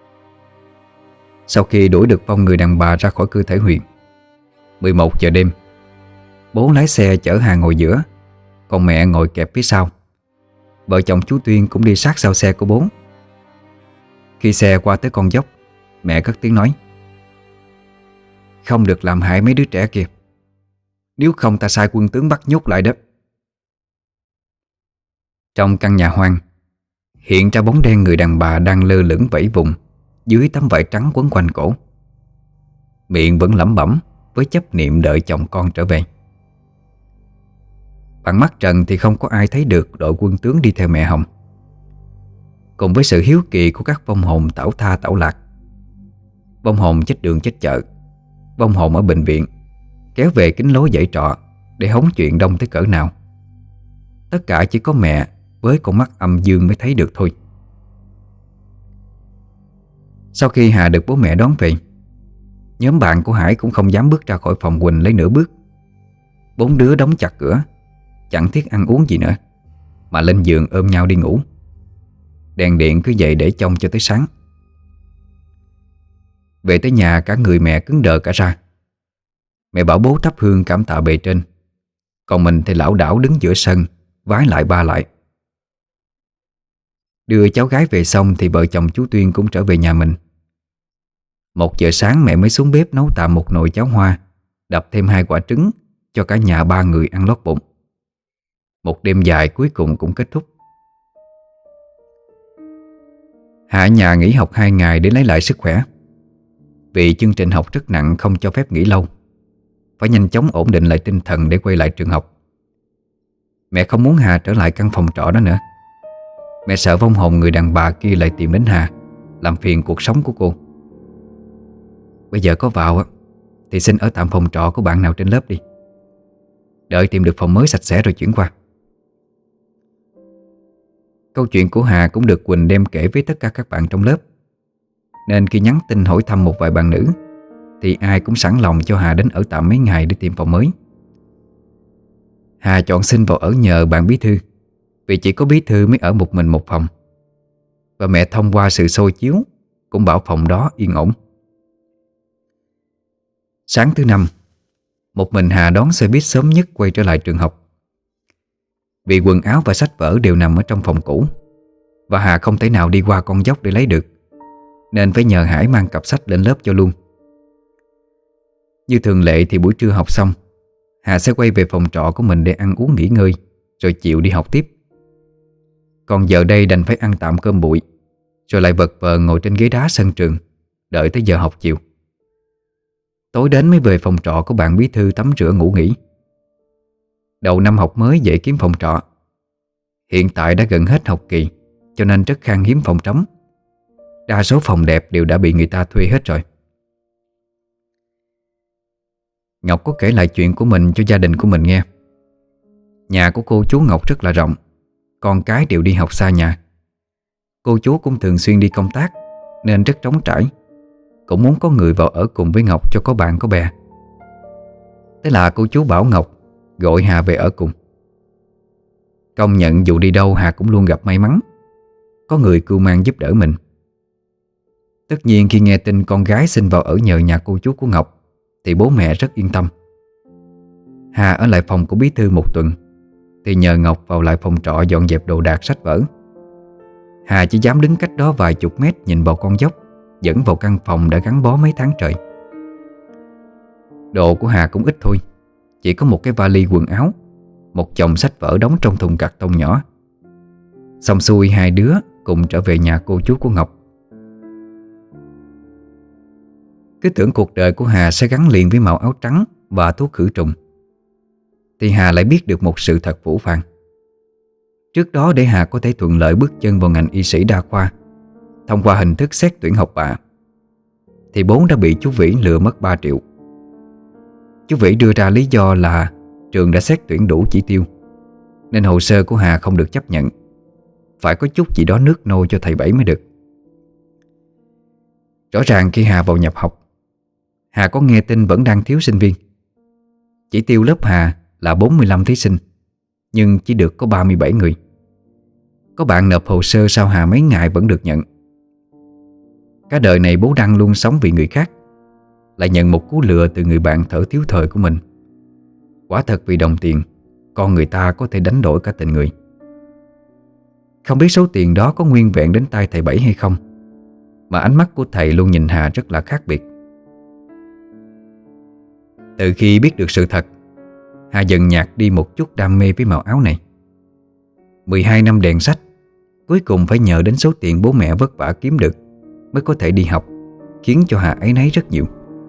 Sau khi đuổi được vong người đàn bà ra khỏi cơ thể Huyền, mười một giờ đêm, bố lái xe chở Hà ngồi giữa, còn mẹ ngồi kẹp phía sau. Vợ chồng chú Tuyên cũng đi sát sau xe của bố. Khi xe qua tới con dốc, mẹ cất tiếng nói: không được làm hại mấy đứa trẻ kia. Nếu không ta sai quân tướng bắt nhốt lại đó. Trong căn nhà hoang hiện ra bóng đen người đàn bà đang lơ lửng vẫy vùng dưới tấm vải trắng quấn quanh cổ. Miệng vẫn lẩm bẩm với chấp niệm đợi chồng con trở về. Bằng mắt trần thì không có ai thấy được đội quân tướng đi theo mẹ Hồng. Cùng với sự hiếu kỳ của các vong hồn tảo tha tảo lạc, vong hồn chết đường chết chợ, vong hồn ở bệnh viện, kéo về kính lối dãy trọ để hóng chuyện đông tới cỡ nào, tất cả chỉ có mẹ với con mắt âm dương mới thấy được thôi. Sau khi Hà được bố mẹ đón về, nhóm bạn của Hải cũng không dám bước ra khỏi phòng Quỳnh lấy nửa bước. Bốn đứa đóng chặt cửa, chẳng thiết ăn uống gì nữa, mà lên giường ôm nhau đi ngủ. Đèn điện cứ vậy để trông cho tới sáng. Về tới nhà cả người mẹ cứng đờ cả ra. Mẹ bảo bố thắp hương cảm tạ bề trên, còn mình thì lảo đảo đứng giữa sân vái lại ba lại. Đưa cháu gái về xong thì vợ chồng chú Tuyên cũng trở về nhà mình. Một giờ sáng mẹ mới xuống bếp nấu tạm một nồi cháo hoa, đập thêm hai quả trứng cho cả nhà ba người ăn lót bụng. Một đêm dài cuối cùng cũng kết thúc. Hạ nhà nghỉ học hai ngày để lấy lại sức khỏe. Vì chương trình học rất nặng không cho phép nghỉ lâu, phải nhanh chóng ổn định lại tinh thần để quay lại trường học. Mẹ không muốn Hà trở lại căn phòng trọ đó nữa. Mẹ sợ vong hồn người đàn bà kia lại tìm đến Hà, làm phiền cuộc sống của cô. Bây giờ có vào thì xin ở tạm phòng trọ của bạn nào trên lớp đi, đợi tìm được phòng mới sạch sẽ rồi chuyển qua. Câu chuyện của Hà cũng được Quỳnh đem kể với tất cả các bạn trong lớp, nên khi nhắn tin hỏi thăm một vài bạn nữ thì ai cũng sẵn lòng cho Hà đến ở tạm mấy ngày để tìm phòng mới. Hà chọn xin vào ở nhờ bạn bí thư, vì chỉ có bí thư mới ở một mình một phòng. Và mẹ thông qua sự xôi chiếu cũng bảo phòng đó yên ổn. Sáng thứ năm, một mình Hà đón xe buýt sớm nhất quay trở lại trường học. Vì quần áo và sách vở đều nằm ở trong phòng cũ, và Hà không thể nào đi qua con dốc để lấy được, nên phải nhờ Hải mang cặp sách lên lớp cho luôn. Như thường lệ thì buổi trưa học xong, Hà sẽ quay về phòng trọ của mình để ăn uống nghỉ ngơi, rồi chiều đi học tiếp. Còn giờ đây đành phải ăn tạm cơm bụi, rồi lại vật vờ ngồi trên ghế đá sân trường, đợi tới giờ học chiều. Tối đến mới về phòng trọ của bạn bí thư tắm rửa ngủ nghỉ. Đầu năm học mới dễ kiếm phòng trọ. Hiện tại đã gần hết học kỳ, cho nên rất khan hiếm phòng trống. Đa số phòng đẹp đều đã bị người ta thuê hết rồi. Ngọc có kể lại chuyện của mình cho gia đình của mình nghe. Nhà của cô chú Ngọc rất là rộng, con cái đều đi học xa nhà. Cô chú cũng thường xuyên đi công tác nên rất trống trải, cũng muốn có người vào ở cùng với Ngọc cho có bạn có bè. Thế là cô chú bảo Ngọc gọi Hà về ở cùng. Công nhận dù đi đâu Hà cũng luôn gặp may mắn, có người cưu mang giúp đỡ mình. Tất nhiên khi nghe tin con gái xin vào ở nhờ nhà cô chú của Ngọc thì bố mẹ rất yên tâm. Hà ở lại phòng của bí thư một tuần thì nhờ Ngọc vào lại phòng trọ dọn dẹp đồ đạc sách vở. Hà chỉ dám đứng cách đó vài chục mét nhìn vào con dốc dẫn vào căn phòng đã gắn bó mấy tháng trời. Đồ của Hà cũng ít thôi, chỉ có một cái vali quần áo, một chồng sách vở đóng trong thùng cạc tông nhỏ. Xong xuôi hai đứa cùng trở về nhà cô chú của Ngọc. Cứ tưởng cuộc đời của Hà sẽ gắn liền với màu áo trắng và thuốc khử trùng, thì Hà lại biết được một sự thật phũ phàng. Trước đó để Hà có thể thuận lợi bước chân vào ngành y sĩ đa khoa thông qua hình thức xét tuyển học bạ, thì bố đã bị chú Vĩ lừa mất ba triệu. Chú Vĩ đưa ra lý do là trường đã xét tuyển đủ chỉ tiêu, nên hồ sơ của Hà không được chấp nhận, phải có chút gì đó nước nôi cho thầy Bảy mới được. Rõ ràng khi Hà vào nhập học, Hà có nghe tin vẫn đang thiếu sinh viên. Chỉ tiêu lớp Hà là bốn mươi lăm thí sinh, nhưng chỉ được có ba mươi bảy người. Có bạn nộp hồ sơ sau Hà mấy ngày vẫn được nhận. Cả đời này bố Đăng luôn sống vì người khác, lại nhận một cú lừa từ người bạn thở thiếu thời của mình. Quả thật vì đồng tiền, con người ta có thể đánh đổi cả tình người. Không biết số tiền đó có nguyên vẹn đến tay thầy Bảy hay không, mà ánh mắt của thầy luôn nhìn Hà rất là khác biệt. Từ khi biết được sự thật, Hà dần nhạt đi một chút đam mê với màu áo này. mười hai năm đèn sách, cuối cùng phải nhờ đến số tiền bố mẹ vất vả kiếm được mới có thể đi học, khiến cho Hà áy náy rất nhiều.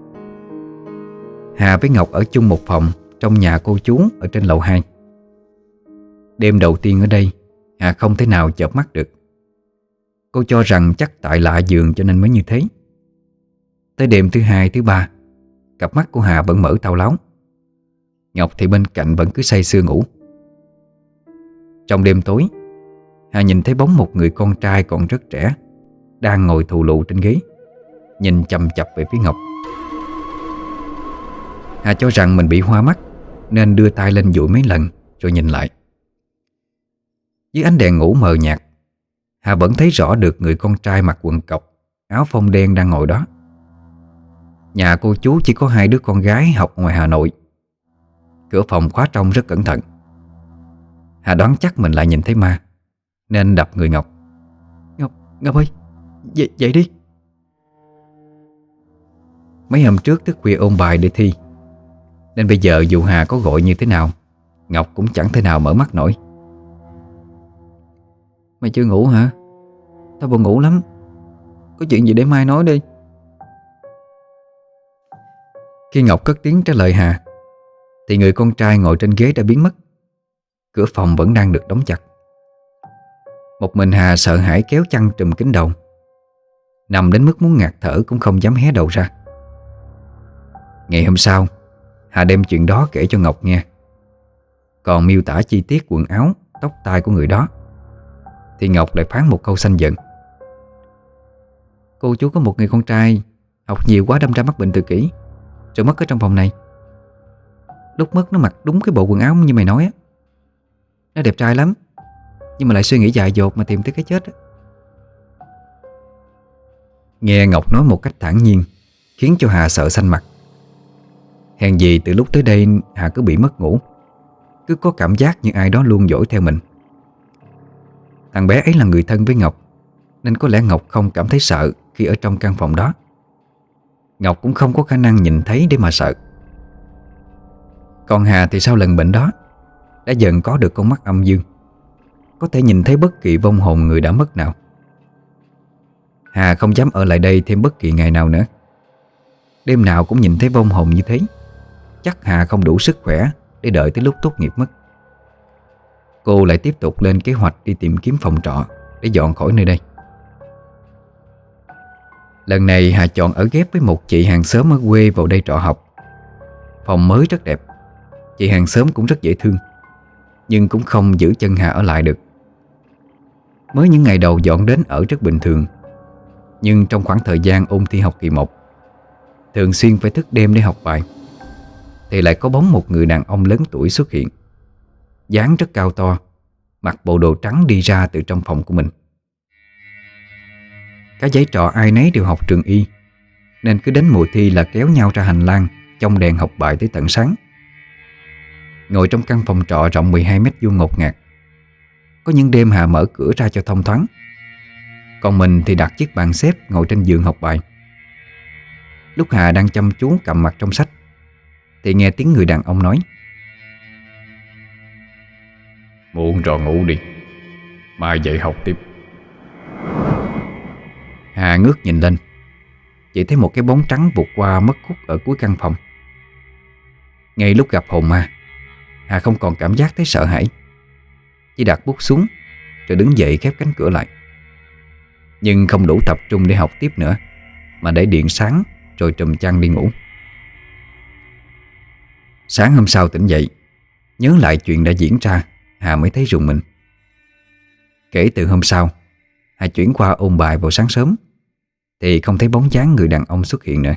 Hà với Ngọc ở chung một phòng trong nhà cô chú ở trên lầu hai. Đêm đầu tiên ở đây, Hà không thể nào chợp mắt được. Cô cho rằng chắc tại lạ giường cho nên mới như thế. Tới đêm thứ hai, thứ ba, cặp mắt của Hà vẫn mở thao láo. Ngọc thì bên cạnh vẫn cứ say sưa ngủ. Trong đêm tối, Hà nhìn thấy bóng một người con trai còn rất trẻ đang ngồi thù lù trên ghế, nhìn chằm chặp về phía Ngọc. Hà cho rằng mình bị hoa mắt nên đưa tay lên dụi mấy lần rồi nhìn lại. Dưới ánh đèn ngủ mờ nhạt, Hà vẫn thấy rõ được người con trai mặc quần cộc, áo phông đen đang ngồi đó. Nhà cô chú chỉ có hai đứa con gái học ngoài Hà Nội. Cửa phòng khóa trong rất cẩn thận. Hà đoán chắc mình lại nhìn thấy ma nên đập người Ngọc. Ngọc, Ngọc ơi, dậy, dậy đi. Mấy hôm trước thức khuya ôn bài để thi, nên bây giờ dù Hà có gọi như thế nào, Ngọc cũng chẳng thể nào mở mắt nổi. Mày chưa ngủ hả? Tao buồn ngủ lắm. Có chuyện gì để mai nói đi. Khi Ngọc cất tiếng trả lời Hà thì người con trai ngồi trên ghế đã biến mất. Cửa phòng vẫn đang được đóng chặt. Một mình Hà sợ hãi kéo chăn trùm kín đầu, nằm đến mức muốn ngạt thở cũng không dám hé đầu ra. Ngày hôm sau, Hà đem chuyện đó kể cho Ngọc nghe. Còn miêu tả chi tiết quần áo, tóc tai của người đó thì Ngọc lại phán một câu xanh giận. Cô chú có một người con trai học nhiều quá đâm ra mắc bệnh tự kỷ, rồi mất ở trong phòng này. Lúc mất nó mặc đúng cái bộ quần áo như mày nói á. Nó đẹp trai lắm, nhưng mà lại suy nghĩ dại dột mà tìm tới cái chết á. Nghe Ngọc nói một cách thản nhiên khiến cho Hà sợ xanh mặt. Hèn gì từ lúc tới đây Hà cứ bị mất ngủ, cứ có cảm giác như ai đó luôn dõi theo mình. Thằng bé ấy là người thân với Ngọc, nên có lẽ Ngọc không cảm thấy sợ khi ở trong căn phòng đó. Ngọc cũng không có khả năng nhìn thấy để mà sợ. Còn Hà thì sau lần bệnh đó đã dần có được con mắt âm dương, có thể nhìn thấy bất kỳ vong hồn người đã mất nào. Hà không dám ở lại đây thêm bất kỳ ngày nào nữa. Đêm nào cũng nhìn thấy vong hồn như thế, chắc Hà không đủ sức khỏe để đợi tới lúc tốt nghiệp mất. Cô lại tiếp tục lên kế hoạch đi tìm kiếm phòng trọ để dọn khỏi nơi đây. Lần này Hà chọn ở ghép với một chị hàng xóm ở quê vào đây trọ học. Phòng mới rất đẹp, chị hàng xóm cũng rất dễ thương, nhưng cũng không giữ chân Hà ở lại được. Mới những ngày đầu dọn đến ở rất bình thường, nhưng trong khoảng thời gian ôn thi học kỳ một, thường xuyên phải thức đêm để học bài, thì lại có bóng một người đàn ông lớn tuổi xuất hiện. Dáng rất cao to, mặc bộ đồ trắng đi ra từ trong phòng của mình. Cả giấy trọ ai nấy đều học trường y, nên cứ đến mùa thi là kéo nhau ra hành lang trong đèn học bài tới tận sáng. Ngồi trong căn phòng trọ rộng mười hai mét vuông ngột ngạt. Có những đêm Hà mở cửa ra cho thông thoáng, còn mình thì đặt chiếc bàn xếp ngồi trên giường học bài. Lúc Hà đang chăm chú cầm mặt trong sách thì nghe tiếng người đàn ông nói: Muộn rồi, ngủ đi, mai dậy học tiếp. Hà ngước nhìn lên, chỉ thấy một cái bóng trắng vụt qua mất hút ở cuối căn phòng. Ngay lúc gặp hồn ma, Hà không còn cảm giác thấy sợ hãi, chỉ đặt bút xuống rồi đứng dậy khép cánh cửa lại. Nhưng không đủ tập trung để học tiếp nữa, mà để điện sáng rồi trùm chăn đi ngủ. Sáng hôm sau tỉnh dậy, nhớ lại chuyện đã diễn ra, Hà mới thấy rùng mình. Kể từ hôm sau, Hà chuyển qua ôn bài vào sáng sớm thì không thấy bóng dáng người đàn ông xuất hiện nữa.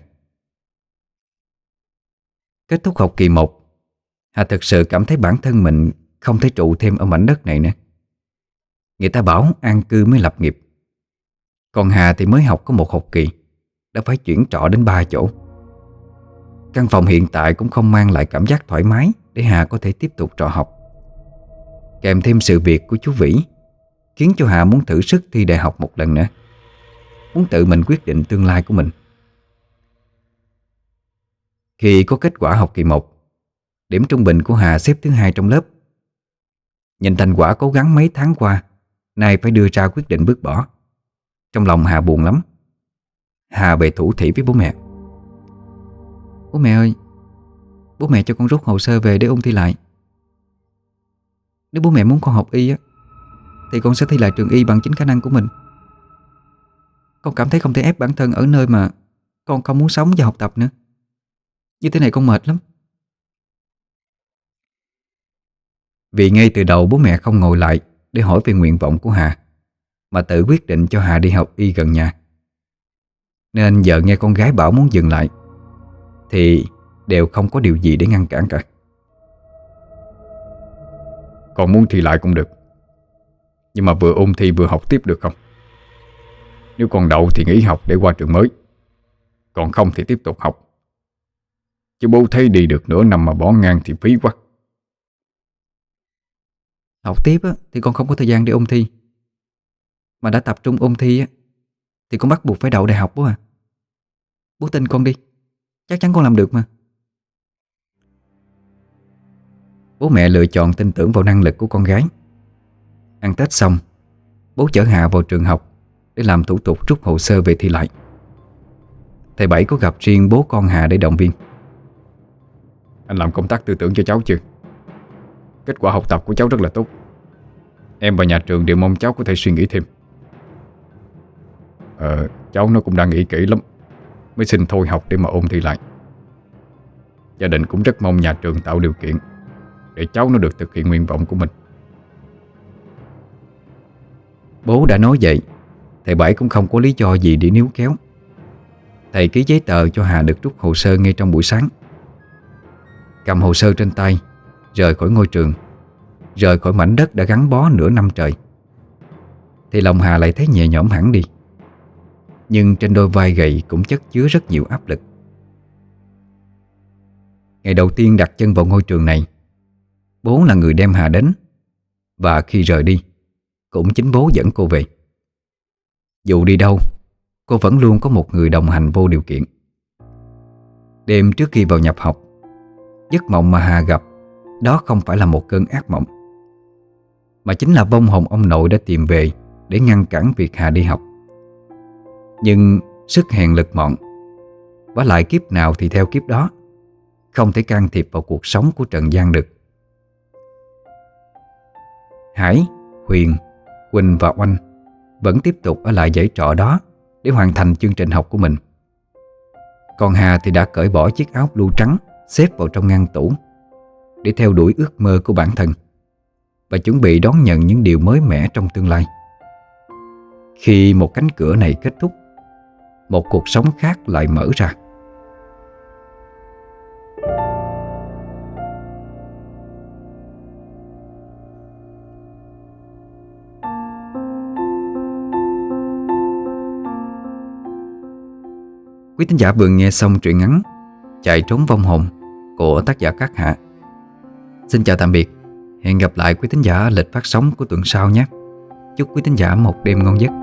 Kết thúc học kỳ một, Hà thực sự cảm thấy bản thân mình không thể trụ thêm ở mảnh đất này nữa. Người ta bảo an cư mới lập nghiệp, còn Hà thì mới học có một học kỳ đã phải chuyển trọ đến ba chỗ. Căn phòng hiện tại cũng không mang lại cảm giác thoải mái để Hà có thể tiếp tục trọ học. Kèm thêm sự việc của chú Vĩ khiến cho Hà muốn thử sức thi đại học một lần nữa, muốn tự mình quyết định tương lai của mình. Khi có kết quả học kỳ một, điểm trung bình của Hà xếp thứ hai trong lớp. Nhìn thành quả cố gắng mấy tháng qua, nay phải đưa ra quyết định bước bỏ. Trong lòng Hà buồn lắm. Hà về thủ thỉ với bố mẹ: Bố mẹ ơi, bố mẹ cho con rút hồ sơ về để ôn thi lại. Nếu bố mẹ muốn con học y á, thì con sẽ thi lại trường y bằng chính khả năng của mình. Con cảm thấy không thể ép bản thân ở nơi mà con không muốn sống và học tập nữa. Như thế này con mệt lắm. Vì ngay từ đầu bố mẹ không ngồi lại để hỏi về nguyện vọng của Hà, mà tự quyết định cho Hà đi học y gần nhà, nên giờ nghe con gái bảo muốn dừng lại thì đều không có điều gì để ngăn cản cả. Con muốn thi lại cũng được, nhưng mà vừa ôn thi vừa học tiếp được không? Nếu con đậu thì nghỉ học để qua trường mới, còn không thì tiếp tục học. Chứ bố thấy đi được nửa năm mà bỏ ngang thì phí quá. Học tiếp á, thì con không có thời gian để ôn thi. Mà đã tập trung ôn thi á, thì con bắt buộc phải đậu đại học bố à. Bố tin con đi, chắc chắn con làm được mà. Bố mẹ lựa chọn tin tưởng vào năng lực của con gái. Ăn Tết xong, bố chở Hà vào trường học để làm thủ tục rút hồ sơ về thi lại. Thầy Bảy có gặp riêng bố con Hà để động viên. Anh làm công tác tư tưởng cho cháu chưa? Kết quả học tập của cháu rất là tốt. Em và nhà trường đều mong cháu có thể suy nghĩ thêm. Ờ, cháu nó cũng đang nghĩ kỹ lắm mới xin thôi học để mà ôn thi lại. Gia đình cũng rất mong nhà trường tạo điều kiện để cháu nó được thực hiện nguyện vọng của mình. Bố đã nói vậy, thầy Bảy cũng không có lý do gì để níu kéo. Thầy ký giấy tờ cho Hà được rút hồ sơ ngay trong buổi sáng. Cầm hồ sơ trên tay, rời khỏi ngôi trường, rời khỏi mảnh đất đã gắn bó nửa năm trời, thì lòng Hà lại thấy nhẹ nhõm hẳn đi. Nhưng trên đôi vai gầy cũng chất chứa rất nhiều áp lực. Ngày đầu tiên đặt chân vào ngôi trường này, bố là người đem Hà đến, và khi rời đi cũng chính bố dẫn cô về. Dù đi đâu, cô vẫn luôn có một người đồng hành vô điều kiện. Đêm trước khi vào nhập học, giấc mộng mà Hà gặp đó không phải là một cơn ác mộng, mà chính là vong hồn ông nội đã tìm về để ngăn cản việc Hà đi học. Nhưng sức hèn lực mọn, vả lại kiếp nào thì theo kiếp đó, không thể can thiệp vào cuộc sống của Trần gian được. Hải, Huyền, Quỳnh và Oanh vẫn tiếp tục ở lại dãy trọ đó để hoàn thành chương trình học của mình. Còn Hà thì đã cởi bỏ chiếc áo blue trắng xếp vào trong ngăn tủ để theo đuổi ước mơ của bản thân và chuẩn bị đón nhận những điều mới mẻ trong tương lai. Khi một cánh cửa này kết thúc, một cuộc sống khác lại mở ra. Quý thính giả vừa nghe xong truyện ngắn Chạy trốn vong hồn của tác giả Cát Hạ. Xin chào tạm biệt. Hẹn gặp lại quý thính giả ở lịch phát sóng của tuần sau nhé. Chúc quý thính giả một đêm ngon giấc.